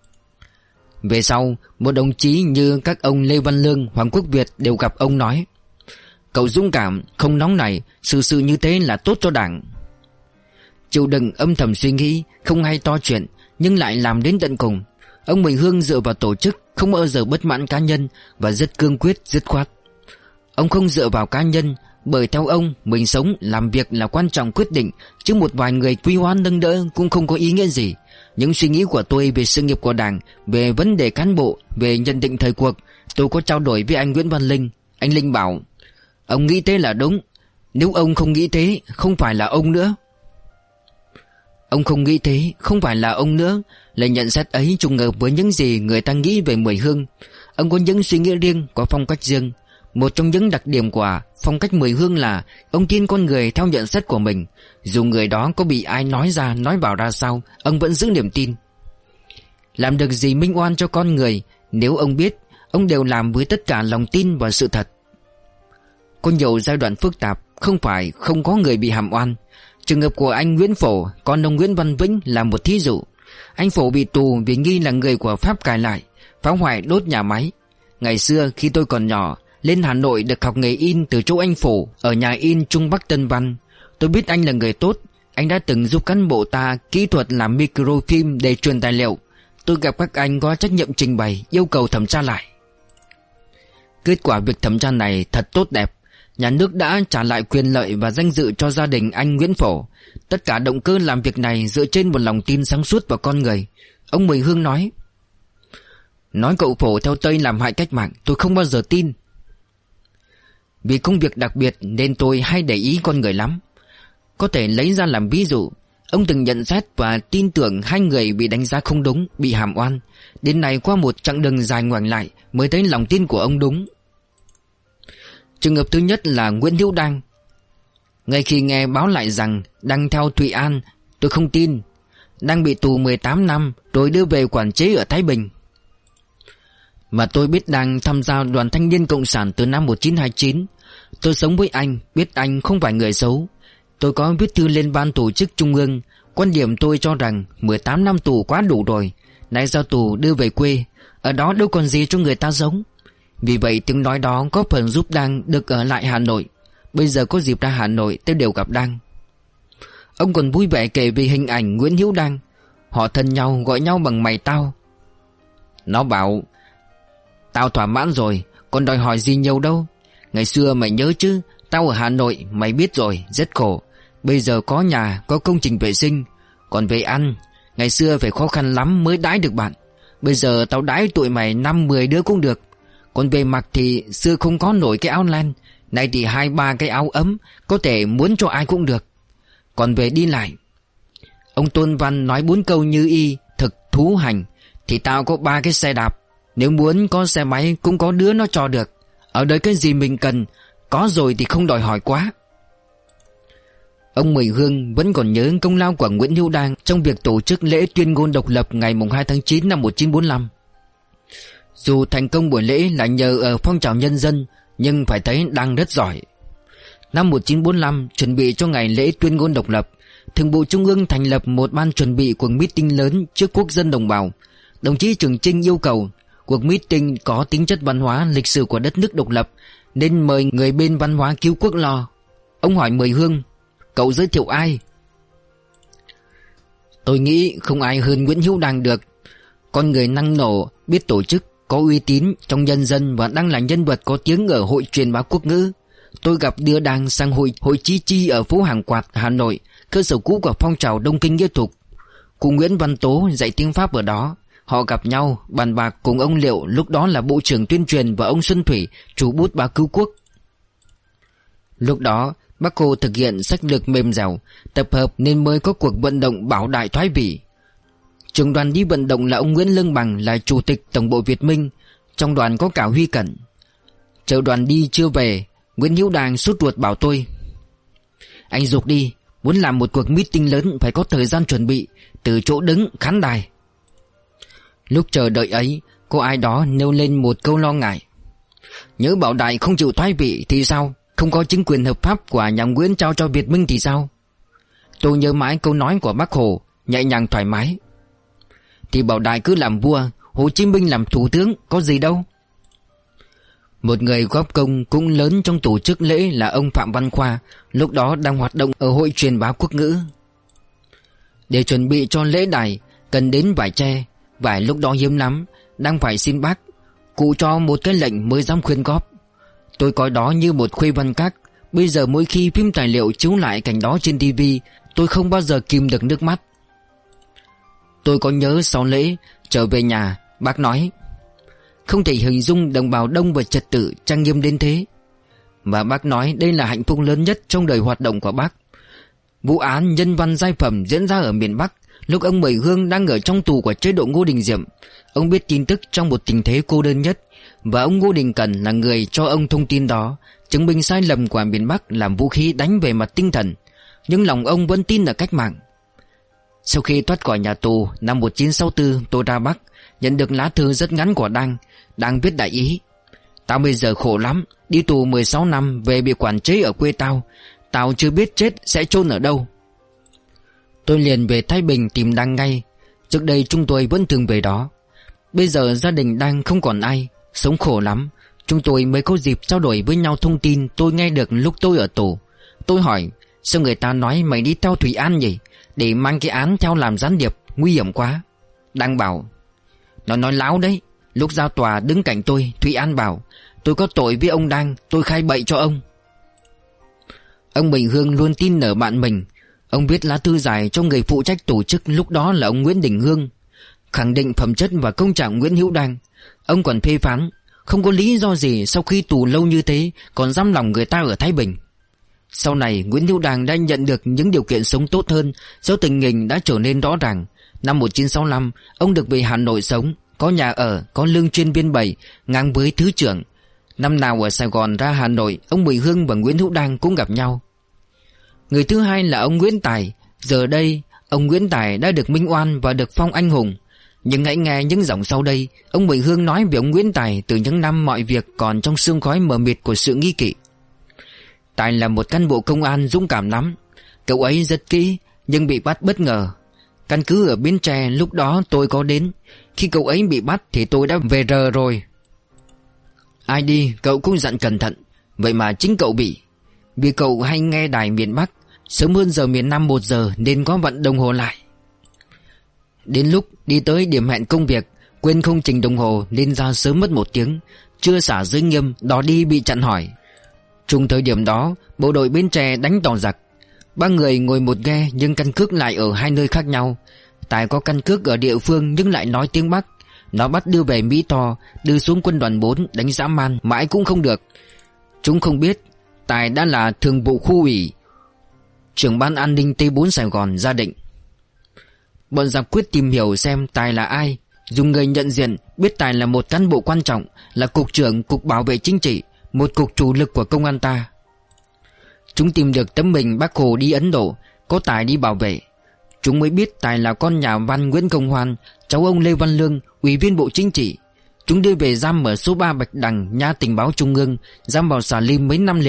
Về sau, một đồng chí như các ông Lê Văn Lương, Hoàng Quốc Việt đều gặp ông nói: cậu dũng cảm, không nóng nảy, sự sự như thế là tốt cho Đảng. Chịu đựng âm thầm suy nghĩ, không hay to chuyện, nhưng lại làm đến tận cùng. Ông Mười Hương dựa vào tổ chức, không bao giờ bất mãn cá nhân và rất cương quyết, dứt khoát. Ông không dựa vào cá nhân, bởi theo ông, mình sống, làm việc là quan trọng quyết định, chứ một vài người quý hoan nâng đỡ cũng không có ý nghĩa gì. Những suy nghĩ của tôi về sự nghiệp của Đảng, về vấn đề cán bộ, về nhận định thời cuộc, tôi có trao đổi với anh Nguyễn Văn Linh. Anh Linh bảo: ông nghĩ thế là đúng. Nếu ông không nghĩ thế, không phải là ông nữa. Ông không nghĩ thế, không phải là ông nữa. Lời nhận xét ấy trùng hợp với những gì người ta nghĩ về Mười Hương. Ông có những suy nghĩ riêng, có phong cách riêng. Một trong những đặc điểm của phong cách Mười Hương là ông tin con người theo nhận xét của mình. Dù người đó có bị ai nói ra, nói vào ra sao, ông vẫn giữ niềm tin. Làm được gì minh oan cho con người, nếu ông biết, ông đều làm với tất cả lòng tin và sự thật. Có nhiều giai đoạn phức tạp, không phải không có người bị hàm oan. Trường hợp của anh Nguyễn Phổ, con ông Nguyễn Văn Vĩnh là một thí dụ. Anh Phổ bị tù vì nghi là người của Pháp cài lại, phá hoại đốt nhà máy. Ngày xưa khi tôi còn nhỏ, lên Hà Nội được học nghề in từ chỗ anh Phổ ở nhà in Trung Bắc Tân Văn. Tôi biết anh là người tốt. Anh đã từng giúp cán bộ ta kỹ thuật làm microfilm để truyền tài liệu. Tôi gặp các anh có trách nhiệm trình bày, yêu cầu thẩm tra lại. Kết quả việc thẩm tra này thật tốt đẹp. Nhà nước đã trả lại quyền lợi và danh dự cho gia đình anh Nguyễn Phổ. Tất cả động cơ làm việc này dựa trên một lòng tin sáng suốt vào con người. Ông Mười Hương nói: nói cậu Phổ theo Tây làm hại cách mạng, tôi không bao giờ tin. Vì công việc đặc biệt nên tôi hay để ý con người lắm. Có thể lấy ra làm ví dụ, ông từng nhận xét và tin tưởng hai người bị đánh giá không đúng, bị hàm oan. Đến nay qua một chặng đường dài ngoảnh lại mới thấy lòng tin của ông đúng. Trường hợp thứ nhất là Nguyễn Hữu Đăng. Ngay khi nghe báo lại rằng Đăng theo Thụy An, tôi không tin. Đăng bị tù mười tám năm rồi đưa về quản chế ở Thái Bình. Mà tôi biết Đăng tham gia đoàn thanh niên cộng sản từ năm một nghìn chín trăm hai mươi chín. Tôi sống với anh, biết anh không phải người xấu. Tôi có viết thư lên ban tổ chức trung ương. Quan điểm tôi cho rằng mười tám năm tù quá đủ rồi. Nay ra tù đưa về quê, ở đó đâu còn gì cho người ta giống. Vì vậy tiếng nói đó có phần giúp Đăng được ở lại Hà Nội. Bây giờ có dịp ra Hà Nội tôi đều gặp Đăng. Ông còn vui vẻ kể về hình ảnh Nguyễn Hữu Đăng. Họ thân nhau, gọi nhau bằng mày tao. Nó bảo: tao thỏa mãn rồi, còn đòi hỏi gì nhiều đâu. Ngày xưa mày nhớ chứ, tao ở Hà Nội mày biết rồi, rất khổ. Bây giờ có nhà, có công trình vệ sinh. Còn về ăn, ngày xưa phải khó khăn lắm mới đãi được bạn. Bây giờ tao đãi tụi mày năm mười đứa cũng được. Còn về mặc thì xưa không có nổi cái áo len, nay thì hai ba cái áo ấm, có thể muốn cho ai cũng được. Còn về đi lại, ông Tôn Văn nói bốn câu như y, thực, thú, hành. Thì tao có ba cái xe đạp. Nếu muốn có xe máy cũng có đứa nó cho được. Ở đây cái gì mình cần, có rồi thì không đòi hỏi quá. Ông Mười Hương vẫn còn nhớ công lao của Nguyễn Hữu Đăng trong việc tổ chức lễ tuyên ngôn độc lập ngày hai tháng chín năm một nghìn chín trăm bốn mươi lăm. Dù thành công buổi lễ là nhờ ở phong trào nhân dân, nhưng phải thấy Đăng rất giỏi. Năm một nghìn chín trăm bốn mươi lăm, chuẩn bị cho ngày lễ tuyên ngôn độc lập, Thường vụ Trung ương thành lập một ban chuẩn bị cuộc meeting lớn trước quốc dân đồng bào. Đồng chí Trường Chinh yêu cầu cuộc meeting có tính chất văn hóa lịch sử của đất nước độc lập, nên mời người bên văn hóa cứu quốc lo. Ông hỏi Mười Hương: cậu giới thiệu ai? Tôi nghĩ không ai hơn Nguyễn Hữu Đàng được. Con người năng nổ, biết tổ chức, có uy tín trong nhân dân và đang là nhân vật có tiếng ở Hội truyền bá quốc ngữ. Tôi gặp đưa Đàng sang hội hội Chí Chi ở phố Hàng Quạt, Hà Nội, cơ sở cũ của phong trào Đông Kinh Nghĩa Thục. Cụ Nguyễn Văn Tố dạy tiếng Pháp ở đó. Họ gặp nhau bàn bạc cùng ông Liệu, lúc đó là Bộ trưởng Tuyên truyền, và ông Xuân Thủy, chủ bút báo Cứu Quốc. Lúc đó Bác Hồ thực hiện sách lược mềm dẻo, tập hợp nên mới có cuộc vận động bảo đại thoái vị. Trưởng đoàn đi vận động là ông Nguyễn Lương Bằng, là chủ tịch Tổng bộ Việt Minh. Trong đoàn có cả Huy Cẩn. Chờ đoàn đi chưa về, Nguyễn Hữu Đàng sốt ruột bảo tôi: anh dục đi, muốn làm một cuộc meeting lớn phải có thời gian chuẩn bị, từ chỗ đứng, khán đài. Lúc chờ đợi ấy, có ai đó nêu lên một câu lo ngại: nhớ bảo đại không chịu thoái vị thì sao? Không có chính quyền hợp pháp của nhà Nguyễn trao cho Việt Minh thì sao? Tôi nhớ mãi câu nói của Bác Hồ, nhẹ nhàng thoải mái: thì bảo đại cứ làm vua, Hồ Chí Minh làm thủ tướng, có gì đâu. Một người góp công cũng lớn trong tổ chức lễ là ông Phạm Văn Khoa, lúc đó đang hoạt động ở Hội truyền bá quốc ngữ. Để chuẩn bị cho lễ đài cần đến vải tre. Vải lúc đó hiếm lắm, đang phải xin bác. Cụ cho một cái lệnh mới dám khuyên góp. Tôi coi đó như một khuê văn các. Bây giờ mỗi khi phim tài liệu chiếu lại cảnh đó trên tivi, tôi không bao giờ kìm được nước mắt. Tôi có nhớ sau lễ trở về nhà, bác nói: không thể hình dung đồng bào đông và trật tự trang nghiêm đến thế. Và bác nói đây là hạnh phúc lớn nhất trong đời hoạt động của bác. Vụ án nhân văn giai phẩm diễn ra ở miền Bắc lúc ông Mười Hương đang ở trong tù của chế độ Ngô Đình Diệm. Ông biết tin tức trong một tình thế cô đơn nhất, và ông Ngô Đình Cẩn là người cho ông thông tin đó, chứng minh sai lầm của miền Bắc làm vũ khí đánh về mặt tinh thần. Nhưng lòng ông vẫn tin ở cách mạng. Sau khi thoát khỏi nhà tù năm một nghìn chín trăm sáu mươi tư, tôi ra Bắc, nhận được lá thư rất ngắn của Đàng. Đàng viết đại ý: tao bây giờ khổ lắm, đi tù mười sáu năm, về bị quản chế ở quê tao. Tao chưa biết chết sẽ chôn ở đâu. Tôi liền về Thái Bình tìm Đàng ngay. Trước đây chúng tôi vẫn thường về đó. Bây giờ gia đình Đàng không còn ai, sống khổ lắm. Chúng tôi mới có dịp trao đổi với nhau thông tin tôi nghe được lúc tôi ở tù. Tôi hỏi: sao người ta nói mày đi theo Thủy An nhỉ? Để mang cái án theo làm gián điệp, nguy hiểm quá. Đàng bảo: nó nói láo đấy. Lúc ra tòa đứng cạnh tôi, Thủy An bảo: tôi có tội với ông Đàng, tôi khai bậy cho ông. Ông Bình Hương luôn tin ở bạn mình. Ông viết lá thư dài cho người phụ trách tổ chức lúc đó là ông Nguyễn Đình Hương, khẳng định phẩm chất và công trạng Nguyễn Hữu Đàng. Ông còn phê phán không có lý do gì sau khi tù lâu như thế còn giam lòng người ta ở Thái Bình. Sau này Nguyễn Hữu Đàng đã nhận được những điều kiện sống tốt hơn do tình hình đã trở nên rõ ràng. Năm một nghìn chín trăm sáu mươi lăm, ông được về Hà Nội sống, có nhà ở, có lương chuyên viên bảy, ngang với thứ trưởng. Năm nào ở Sài Gòn ra Hà Nội, ông Bùi Hương và Nguyễn Hữu Đàng cũng gặp nhau. Người thứ hai là ông Nguyễn Tài. Giờ đây ông Nguyễn Tài đã được minh oan và được phong anh hùng. Nhưng hãy nghe những dòng sau đây. Ông Bùi Hương nói về ông Nguyễn Tài từ những năm mọi việc còn trong sương khói mờ mịt của sự nghi kỵ. Tài là một cán bộ công an dũng cảm lắm. Cậu ấy rất kỹ nhưng bị bắt bất ngờ. Căn cứ ở Bến Tre lúc đó tôi có đến. Khi cậu ấy bị bắt thì tôi đã về rờ rồi. Ai đi cậu cũng dặn cẩn thận. Vậy mà chính cậu bị. Vì cậu hay nghe đài miền Bắc, sớm hơn giờ miền Nam một giờ nên có vặn đồng hồ lại. Đến lúc đi tới điểm hẹn công việc, quên không chỉnh đồng hồ nên ra sớm mất một tiếng. Chưa xả giới nghiêm, đó đi bị chặn hỏi. Trùng thời điểm đó, bộ đội Bến Tre đánh tàu giặc. Ba người ngồi một ghe nhưng căn cước lại ở hai nơi khác nhau. Tài có căn cước ở địa phương nhưng lại nói tiếng Bắc. Nó bắt đưa về Mỹ Tho, đưa xuống quân đoàn bốn đánh dã man mãi cũng không được. Chúng không biết Tài đã là thường vụ khu ủy, trưởng ban an ninh T bốn Sài Gòn gia định. Bọn giặc quyết tìm hiểu xem Tài là ai. Dùng người nhận diện biết Tài là một cán bộ quan trọng, là cục trưởng cục bảo vệ chính trị, một cục chủ lực của công an ta. Chúng tìm được tấm hình Bác Hồ đi Ấn Độ, có Tài đi bảo vệ. Chúng mới biết Tài là con nhà văn Nguyễn Công Hoan, cháu ông Lê Văn Lương, ủy viên Bộ Chính trị. Chúng đưa về giam ở số ba Bạch Đằng, nha tình báo Trung ương, giam vào xà lim mấy năm liền,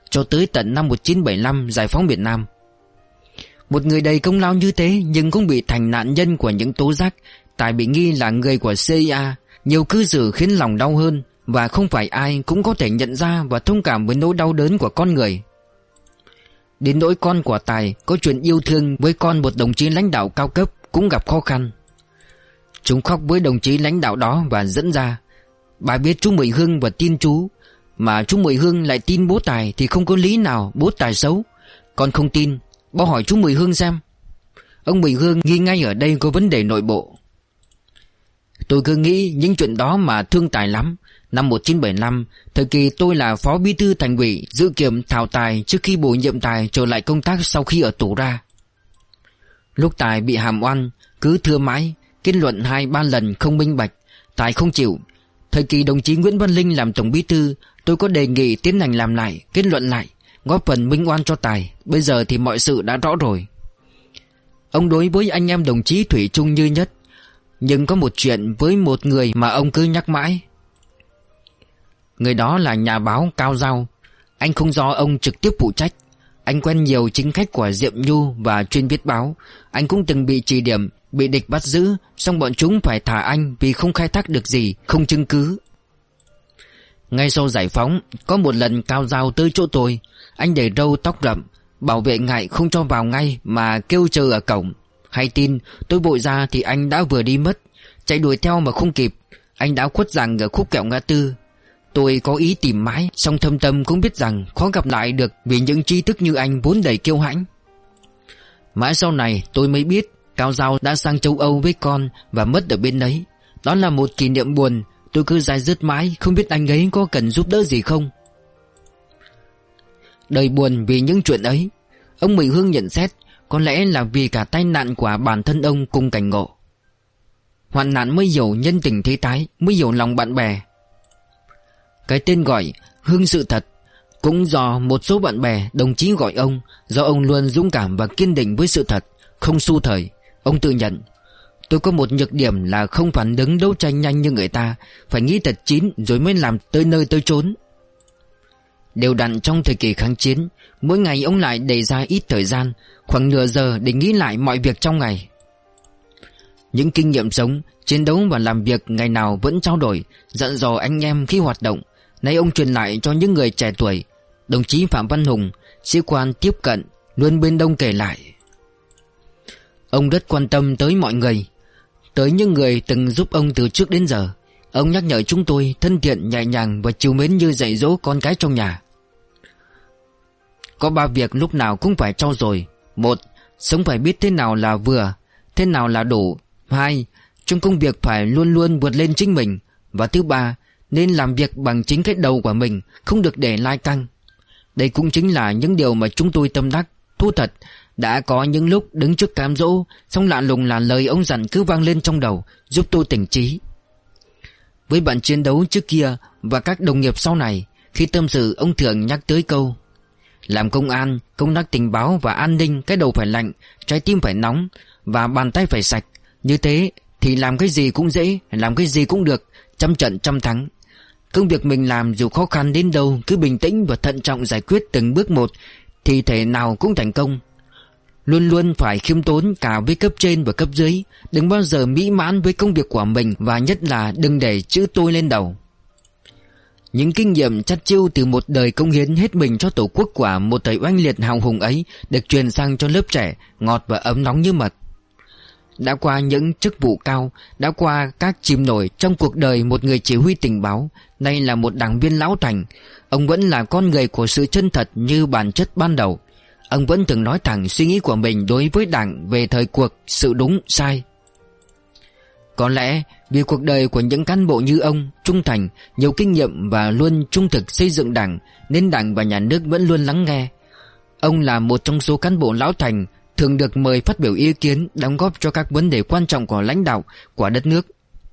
cho tới tận năm một nghìn chín trăm bảy mươi lăm giải phóng Việt Nam. Một người đầy công lao như thế nhưng cũng bị thành nạn nhân của những tố giác. Tài bị nghi là người của xê i a. Nhiều cư xử khiến lòng đau hơn, và không phải ai cũng có thể nhận ra và thông cảm với nỗi đau đớn của con người. Đến nỗi con của Tài có chuyện yêu thương với con một đồng chí lãnh đạo cao cấp cũng gặp khó khăn. Chúng khóc với đồng chí lãnh đạo đó và dẫn ra: bà biết chú Mười Hương và tin chú, mà chú Mười Hương lại tin bố Tài thì không có lý nào bố Tài xấu. Con không tin, bao hỏi chú Mười Hương xem. Ông Mười Hương nghi ngay ở đây có vấn đề nội bộ. Tôi cứ nghĩ những chuyện đó mà thương Tài lắm. Năm một nghìn chín trăm bảy mươi lăm, thời kỳ tôi là phó bí thư thành ủy, dự kiểm thảo Tài trước khi bổ nhiệm Tài trở lại công tác sau khi ở tù ra. Lúc Tài bị hàm oan, cứ thưa mãi, kết luận hai ba lần không minh bạch, Tài không chịu. Thời kỳ đồng chí Nguyễn Văn Linh làm tổng bí thư, tôi có đề nghị tiến hành làm lại, kết luận lại, góp phần minh oan cho Tài. Bây giờ thì mọi sự đã rõ rồi. Ông đối với anh em đồng chí thủy chung như nhất. Nhưng có một chuyện với một người mà ông cứ nhắc mãi. Người đó là nhà báo Cao Giao. Anh không do ông trực tiếp phụ trách. Anh quen nhiều chính khách của Diệm Nhu và chuyên viết báo. Anh cũng từng bị trì điểm, bị địch bắt giữ, xong bọn chúng phải thả anh vì không khai thác được gì, không chứng cứ. Ngay sau giải phóng, có một lần Cao Giao tới chỗ tôi. Anh để râu tóc rậm, bảo vệ ngại không cho vào ngay mà kêu chờ ở cổng. Hay tin, tôi vội ra thì anh đã vừa đi mất. Chạy đuổi theo mà không kịp. Anh đã khuất rằng ở khúc kẹo ngã tư. Tôi có ý tìm mãi, song thâm tâm cũng biết rằng khó gặp lại được vì những tri thức như anh vốn đầy kiêu hãnh. Mãi sau này tôi mới biết Cao Giao đã sang châu Âu với con và mất ở bên đấy. Đó là một kỷ niệm buồn. Tôi cứ dai dứt mãi, không biết anh ấy có cần giúp đỡ gì không. Đời buồn vì những chuyện ấy. Ông Mười Hương nhận xét có lẽ là vì cả tai nạn của bản thân ông cùng cảnh ngộ. Hoạn nạn mới hiểu nhân tình thế thái, mới hiểu lòng bạn bè. Cái tên gọi Hương Sự Thật cũng do một số bạn bè, đồng chí gọi ông, do ông luôn dũng cảm và kiên định với sự thật, không xu thời. Ông tự nhận: tôi có một nhược điểm là không phản ứng đấu tranh nhanh như người ta, phải nghĩ thật chín rồi mới làm tới nơi tới chốn. Đều đặn trong thời kỳ kháng chiến, mỗi ngày ông lại đề ra ít thời gian, khoảng nửa giờ để nghĩ lại mọi việc trong ngày. Những kinh nghiệm sống, chiến đấu và làm việc ngày nào vẫn trao đổi, dặn dò anh em khi hoạt động. Nay ông truyền lại cho những người trẻ tuổi. Đồng chí Phạm Văn Hùng, sĩ quan tiếp cận, luôn bên đông kể lại: ông rất quan tâm tới mọi người, tới những người từng giúp ông từ trước đến giờ. Ông nhắc nhở chúng tôi thân thiện, nhẹ nhàng và trìu mến như dạy dỗ con cái trong nhà. Có ba việc lúc nào cũng phải trau dồi. Một, sống phải biết thế nào là vừa, thế nào là đủ. Hai, trong công việc phải luôn luôn vượt lên chính mình. Và thứ ba, nên làm việc bằng chính cái đầu của mình, không được để lai căng. Đây cũng chính là những điều mà chúng tôi tâm đắc. Thú thật, đã có những lúc đứng trước cám dỗ, xong lạ lùng là lời ông dặn cứ vang lên trong đầu, giúp tôi tỉnh trí. Với bạn chiến đấu trước kia và các đồng nghiệp sau này, khi tâm sự ông thường nhắc tới câu: làm công an, công tác tình báo và an ninh, cái đầu phải lạnh, trái tim phải nóng và bàn tay phải sạch. Như thế thì làm cái gì cũng dễ, làm cái gì cũng được, trăm trận trăm thắng. Công việc mình làm dù khó khăn đến đâu, cứ bình tĩnh và thận trọng giải quyết từng bước một thì thể nào cũng thành công. Luôn luôn phải khiêm tốn cả với cấp trên và cấp dưới. Đừng bao giờ mỹ mãn với công việc của mình, và nhất là đừng để chữ tôi lên đầu. Những kinh nghiệm chắt chiu từ một đời cống hiến hết mình cho tổ quốc của một thời oanh liệt hào hùng ấy được truyền sang cho lớp trẻ, ngọt và ấm nóng như mật. Đã qua những chức vụ cao, đã qua các chìm nổi trong cuộc đời một người chỉ huy tình báo, nay là một đảng viên lão thành, ông vẫn là con người của sự chân thật như bản chất ban đầu. Ông vẫn từng nói thẳng suy nghĩ của mình đối với đảng về thời cuộc, sự đúng, sai. Có lẽ vì cuộc đời của những cán bộ như ông trung thành, nhiều kinh nghiệm và luôn trung thực xây dựng đảng, nên đảng và nhà nước vẫn luôn lắng nghe. Ông là một trong số cán bộ lão thành thường được mời phát biểu ý kiến, đóng góp cho các vấn đề quan trọng của lãnh đạo của đất nước.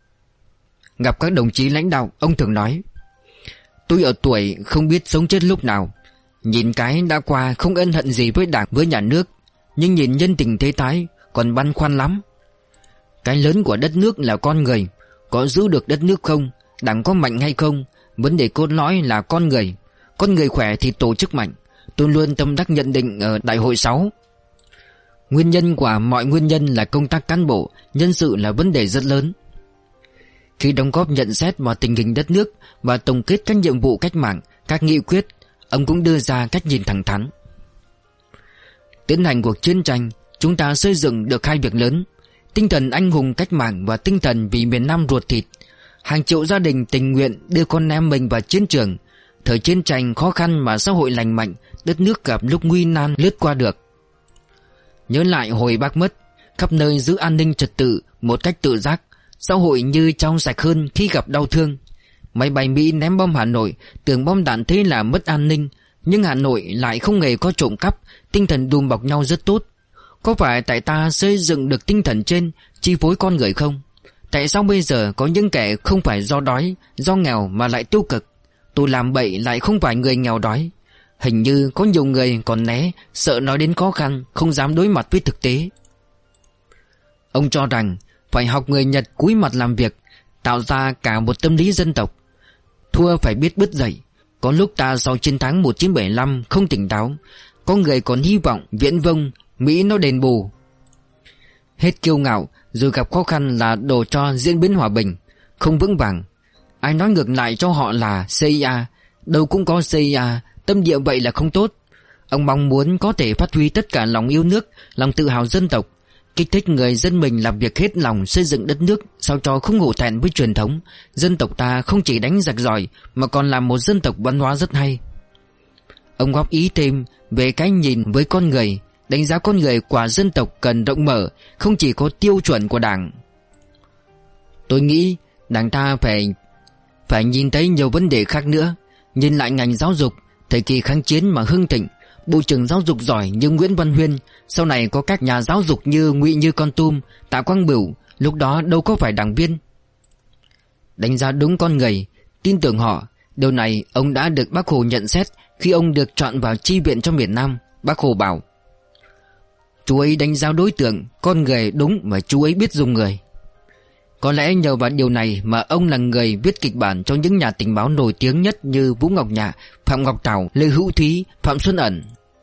Gặp các đồng chí lãnh đạo, ông thường nói: tôi ở tuổi không biết sống chết lúc nào. Nhìn cái đã qua không ân hận gì với đảng với nhà nước, nhưng nhìn nhân tình thế thái còn băn khoăn lắm. Cái lớn của đất nước là con người. Có giữ được đất nước không, đảng có mạnh hay không, vấn đề cốt lõi là con người. Con người khỏe thì tổ chức mạnh, tôi luôn tâm đắc nhận định ở đại hội sáu. Nguyên nhân của mọi nguyên nhân là công tác cán bộ, nhân sự là vấn đề rất lớn. Khi đóng góp nhận xét vào tình hình đất nước và tổng kết các nhiệm vụ cách mạng, các nghị quyết, ông cũng đưa ra cách nhìn thẳng thắn. Tiến hành cuộc chiến tranh, chúng ta xây dựng được hai việc lớn: tinh thần anh hùng cách mạng và tinh thần vì miền Nam ruột thịt. Hàng triệu gia đình tình nguyện đưa con em mình vào chiến trường. Thời chiến tranh khó khăn mà xã hội lành mạnh, đất nước gặp lúc nguy nan lướt qua được. Nhớ lại hồi Bác mất, khắp nơi giữ an ninh trật tự một cách tự giác, xã hội như trong sạch hơn khi gặp đau thương. Máy bay Mỹ ném bom Hà Nội, tưởng bom đạn thế là mất an ninh, nhưng Hà Nội lại không hề có trộm cắp, tinh thần đùm bọc nhau rất tốt. Có phải tại ta xây dựng được tinh thần trên chi phối con người không? Tại sao bây giờ có những kẻ không phải do đói, do nghèo mà lại tiêu cực? Tôi làm bậy lại không phải người nghèo đói. Hình như có nhiều người còn né, sợ nói đến khó khăn, không dám đối mặt với thực tế. Ông cho rằng phải học người Nhật cúi mặt làm việc, tạo ra cả một tâm lý dân tộc. Thua phải biết bứt dậy. Có lúc ta sau chiến thắng một nghìn chín trăm bảy mươi lăm không tỉnh táo, có người còn hy vọng viễn vông Mỹ nó đền bù. Hết kiêu ngạo rồi gặp khó khăn là đổ cho diễn biến hòa bình, không vững vàng. Ai nói ngược lại cho họ là xê i a, đâu cũng có xê i a, tâm địa vậy là không tốt. Ông mong muốn có thể phát huy tất cả lòng yêu nước, lòng tự hào dân tộc, kích thích người dân mình làm việc hết lòng xây dựng đất nước sao cho không hổ thẹn với truyền thống. Dân tộc ta không chỉ đánh giặc giỏi mà còn là một dân tộc văn hóa rất hay. Ông góp ý thêm về cái nhìn với con người, đánh giá con người của dân tộc cần rộng mở, không chỉ có tiêu chuẩn của Đảng. Tôi nghĩ Đảng ta phải phải nhìn thấy nhiều vấn đề khác nữa. Nhìn lại ngành giáo dục, thời kỳ kháng chiến mà hưng thịnh, bộ trưởng giáo dục giỏi như Nguyễn Văn Huyên, sau này có các nhà giáo dục như Ngụy Như Con Tum, Tạ Quang Bửu, lúc đó đâu có phải đảng viên. Đánh giá đúng con người, tin tưởng họ, điều này ông đã được Bác Hồ nhận xét khi ông được chọn vào chi viện cho miền Nam. Bác Hồ bảo: chú ấy đánh giá đối tượng, con người đúng mà chú ấy biết dùng người. Có lẽ nhờ vào điều này mà ông là người viết kịch bản cho những nhà tình báo nổi tiếng nhất như Vũ Ngọc Nhạ, Phạm Ngọc Thảo, Lê Hữu Thúy, Phạm Xuân Ẩn.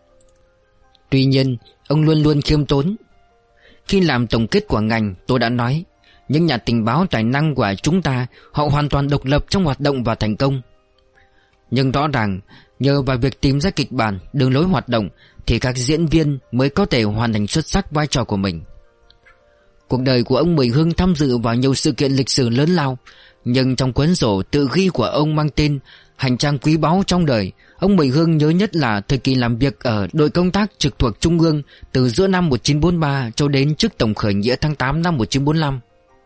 Tuy nhiên, ông luôn luôn khiêm tốn. Khi làm tổng kết của ngành, tôi đã nói, những nhà tình báo tài năng của chúng ta, họ hoàn toàn độc lập trong hoạt động và thành công. Nhưng rõ ràng, nhờ vào việc tìm ra kịch bản, đường lối hoạt động, thì các diễn viên mới có thể hoàn thành xuất sắc vai trò của mình. Cuộc đời của ông Mười Hưng tham dự vào nhiều sự kiện lịch sử lớn lao, nhưng trong cuốn sổ tự ghi của ông mang tên Hành trang quý báu trong đời, ông Mười Hưng nhớ nhất là thời kỳ làm việc ở đội công tác trực thuộc Trung ương từ giữa năm một nghìn chín trăm bốn mươi ba cho đến trước tổng khởi nghĩa tháng tám năm một nghìn chín trăm bốn mươi lăm.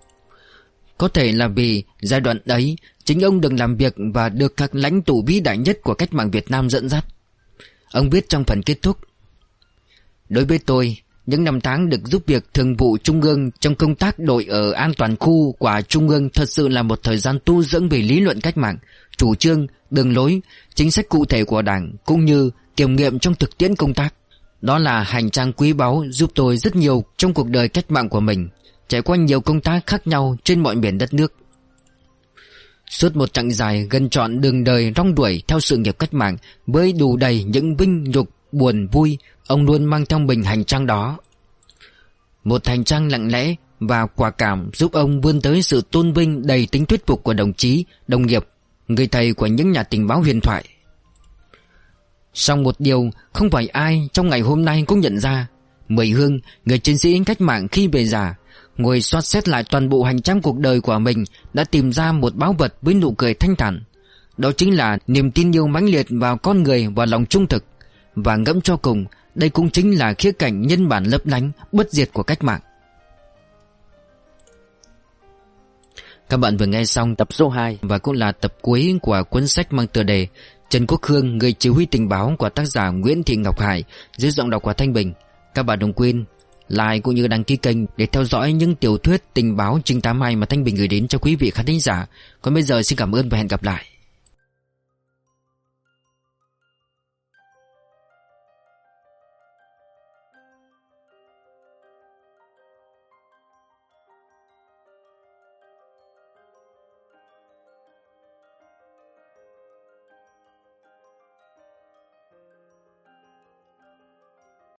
Có thể là vì giai đoạn ấy chính ông được làm việc và được các lãnh tụ vĩ đại nhất của cách mạng Việt Nam dẫn dắt. Ông viết trong phần kết thúc: đối với tôi, những năm tháng được giúp việc thường vụ Trung ương trong công tác đội ở an toàn khu của Trung ương thật sự là một thời gian tu dưỡng về lý luận cách mạng, chủ trương, đường lối, chính sách cụ thể của Đảng cũng như kiểm nghiệm trong thực tiễn công tác. Đó là hành trang quý báu giúp tôi rất nhiều trong cuộc đời cách mạng của mình, trải qua nhiều công tác khác nhau trên mọi miền đất nước. Suốt một chặng dài gần trọn đường đời rong ruổi theo sự nghiệp cách mạng với đủ đầy những vinh nhục, buồn vui, ông luôn mang trong mình hành trang đó. Một hành trang lặng lẽ và quả cảm giúp ông vươn tới sự tôn vinh đầy tính thuyết phục của đồng chí, đồng nghiệp, người thầy của những nhà tình báo huyền thoại. Song một điều không phải ai trong ngày hôm nay cũng nhận ra: Mười Hưng, người chiến sĩ cách mạng khi về già, ngồi soát xét lại toàn bộ hành trang cuộc đời của mình, đã tìm ra một báu vật với nụ cười thanh thản. Đó chính là niềm tin yêu mãnh liệt vào con người và lòng trung thực. Và ngẫm cho cùng, đây cũng chính là khía cạnh nhân bản lấp lánh, bất diệt của cách mạng. Các bạn vừa nghe xong tập số hai và cũng là tập cuối của cuốn sách mang tựa đề Trần Quốc Hương, người chỉ huy tình báo của tác giả Nguyễn Thị Ngọc Hải, dưới giọng đọc của Thanh Bình. Các bạn đừng quên like cũng như đăng ký kênh để theo dõi những tiểu thuyết tình báo trinh thám hay mà Thanh Bình gửi đến cho quý vị khán thính giả. Còn bây giờ xin cảm ơn và hẹn gặp lại.